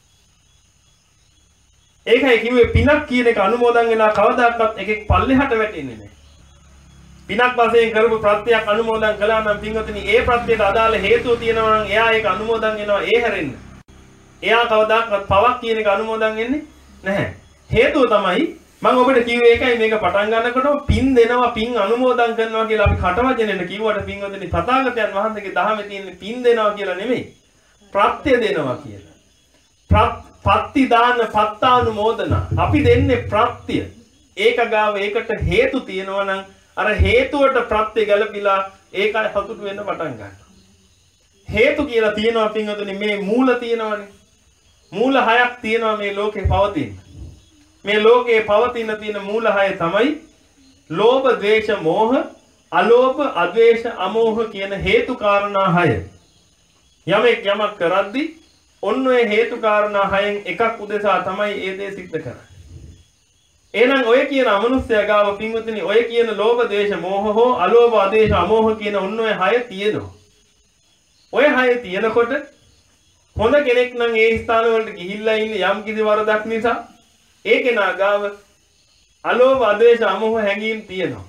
ඒකයි කිව්වේ පිනක් කියන එක අනුමෝදන් වෙලා කවදාකවත් එකෙක් පල්ලෙහාට වැටෙන්නේ නැහැ. පිනක් වශයෙන් කරපු ප්‍රත්‍යක් අනුමෝදන් කළා නම් පින්වතුනි ඒ ප්‍රත්‍යට අදාළ හේතුව තියෙනවා නම් එයා ඒක අනුමෝදන් වෙනවා ඒ හැරෙන්න. එයා කවදාකවත් පවක් කියන එක අනුමෝදන් වෙන්නේ නැහැ. හේතුව තමයි මම ඔබට කිව්වේ ඒකයි මේක පටන් ගන්නකොටම පින් දෙනවා පින් අනුමෝදන් කරනවා කියලා අපි කටවචනෙන් කිව්වට පින්වතුනි තථාගතයන් වහන්සේගේ දහමේ තියෙන පින් දෙනවා කියලා නෙමෙයි. ප්‍රත්‍ය දෙනවා කියලා. පත්ති දාන පත්තානුමෝදන අපි දෙන්නේ ප්‍රත්‍ය. ඒක ගාව ඒකට හේතු තියෙනවා නම් අර හේතුවට ප්‍රත්‍ය ගැලපිලා ඒකයි සතුටු වෙන්න පටන් ගන්නවා. හේතු කියලා තියෙනවා පින්වතුනි මේ මූල තියෙනවනේ. මූල හයක් තියෙනවා මේ ලෝකේ පවතින. මේ ලෝකේ පවතින තියෙන මූල හය තමයි ලෝභ, ද්වේෂ, මෝහ, අලෝභ, අද්වේෂ, අමෝහ කියන හේතු කාරණා හය. යමෙක් යමක් කරද්දී ඔන්න ඔය හේතු කාරණා හයෙන් එකක් උදෙසා තමයි ඒ දේ සිද්ධ කරන්නේ. එහෙනම් ඔය කියන අමනුෂ්‍ය ගාව පින්වතුනි ඔය කියන ලෝභ, ද්වේෂ, මෝහ හෝ අලෝභ, අද්වේෂ, අමෝහ කියන ඔන්න ඔය හය තියෙනවා. ඔය හය තියෙනකොට හොඳ කෙනෙක් නම් ඒ ස්ථාන වලට ගිහිල්ලා ඉන්නේ යම් කිසි වරදක් නිසා ඒ කෙනා ගාව අලෝභ, අද්වේෂ, අමෝහ හැඟීම් තියෙනවා.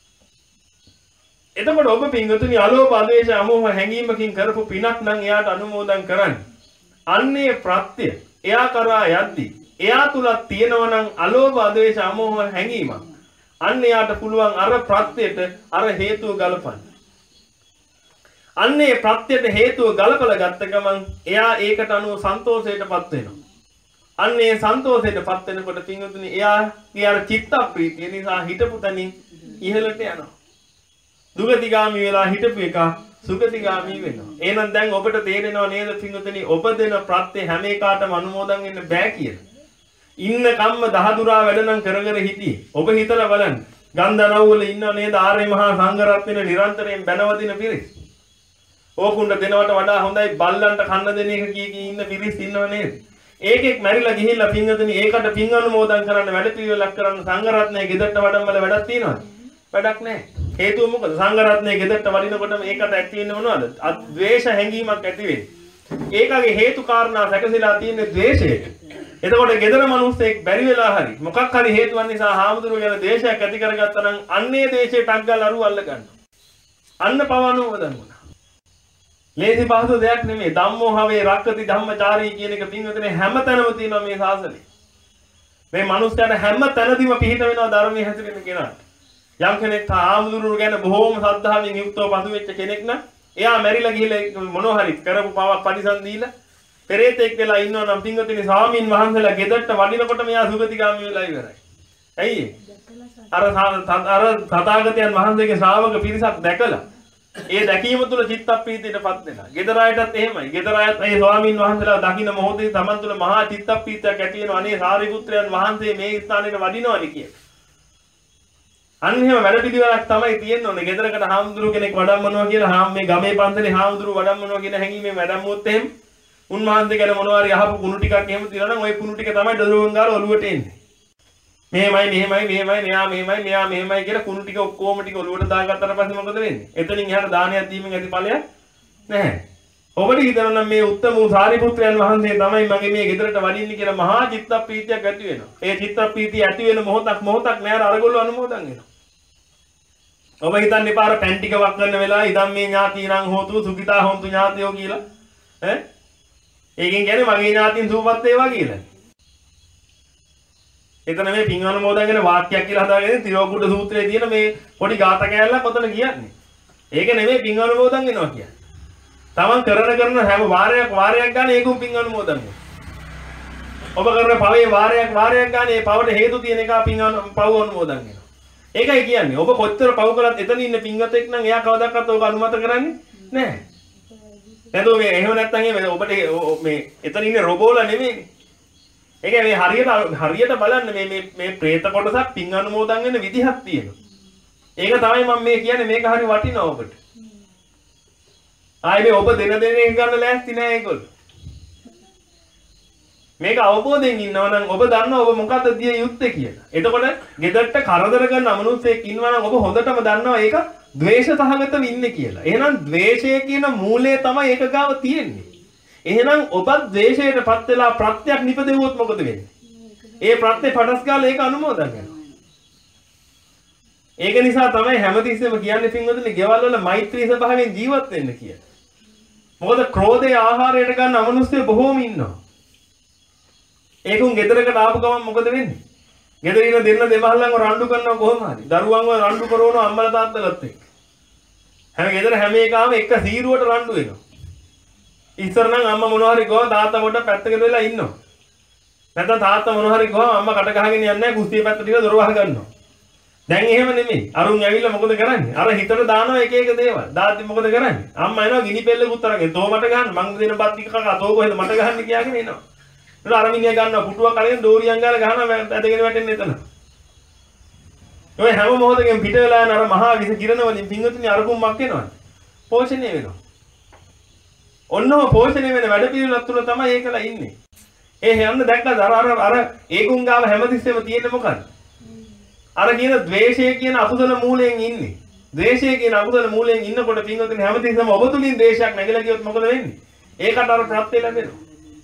එතකොට ඔබ පින්වතුනි අලෝභ, අද්වේෂ, අමෝහ හැඟීමකින් කරපු පිනක් නම් එයාට අනුමෝදන් කරන්න. අන්නේ ප්‍රත්‍ය එයා කරා යද්දී එයා තුල තියෙනවා නම් අලෝභ, අද්වේෂ, අමෝහ හැඟීමක්. අන්න එයාට පුළුවන් අර ප්‍රත්‍යයට අර හේතුව ගලපන්න. අන්නේ ප්‍රත්‍යයට හේතුව ගලපලා ගත්ත ගමන් එයා ඒකට අනුව සන්තෝෂයටපත් වෙනවා. අන්නේ සන්තෝෂයටපත් වෙනකොට පින්වතුනි එයාගේ අර චිත්ත ප්‍රීතිය නිසා හිතපු තනින් ඉහළට යනවා. දුගතිගාමි වෙලා හිටපු එක සුගතිගාමි වෙනවා. එහෙනම් දැන් ඔබට තේරෙනව නේද පින්වතුනි ඔබ දෙන ප්‍රත්‍ය හැම එකකටම අනුමෝදන් වෙන්න බෑ කියලා. ඉන්න කම්ම දහදුරා වැඩ නම් කර කර හිටියේ. ඔබ හිතලා බලන්න. ගන්ධරව් වල ඉන්නව නේද ආර්ය මහා සංඝරත්නය නිරන්තරයෙන් බැනවදින පිරිස්. ඕකුණ්ඩ දෙනවට වඩා හොඳයි බල්ලන්ට කන්න දෙන එක කී කී ඉන්න පිරිස් ඉන්නව නේද? ඒකෙක් මැරිලා ගිහිල්ලා පින්වතුනි ඒකට පින් අනුමෝදන් කරන්න වැඩ පිළිවෙලක් කරන්න සංඝරත්නයේ ගෙදරට වඩම්මල වැඩක් තියෙනවද? වැඩක් නැහැ. හේතුව මොකද? සංඝරත්නයේ ගෙදරට වඩිනකොටම ඒකට ඇති වෙන්නේ මොනවද? ද්වේෂ හැඟීමක් ඇති වෙන්නේ. ඒකගේ හේතු කාරණා සැකසීලා තියෙන්නේ ද්වේෂයට. එතකොට ගෙදර මිනිස්සෙක් බැරි වෙලා හරි මොකක් හරි හේතුවක් නිසා හාමුදුරුවෝ ගැන ද්වේෂයක් ඇති කරගත්තා නම් අන්නේ ද්වේෂයට අග්ගල් අරුව අල්ල ගන්නවා. අන්න පවනුවදන් වුණා. ලේසි පහසු දෙයක් නෙමෙයි. ධම්මෝහවේ රක්කති ධම්මචාරී කියන එක පින්වතුනි හැමතැනම තියෙනවා මේ ශාසනයේ. මේ මිනිස්යාට හැම තැනදීම පිහිට වෙනවා ධර්මයේ හැසිරෙන කෙනාට. යම් කෙනෙක් හාමුදුරුවෝ ගැන බොහෝම ශ්‍රද්ධාවෙන් යුක්තව පසු වෙච්ච කෙනෙක් නම් එයා මැරිලා ගිහිල්ලා මොනවා හරි කරපු පවක් පරිසම් දීලා පෙරේතෙක් වෙලා ඉන්නවා නම් පින්වතුනි ස්වාමීන් වහන්සේලා ගෙදරට වඩිනකොට මෙයා සුගතිගාමී වෙලා ඉවරයි. ඇයි අර අර තථාගතයන් වහන්සේගේ ශ්‍රාවක පිරිසක් දැකලා ඒ දැකීම තුළ චිත්ත ප්‍රීතියටපත් වෙනවා. ගෙදර අයටත් එහෙමයි. ගෙදර අයත් ඒ ස්වාමීන් වහන්සේලා දකින්න මොහොතේ තමන් තුළ මහා චිත්ත ප්‍රීතියක් ඇති වෙනවා. අනේ සාරිපුත්‍රයන් වහන්සේ මේ ස්ථානෙට වඩිනවනි කියලා. අන්න එහෙම වැඩ පිළිවෙලක් තමයි තියෙන්න ඕනේ. ගෙදරකට හාමුදුරුව කෙනෙක් වඩම්මනවා කියලා හාම් මේ ගමේ පන්සලේ හාමුදුරුව වඩම්මනවා කියන හැඟීමෙන් වැඩම්මුවොත් එහෙම උන්වහන්සේ ගැන මොනවා හරි අහපු කුණු ටිකක් එහෙම තියනවා නම් ওই කුණු ටික තමයි දොළුවන් ගාලා ඔලුවට එන්නේ. මෙහෙමයි මෙහෙමයි මෙහෙමයි මෙයා මෙහෙමයි මෙයා මෙහෙමයි කියලා කුණු ටික ඔක්කොම ටික ඔලුවට දාගත්තට පස්සේ මොකද වෙන්නේ? එතනින් එහාට දානයක් දීමෙන් ඇති ඵලයක් නැහැ. ඔබට හිතනවා නම් මේ උත්තම වූ සාරිපුත්‍රයන් වහන්සේ තමයි මගේ මේ ගෙදරට වඩින්නේ කියලා මහා චිත්ත ප්‍රීතියක් ඇති වෙනවා. ඒ චිත්ත ප්‍රීතිය ඇති වෙන මොහොතක් මොහොතක් නෑර අරගොල්ලෝ අනුමෝදන් වෙනවා. ඔබ හිතන්නේ පාර පැන් ටික වක් කරන වෙලාව ඉදන් මේ ඥාතිනම් හෝතු සුඛිතා හොන්තු ඥාතියෝ කියලා ඈ ඒකෙන් කියන්නේ මගේ ඥාතින් සූපත් වේවා කියලා. එතන මේ පින් අනුමෝදන් වෙන වාක්‍යයක් කියලා හදාගෙන තිරෝකුඩ සූත්‍රයේ තියෙන මේ පොඩි ගාථා කෑල්ලක් ඔතන කියන්නේ. ඒක නෙමෙයි පින් අනුමෝදන් වෙනවා කියන්නේ. තමන් කරන කරන හැම වාරයක් වාරයක් ගන්න ඒකුම් පින් අනුමෝදන් වෙනවා. ඔබ කරන පවේ වාරයක් වාරයක් ගන්න ඒ පවට හේතු තියෙන එක පින් පව අනුමෝදන් වෙනවා. ඒකයි කියන්නේ ඔබ කොච්චර පව කළත් එතන ඉන්න පින්වතෙක් නම් එයා කවදාවත් ඔබ අනුමත කරන්නේ නැහැ. නැතෝ මේ එහෙම නැත්තම් මේ ඔබට මේ එතන ඉන්නේ රොබෝලා නෙමෙයි. ඒක මේ හරියට හරියට බලන්න මේ මේ මේ പ്രേත කොටසක් පින් අනුමෝදන් වෙන විදිහක් තියෙනවා. ඒක තමයි මම මේ කියන්නේ මේක හරි වටිනවා ඔබට. ආයේ මේ ඔබ දෙන දෙන එක ගන්න ලෑස්ති නෑ ඒගොල්ලෝ. මේක අවබෝධයෙන් ඉන්නවා නම් ඔබ දන්නවා ඔබ මොකද්ද දිය යුත්තේ කියලා. එතකොට ගෙදරට කරදර කරන අමනුෂ්‍යෙක් ඉන්නවා නම් ඔබ හොඳටම දන්නවා ඒක ද්වේෂ සහගතව ඉන්නේ කියලා. එහෙනම් ද්වේෂය කියන මූලය තමයි ඒක ගාව තියෙන්නේ. එහෙනම් ඔබත් ද්වේෂයටපත් වෙලා ප්‍රත්‍යක් නිපදෙවුවොත් මොකද වෙන්නේ? ඒ ප්‍රත්‍ය පඩස් ගාලා ඒක අනුමෝදන් වෙනවා. ඒක නිසා තමයි හැමතිස්සෙම කියන්නේ පින්වතුනි ගෙවල් වල මෛත්‍රී ස්වභාවයෙන් ජීවත් වෙන්න කියලා. මොකද ක්‍රෝධයේ ආහාරයට ගන්න අමනුෂ්‍ය බොහෝම ඉන්නවා. ඒකුන් ගෙදරකට ආපු ගමන් මොකද වෙන්නේ? ගෙදර ඉන්න දෙන්න දෙමහල්ලන්ව රණ්ඩු කරනවා කොහොම හරි. දරුවන්ව රණ්ඩු කරනවා අම්මලා තාත්තලාත් එක්ක. හැම ගෙදර හැම එකම එක සීරුවට රණ්ඩු වෙනවා. ඉස්සර නම් අම්මා මොනවා හරි ගාව තාත්තා පොඩ්ඩක් පැත්තකට වෙලා ඉන්නවා. නැත්නම් තාත්තා මොනවා හරි ගාව අම්මා කට ගහගෙන යන්නේ නැහැ කුස්සිය පැත්තට ගිහලා දොර වහ ගන්නවා. දැන් එහෙම නෙමෙයි. අරුන් ඇවිල්ලා මොකද කරන්නේ? අර හිතට දානවා එක එක දේවල්. දාද්දි මොකද කරන්නේ? අම්මා එනවා ගිනි පෙල්ලකුත් අරගෙන තෝ මට ගන්න මං දෙන බත් ටික කකා තෝ කොහෙද මට ගහන්න කියාගෙන එනවා. ඊට අර මිනිහා ගන්නවා පුටුවක් අරගෙන දෝරියන් ගාලා ගහනවා ඇදගෙන වැටෙන්නේ එතන. ඔය හැම මොහොතකින් පිට වෙලා යන අර මහා විස කිරණ වලින් පින්වතුනි අරකුම්මක් එනවා. පෝෂණය වෙනවා. ඔන්නෝ පෝෂණය වෙන වැඩ පිළිවෙලක් තුල තමයි ඒකලා ඉන්නේ. ඒ හැන්න දැක්කද අර අර අර ඒකුන් ගාව හැමතිස්සෙම තියෙන්නේ මොකද්ද? අර කියන ද්වේෂය කියන අකුසල මූලයෙන් ඉන්නේ. ද්වේෂය කියන අකුසල මූලයෙන් ඉන්නකොට පින්වතුනි හැමතිස්සෙම ඔබ තුලින් ද්වේෂයක් නැගලා ගියොත් මොකද වෙන්නේ? ඒකට අර ප්‍රත්‍ය ලැබෙනවා.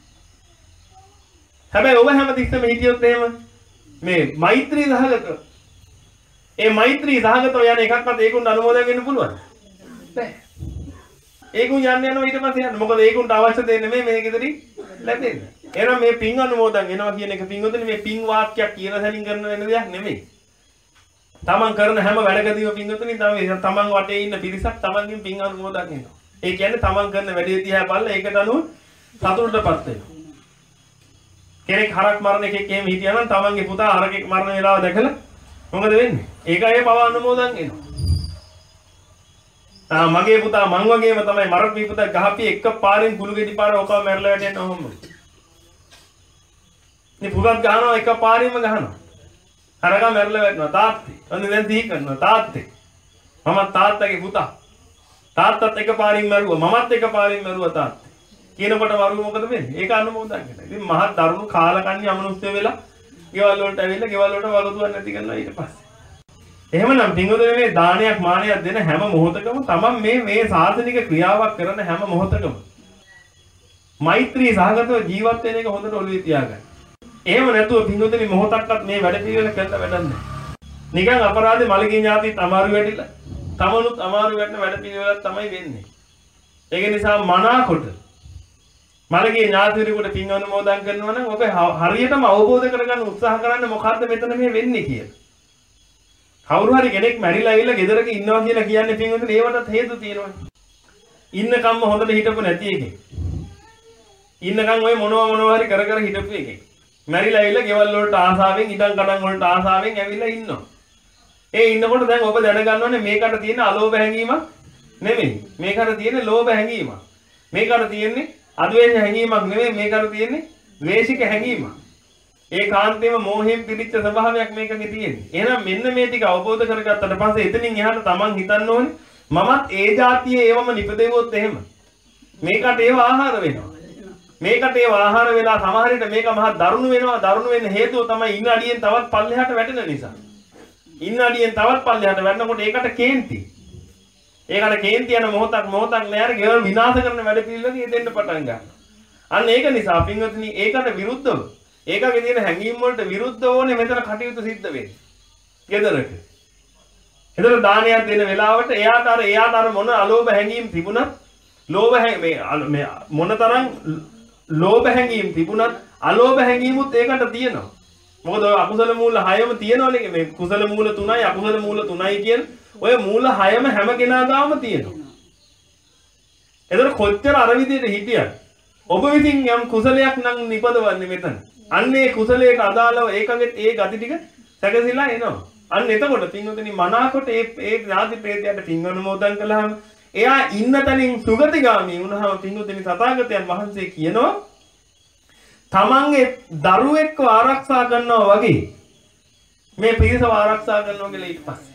හැබැයි ඔබ හැමතිස්සෙම හිතියොත් එහෙම මේ මෛත්‍රී සහගත ඒ මෛත්‍රී සහගතව යන එකක්වත් ඒකුන්ට අනුමෝදන් වෙන්න පුළුවන්. බෑ. ඒකුන් යන්නේ යනවා ඊට පස්සේ යන්න. මොකද ඒකුන්ට අවශ්‍ය දෙන්නේ නෙමෙයි මේ ගෙදරින් ලැබෙන්නේ. එහෙනම් මේ පින් අනුමෝදන් වෙනවා කියන එක පින්වතුනි මේ පින් වාක්‍යයක් කියන සැනින් කරන වෙන දෙයක් නෙමෙයි. තමන් කරන හැම වැඩකදීම පින්වතුනි තමයි තමන් වටේ ඉන්න පිරිසක් තමන්ගෙන් පින් අනුමෝදන් වෙනවා. ඒ කියන්නේ තමන් කරන වැඩේ දිහා බලලා ඒකට අනුව සතුටටපත් වෙනවා. කෙනෙක් හරක් මරණ එකෙක් එහෙම හිටියා නම් තමන්ගේ පුතා හරකෙක් මරණ වෙලාව දැකලා මොකද වෙන්නේ? ඒකයි පව අනුමෝදන් වෙනවා. ආ මගේ පුතා මං වගේම තමයි මරපු පුතා ගහපි එක පාරෙන් කුළු ගෙඩි පාර ඔකම මැරලා වැටෙනවා ඔහොම. මේ පුතත් ගහනවා එක පාරෙන්ම ගහනවා. හරකා මැරලා වැටෙනවා තාත්තේ. ඔන්න දැන් තී කරනවා තාත්තේ. මම තාත්තගේ පුතා. තාත්තත් එක පාරින් මැරුවා මමත් එක පාරින් මැරුවා තාත්තේ. කියනකොට වරුව මොකද වෙන්නේ? ඒක අනුමෝදන් කරනවා. ඉතින් මහත් දරුණු කාලකන්ණි අමනුෂ්‍ය වෙලා ගෙවල් වලට ඇවිල්ලා ගෙවල් වලට වගතුවක් නැති කරනවා ඊට පස්සේ. එහෙමනම් පින්වතුනි මේ දානයක් මානයක් දෙන හැම මොහොතකම තමන් මේ මේ සාසනික ක්‍රියාවක් කරන හැම මොහොතකම මෛත්‍රී සහගතව ජීවත් වෙන එක හොඳට ඔළුවේ තියාගන්න. එහෙම නැතුව පින්වතුනි මොහොතක්වත් මේ වැඩ පිළිවෙල කරන්න වැඩක් නැහැ. නිකන් අපරාධේ මලගේ ඥාතිත් අමාරු වෙඩිලා තමනුත් අමාරු වෙන්න වැඩ පිළිවෙලක් තමයි වෙන්නේ. ඒක නිසා මනාකොට මලගේ ඥාතිවරයෙකුට පින් අනුමෝදන් කරනවා නම් ඔබ හරියටම අවබෝධ කරගන්න උත්සාහ කරන්න මොකද්ද මෙතන මේ වෙන්නේ කියලා. කවුරු හරි කෙනෙක් මැරිලා ඇවිල්ලා ගෙදරක ඉන්නවා කියලා කියන්නේ පින්වතුනි ඒවටත් හේතු තියෙනවා. ඉන්නකම්ම හොඳට හිටපු නැති එකෙක්. ඉන්නකම් ඔය මොනවා මොනවා හරි කර කර හිටපු එකෙක්. මැරිලා ඇවිල්ලා ගෙවල් වලට ආසාවෙන් ඉඩම් කඩම් වලට ආසාවෙන් ඇවිල්ලා ඉන්නවා. ඒ ඉන්නකොට දැන් ඔබ දැනගන්න ඕනේ මේකට තියෙන අලෝභ හැඟීමක් නෙමෙයි. මේකට තියෙන්නේ ලෝභ හැඟීමක්. මේකට තියෙන්නේ අද්වේෂ හැඟීමක් නෙමෙයි. මේකට තියෙන්නේ ද්වේෂික හැඟීමක්. ඒ කාන්තේම මෝහයෙන් පිරිච්ච ස්වභාවයක් මේකේ තියෙන්නේ. එහෙනම් මෙන්න මේ ටික අවබෝධ කරගත්තට පස්සේ එතනින් එහාට තමන් හිතන්න ඕනේ මමත් ඒ જાතියේ ඒවම නිපදෙවොත් එහෙම මේකට ඒව ආහාර වෙනවා. මේකට ඒව ආහාර වෙලා සමහර විට මේක මහා දරුණු වෙනවා. දරුණු වෙන්න හේතුව තමයි ඉන්න අඩියෙන් තවත් පල්ලෙහාට වැටෙන නිසා. ඉන්න අඩියෙන් තවත් පල්ලෙහාට වැටෙනකොට ඒකට කේන්ති. ඒකට කේන්ති යන මොහොතක් මොහොතක් නෑර ගෙවල් විනාශ කරන වැඩ පිළිවෙලක යෙදෙන්න පටන් ගන්නවා. අන්න ඒක නිසා පින්වත්නි ඒකට විරුද්ධව ඒකගේ තියෙන හැඟීම් වලට විරුද්ධව ඕනේ මෙතන කටයුතු සිද්ධ වෙන්නේ. ගෙදරක. ගෙදර දානයක් දෙන වෙලාවට එයාට අර එයාට අර මොන අලෝභ හැඟීම් තිබුණත් ලෝභ මේ මේ මොනතරම් ලෝභ හැඟීම් තිබුණත් අලෝභ හැඟීමුත් ඒකට තියෙනවා. මොකද ඔය අකුසල මූල හයම තියෙනවනේ මේ කුසල මූල තුනයි අකුසල මූල තුනයි කියන ඔය මූල හයම හැම කෙනා ගාම තියෙනවා. එතකොට කොච්චර අර විදිහට හිටියත් ඔබ විසින් යම් කුසලයක් නම් නිපදවන්නේ මෙතන. අන්නේ කුසලයට අදාළව ඒකගෙත් ඒ ගති ටික සැකසීලා එනවා. අන්න එතකොට පින්වතුනි මනාකොට ඒ ඒ ඥාති ප්‍රේතයට පින් අනුමෝදන් කළාම එයා ඉන්න තැනින් සුගතිගාමී වුණාම පින්වතුනි තථාගතයන් වහන්සේ කියනවා තමන්ගේ දරුවෙක්ව ආරක්ෂා කරනවා වගේ මේ පිරිසව ආරක්ෂා කරනවා කියලා ඊට පස්සේ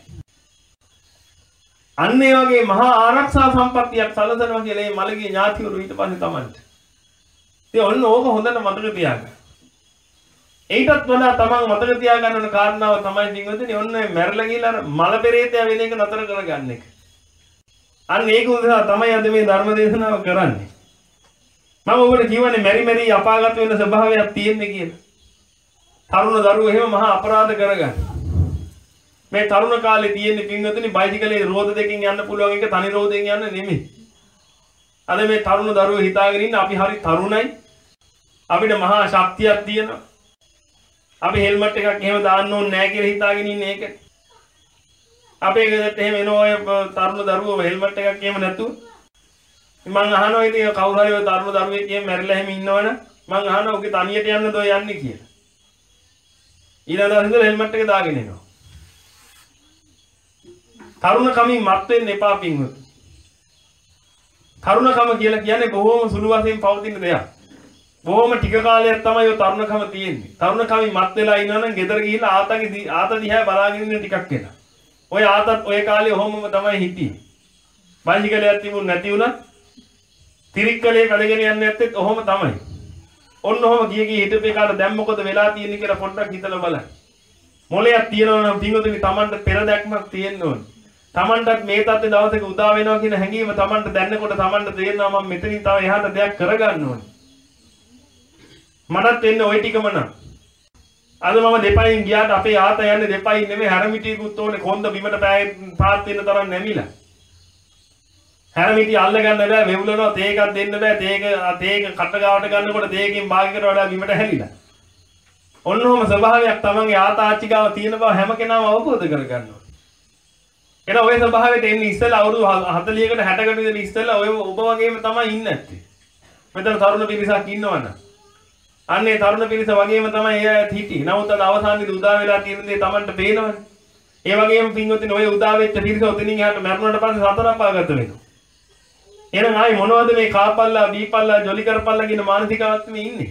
අන්න ඒ වගේ මහා ආරක්ෂා සම්පත්තියක් සැලසනවා කියලා මේ මළගේ ඥාතිවරු ඊට පස්සේ තමන්ට. ඉතින් ඔන්න ඕක හොඳට මතක තියාගන්න. ඒකත් වඩා තමන් මතක තියාගන්න ඕන කාරණාව තමයි පින්වතුනි ඔන්න මැරලා ගිහලා මල පෙරේතය වෙන එක නතර කරගන්න එක. අන්න ඒක උදෙසා තමයි අද මේ ධර්ම දේශනාව කරන්නේ. මම ඔබට කියවනේ මෙරි මෙරි අපාගත වෙන ස්වභාවයක් තියෙන්නේ කියලා. තරුණ දරුවෝ එහෙම මහා අපරාධ කරගන්න. මේ තරුණ කාලේ තියෙන්නේ පින්වතුනි බයිසිකලේ රෝද දෙකකින් යන්න පුළුවන් එක තනි රෝදෙන් යන්න නෙමෙයි. අද මේ තරුණ දරුවෝ හිතාගෙන ඉන්න අපි හරි තරුණයි. අපිට මහා ශක්තියක් තියෙනවා. අපි හෙල්මට් එකක් එහෙම දාන්න ඕනේ නැහැ කියලා හිතාගෙන ඉන්නේ ඒක. අපේ ගෙදරට එහෙම එන ඔය තරුණ දරුවෝ හෙල්මට් එකක් එහෙම නැතුව මම අහනවා ඉතින් කවුරු හරි ඔය තරුණ දරුවෙක් එහෙම මැරිලා එහෙම ඉන්නවනම් මම අහනවා ඔගේ තනියට යන්නද ඔය යන්නේ කියලා. ඊළඟ දවසේ ඉඳලා හෙල්මට් එක දාගෙන එනවා. තරුණ කමින් මත් වෙන්න එපා පින්වතුනි. තරුණකම කියලා කියන්නේ බොහොම සුළු වශයෙන් පවතින දෙයක්. බොහොම ටික කාලයක් තමයි ඔය තරුණකම තියෙන්නේ. තරුණකමින් මත් වෙලා ඉන්නවනම් ගෙදර ගිහිල්ලා ආතගේ ආත දිහා බලාගෙන ඉන්න ටිකක් වෙනවා. ඔය ආතත් ඔය කාලේ ඔහොමම තමයි හිටියේ. බයිසිකලයක් තිබුණ නැති වුණා. තිරික්කලේ වැඩගෙන යන්නේ නැත්තේත් ඔහොම තමයි. ඔන්න ඔහොම ගිය ගිය හිටපේ කාට දැන් මොකද වෙලා තියෙන්නේ කියලා පොඩ්ඩක් හිතලා බලන්න. මොලයක් තියෙනවා නම් පින්වතුනි Tamanට පෙර දැක්මක් තියෙන්න ඕනේ. Tamanටත් මේ තත්ත්වයේ දවසක උදා වෙනවා කියන හැඟීම Tamanට දැනනකොට Tamanට තේරෙනවා මම මෙතනින් තව එහාට දෙයක් කරගන්න ඕනේ. මටත් එන්නේ ওই ටිකම නම්. අද මම දෙපයින් ගියාට අපේ ආත යන්නේ දෙපයින් නෙමෙයි හැරමිටියකුත් ඕනේ කොන්ද බිමට පාත් වෙන තරම් නැමිලා. හැරමිටිය අල්ල ගන්න බෑ වෙවුලනවා තේකක් දෙන්න බෑ තේක තේක කට ගාවට ගන්නකොට තේකෙන් භාගයකට වඩා බිමට හැලිලා. ඔන්න ඔහම ස්වභාවයක් තමන්ගේ ආතාච්චි ගාව තියෙන බව හැම කෙනාම අවබෝධ කරගන්න ඕනේ. එන ඔය ස්වභාවයට එන්නේ ඉස්සෙල්ලා අවුරුදු හතළිහකට හැටකට විතර ඉස්සෙල්ලා ඔය ඔබ වගේම තමයි ඉන්නේ නැත්තේ. මෙතන තරුණ පිරිසක් ඉන්නවනම් අන්නේ තරුණ පිරිස වගේම තමයි ඒ අයත් හිටියේ. නමුත් අද අවසානයේදී උදා වෙලා තියෙන දේ Tamanට පේනවනේ. ඒ වගේම පින්වත්නි ඔය උදා වෙච්ච පිරිස උතනින් එහාට මැරුණාට පස්සේ සතර අපාගත වෙනවා. එහෙනම් ආයි මොනවද මේ කාපල්ලා බීපල්ලා ජොලි කරපල්ලා කියන මානසිකවත් මේ ඉන්නේ.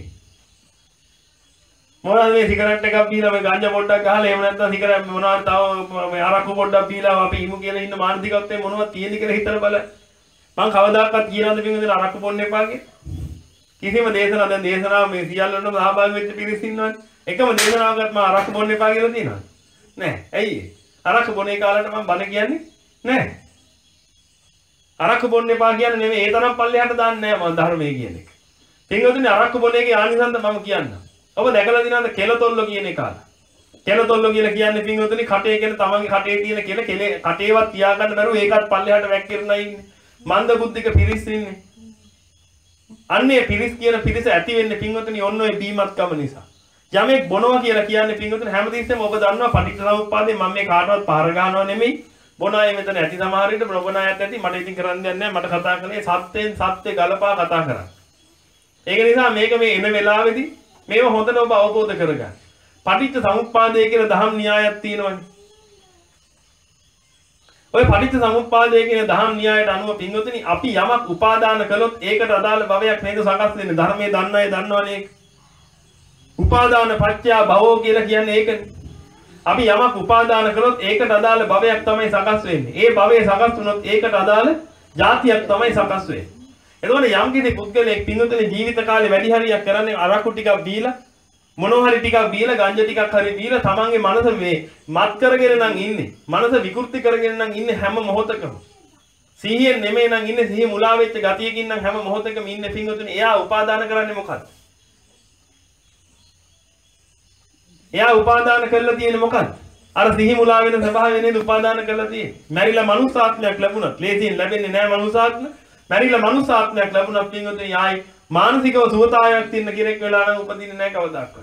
මොනවද මේ සිගරට් එකක් බීලා මේ ගංජා පොඩ්ඩක් ගහලා එහෙම නැත්නම් සිගරට් මොනවද තව මේ අරක්කු පොඩ්ඩක් බීලා අපි ඉමු කියලා ඉන්න මානසිකත්වයේ මොනවද තියෙන්නේ කියලා හිතලා බලන්න. මං කවදාකවත් කියනවද පින්වත්නි අරක්කු බොන්න එපා කියලා? කිසිම දේශනාවක් දැන් දේශනාව මේ සියල්ලම සහභාගී වෙච්ච පිරිස ඉන්නවනේ. එකම දේශනාවකට මම අරක්කු බොන්න එපා කියලා තියෙනවද? නෑ. ඇයි ඒ? අරක්කු බොන ඒ කාලේට මම බන කියන්නේ නෑ. අරක්කු බොන්න එපා කියන්නේ නෙමෙයි ඒ තරම් පල්ලෙහාට දාන්නේ නෑ මම ධර්මයේ කියන එක. පින්වතුනි අරක්කු බොන එකේ ආනිසංස මම කියන්නම්. ඔබ දැකලා දිනවද කෙලතොල්ල කියන එක ආලා. කෙලතොල්ල කියලා කියන්නේ පින්වතුනි කටේ කියන තමන්ගේ කටේ තියෙන කෙල කෙලේ කටේවත් තියාගන්න බැරුව ඒකත් පල්ලෙහාට වැක්කිරලා ඉන්නේ. මන්ද බුද්ධික පිරිස් ඉන්නේ. අන්නේ පිරිස් කියන පිරිස ඇති වෙන්නේ පින්වතුනි ඔන්න ඔය බීමත්කම නිසා. යමෙක් බොනවා කියලා කියන්නේ පින්වතුනි හැමතිස්සෙම ඔබ දන්නවා පටිච්චසමුප්පාදේ මම මේ කාටවත් පාර ගන්නවා නෙමෙයි. බොන අය මෙතන ඇති සමහර විට බොන අයත් ඇති මට ඉතින් කරන්න දෙයක් නැහැ මට කතා කරන්නේ සත්‍යයෙන් සත්‍ය ගලපා කතා කරා. ඒක නිසා මේක මේ එන වෙලාවේදී මේව හොඳට ඔබ අවබෝධ කරගන්න. පටිච්ච සමුප්පාදය කියලා දහම් න්‍යායක් තියෙනවනේ. ඔය පටිච්ච සමුප්පාදය කියන දහම් න්‍යායට අනුව පින්වතුනි අපි යමක් උපාදාන කළොත් ඒකට අදාළ භවයක් නේද සකස් වෙන්නේ. ධර්මයේ දන්න අය දන්නවනේ ඒක. උපාදාන පත්‍ය භවෝ කියලා කියන්නේ ඒකනේ. අපි යමක් උපාදාන කළොත් ඒකට අදාළ භවයක් තමයි සකස් වෙන්නේ. ඒ භවයේ සකස් වුණොත් ඒකට අදාළ જાතියක් තමයි සකස් වෙන්නේ. එතකොට යම් කිසි පුද්ගලයෙක් පින්වතුනි ජීවිත කාලේ වැඩි හරියක් කරන්නේ අරක්කු ටිකක් බීලා මොනවා හරි ටිකක් බීලා ගංජා ටිකක් හරි බීලා තමන්ගේ මනස මේ මත් කරගෙන නම් ඉන්නේ. මනස විකෘති කරගෙන නම් ඉන්නේ හැම මොහොතකම. සිහියෙන් නෙමෙයි නම් ඉන්නේ සිහිය මුලා වෙච්ච ගතියකින් නම් හැම මොහොතකම ඉන්නේ පින්වතුනි. එයා උපාදාන කරන්නේ මොකක්ද? එයා උපාදාන කරලා තියෙන්නේ මොකක්ද? අර සිහි මුලා වෙන ස්වභාවය නේද උපාදාන කරලා තියෙන්නේ. මැරිලා මනුස්සාත්මයක් ලැබුණත් ලේසියෙන් ලැබෙන්නේ නැහැ මනුස්සාත්ම. මැරිලා මනුස්සාත්මයක් ලැබුණත් පින්වතුනි ආයි මානසිකව සුවතාවයක් තියෙන කෙනෙක් වෙලා නම් උපදින්නේ නැහැ කවදාවත්.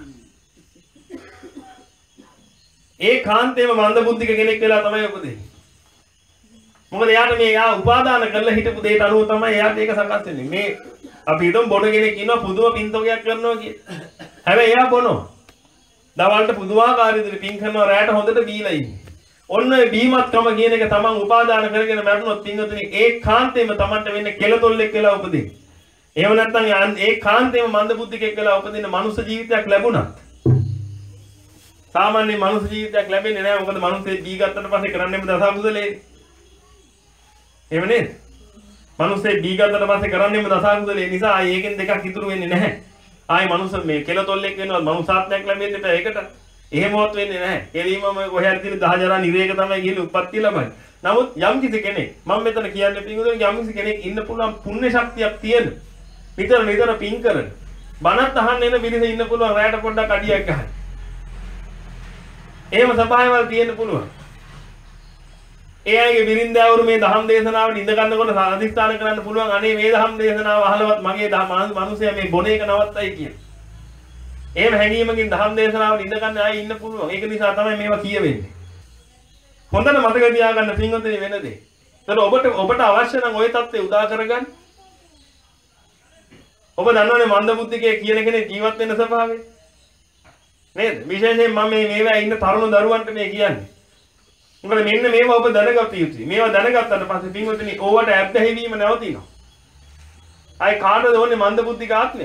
ඒ කාන්තේම මන්දබුද්ධික කෙනෙක් වෙලා තමයි උපදින්නේ. මොකද එයාට මේ යා උපාදාන කරලා හිටපු දෙයට අනුව තමයි එයාට ඒක සකස් වෙන්නේ. මේ අපි හිතමු බොන කෙනෙක් ඉන්නවා පුදුම පින්තෝගයක් කරනවා කියලා. හැබැයි එයා බොනවා. දවල්ට පුදුමාකාර විදිහට පින් කරනවා රැයට හොඳට බීලා ඉන්නේ. ඔන්න ඔය බීමත්කම කියන එක තමන් උපාදාන කරගෙන මැරුණොත් පින්වතුනි ඒ කාන්තේම තමන්ට වෙන්නේ කෙලතොල්ලෙක් වෙලා උපදින්නේ. එහෙම නැත්නම් ඒ කාන්තේම මන්දබුද්ධිකෙක් වෙලා උපදින මනුස්ස ජීවිතයක් ලැබුණත් සාමාන්‍ය මනුස්ස ජීවිතයක් ලැබෙන්නේ නැහැ. මොකද මනුස්සයෙක් දී ගත්තට පස්සේ කරන්නේම දස අකුසලේ. එහෙම නේද? මනුස්සයෙක් දී ගත්තට පස්සේ කරන්නේම දස අකුසලේ නිසා ආයේ ඒකෙන් දෙකක් ඉතුරු වෙන්නේ නැහැ. ආයේ මනුස්ස මේ කෙලතොල්ලෙක් වෙනවා මනුසාත්මයක් ලැබෙන්නේ නැහැ ඒකට. එහෙමවත් වෙන්නේ නැහැ. එළියම කොහේ හරි තියෙන දහජරා නිරේක තමයි ගිහින් උප්පත්ති ලබන්නේ. නමුත් යම් කිසි කෙනෙක් මම මෙතන කියන්නේ පිටුදුන යම් කිසි කෙනෙක් ඉන්න පුළුවන් පුණ්‍ය ශක්තියක් තියෙන. විතර විතර පින් කරන. බණත් අහන්න එන පිරිස ඉන්න පුළුවන් රැයට පොඩ්ඩක් අඩියක් ගන්න. එහෙම සබායවල තියෙන්න පුළුවන්. ඒ අයගේ බිරින්දෑවරු මේ දහම් දේශනාවට ඉඳ ගන්නකොට සාධිස්ථාන කරන්න පුළුවන් අනේ මේ දහම් දේශනාව අහලවත් මගේ දහම් මිනිසයා මේ බොන එක නවත්තයි කියන. එහෙම හැඟීමකින් දහම් දේශනාවට ඉඳ ගන්න අය ඉන්න පුළුවන්. ඒක නිසා තමයි මේවා කියවෙන්නේ. හොඳට මතක තියාගන්න පින්වතුනි වෙන දේ. ඒතර ඔබට ඔබට අවශ්‍ය නම් ওই தත්ත්වය උදා කරගන්න. ඔබ දන්නවනේ මන්දබුද්ධිකේ කියන කෙනෙක් ජීවත් වෙන ස්වභාවය. නේද? විශේෂයෙන් මම මේ මේවා ඉන්න තරුණ දරුවන්ට මේ කියන්නේ. මොකද මෙන්න මේවා ඔබ දැනගත යුතුයි. මේවා දැනගත්තට පස්සේ පින්වතුනි ඕවට ඇබ්බැහිවීම නැවතිනවා. ආයි කාටද ඕනේ මන්දබුද්ධික ආත්මයක්?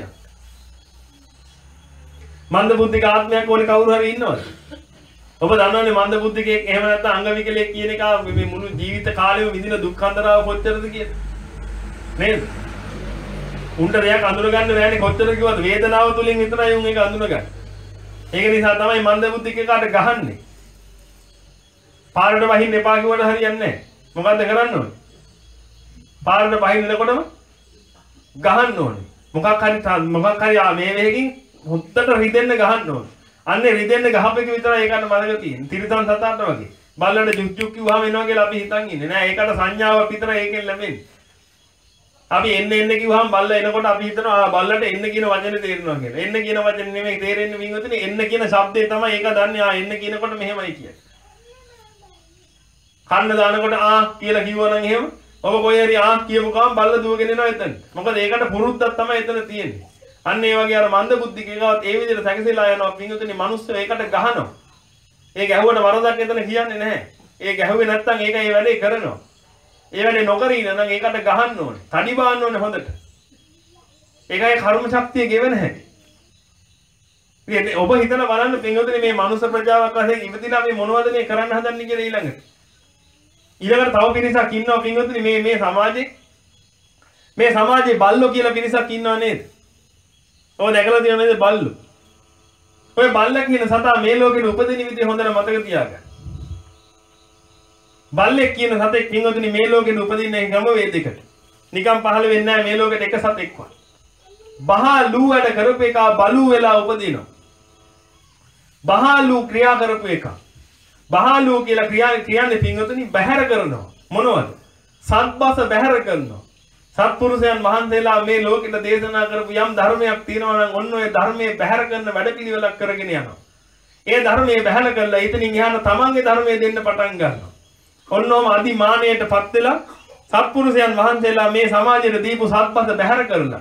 මන්දබුද්ධික ආත්මයක් ඕනේ කවුරු හරි ඉන්නවද? ඔබ දන්නවනේ මන්දබුද්ධිකෙක් එහෙම නැත්නම් අංග විකලෙක් කියන එක මේ මුළු ජීවිත කාලෙම විඳින දුක් අන්දරාව කොච්චරද කියලා. නේද? උන්ට දෙයක් අඳුර ගන්න බෑනේ කොච්චර කිව්වද වේදනාව තුලින් විතරයි උන් ඒක අඳුනගන්නේ. ඒක නිසා තමයි මන්දබුද්ධිකේකට ගහන්නේ. පාරට වහින්න එපා කිව්වට හරියන්නේ නැහැ. මොකද්ද කරන්න ඕනේ? පාරට වහින්නකොටම ගහන්න ඕනේ. මොකක් හරි මොකක් හරි මේ වේගකින් හොත්තට රිදෙන්න ගහන්න ඕනේ. අන්නේ රිදෙන්න ගහපෙක විතරයි ඒකට මතක තියෙන්නේ. තිරිසන් සතාට වගේ. බල්ලන්ට ජුක් ජුක් කිව්වහම එනවා කියලා අපි හිතන් ඉන්නේ නෑ. ඒකට සංඥාවක් විතරයි ඒකෙන් ලැබෙන්නේ. අපි එන්න එන්න කිව්වහම බල්ල එනකොට අපි හිතනවා බල්ලට එන්න කියන වචනේ තේරෙනවා කියලා. එන්න කියන වචනේ නෙමෙයි තේරෙන්නේ වින්වතුනි එන්න කියන શબ્දේ තමයි ඒක දන්නේ. ආ එන්න කියනකොට මෙහෙමයි කියන්නේ. කන්න දානකොට ආ කියලා කිව්වනම් එහෙම ඔබ කොහේ හරි ආ කියපු ගමන් බල්ල දුවගෙන එනවා එතන. මොකද ඒකට පුරුද්දක් තමයි එතන තියෙන්නේ. අන්න ඒ වගේ අර මන්දබුද්ධිකේකවත් ඒ විදිහට සැකසීලා යනවා වින්වතුනි මිනිස්සු ඒකට ගහනවා. ඒ ගැහුවට වරදක් එතන කියන්නේ නැහැ. ඒ ගැහුවේ නැත්තම් ඒක ඒ වැඩේ කරනවා. ඒ වැඩේ නොකර ඉන්න නම් ඒකට ගහන්න ඕනේ. තඩි බාන්න ඕනේ හොඳට. ඒකයි කර්ම ශක්තිය ගෙවෙන හැටි. ඉතින් ඔබ හිතන බලන්න පින්වතුනි මේ මනුෂ්‍ය ප්‍රජාවක් වශයෙන් ඉපදිලා මේ මොනවද මේ කරන්න හදන්නේ කියලා ඊළඟට. ඊළඟට තව පිරිසක් ඉන්නවා පින්වතුනි මේ මේ සමාජේ මේ සමාජේ බල්ලෝ කියලා පිරිසක් ඉන්නව නේද? ඔය දැකලා තියෙනවද නේද බල්ලෝ? ඔය බල්ලා කියන සතා මේ ලෝකෙට උපදින විදිහ හොඳට මතක තියාගන්න. බල්ලෙක් කියන සතෙක් පින්වතුනි මේ ලෝකෙට උපදින්නේ ගම වේදයකට. නිකම් පහළ වෙන්නේ නැහැ මේ ලෝකෙට එක සතෙක්වත්. බහලු වැඩ කරපු එක බලු වෙලා උපදිනවා. බහලු ක්‍රියා කරපු එක. බහලු කියලා ක්‍රියා කියන්නේ පින්වතුනි බහැර කරනවා. මොනවද? සත්බස බහැර කරනවා. සත්පුරුෂයන් වහන්සේලා මේ ලෝකෙට දේශනා කරපු යම් ධර්මයක් තියෙනවා නම් ඔන්න ඔය ධර්මයේ බහැර කරන වැඩපිළිවෙලක් කරගෙන යනවා. ඒ ධර්මයේ බහැර කරලා ඊතනින් එහාට තමන්ගේ ධර්මයේ දෙන්න පටන් ගන්නවා. ඔන්නෝම අදිමානයටපත් වෙලා සත්පුරුෂයන් වහන්සේලා මේ සමාජයට දීපු සත්පස බැහැර කරලා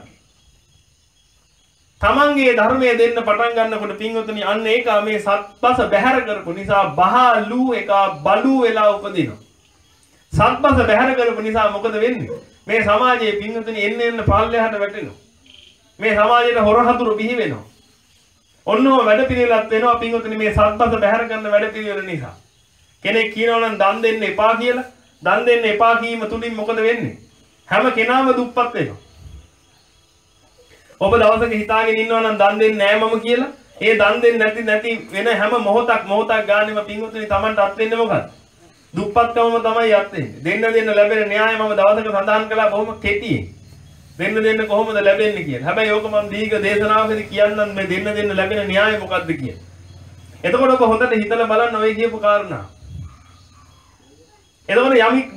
තමන්ගේ ධර්මයේ දෙන්න පටන් ගන්නකොට පින්වතුනි අන්න ඒක මේ සත්පස බැහැර කරපු නිසා බහලු එක බලු වෙලා උපදිනවා. සත්පස බැහැර කරපු නිසා මොකද වෙන්නේ? මේ සමාජයේ පින්වතුනි එන්න එන්න පාල්ලෙහාට වැටෙනවා. මේ සමාජයේ හොරහතුරු බිහි වෙනවා. ඔන්නෝ වැඩ පිළිවෙලක් වෙනවා පින්වතුනි මේ සත්පස බැහැර කරන වැඩ පිළිවෙල නිසා. කෙනෙක් කියනවා නම් දන් දෙන්න එපා කියලා. දන් දෙන්න එපා කීම තුලින් මොකද වෙන්නේ? හැම කෙනාම දුප්පත් වෙනවා. ඔබ දවසක හිතාගෙන ඉන්නවා නම් දන් දෙන්නේ නෑ මම කියලා. ඒ දන් දෙන්නේ නැති නැති වෙන හැම මොහොතක් මොහොතක් ගානෙම පින්වතුනි Tamanට අත් වෙන්නේ මොකක්ද? දුප්පත්කමම තමයි අත් වෙන්නේ. දෙන්න දෙන්න ලැබෙන න්‍යාය මම දවසක සඳහන් කළා බොහොම කෙටියෙන්. දෙන්න දෙන්න කොහොමද ලැබෙන්නේ කියලා. හැබැයි ඕක මම දීඝ දේශනාවකදී කියන්නම් මේ දෙන්න දෙන්න ලැබෙන න්‍යාය මොකක්ද කියලා. එතකොට ඔබ හොඳට හිතලා බලන්න ඔය කියපු කාරණා. එතකොට යමි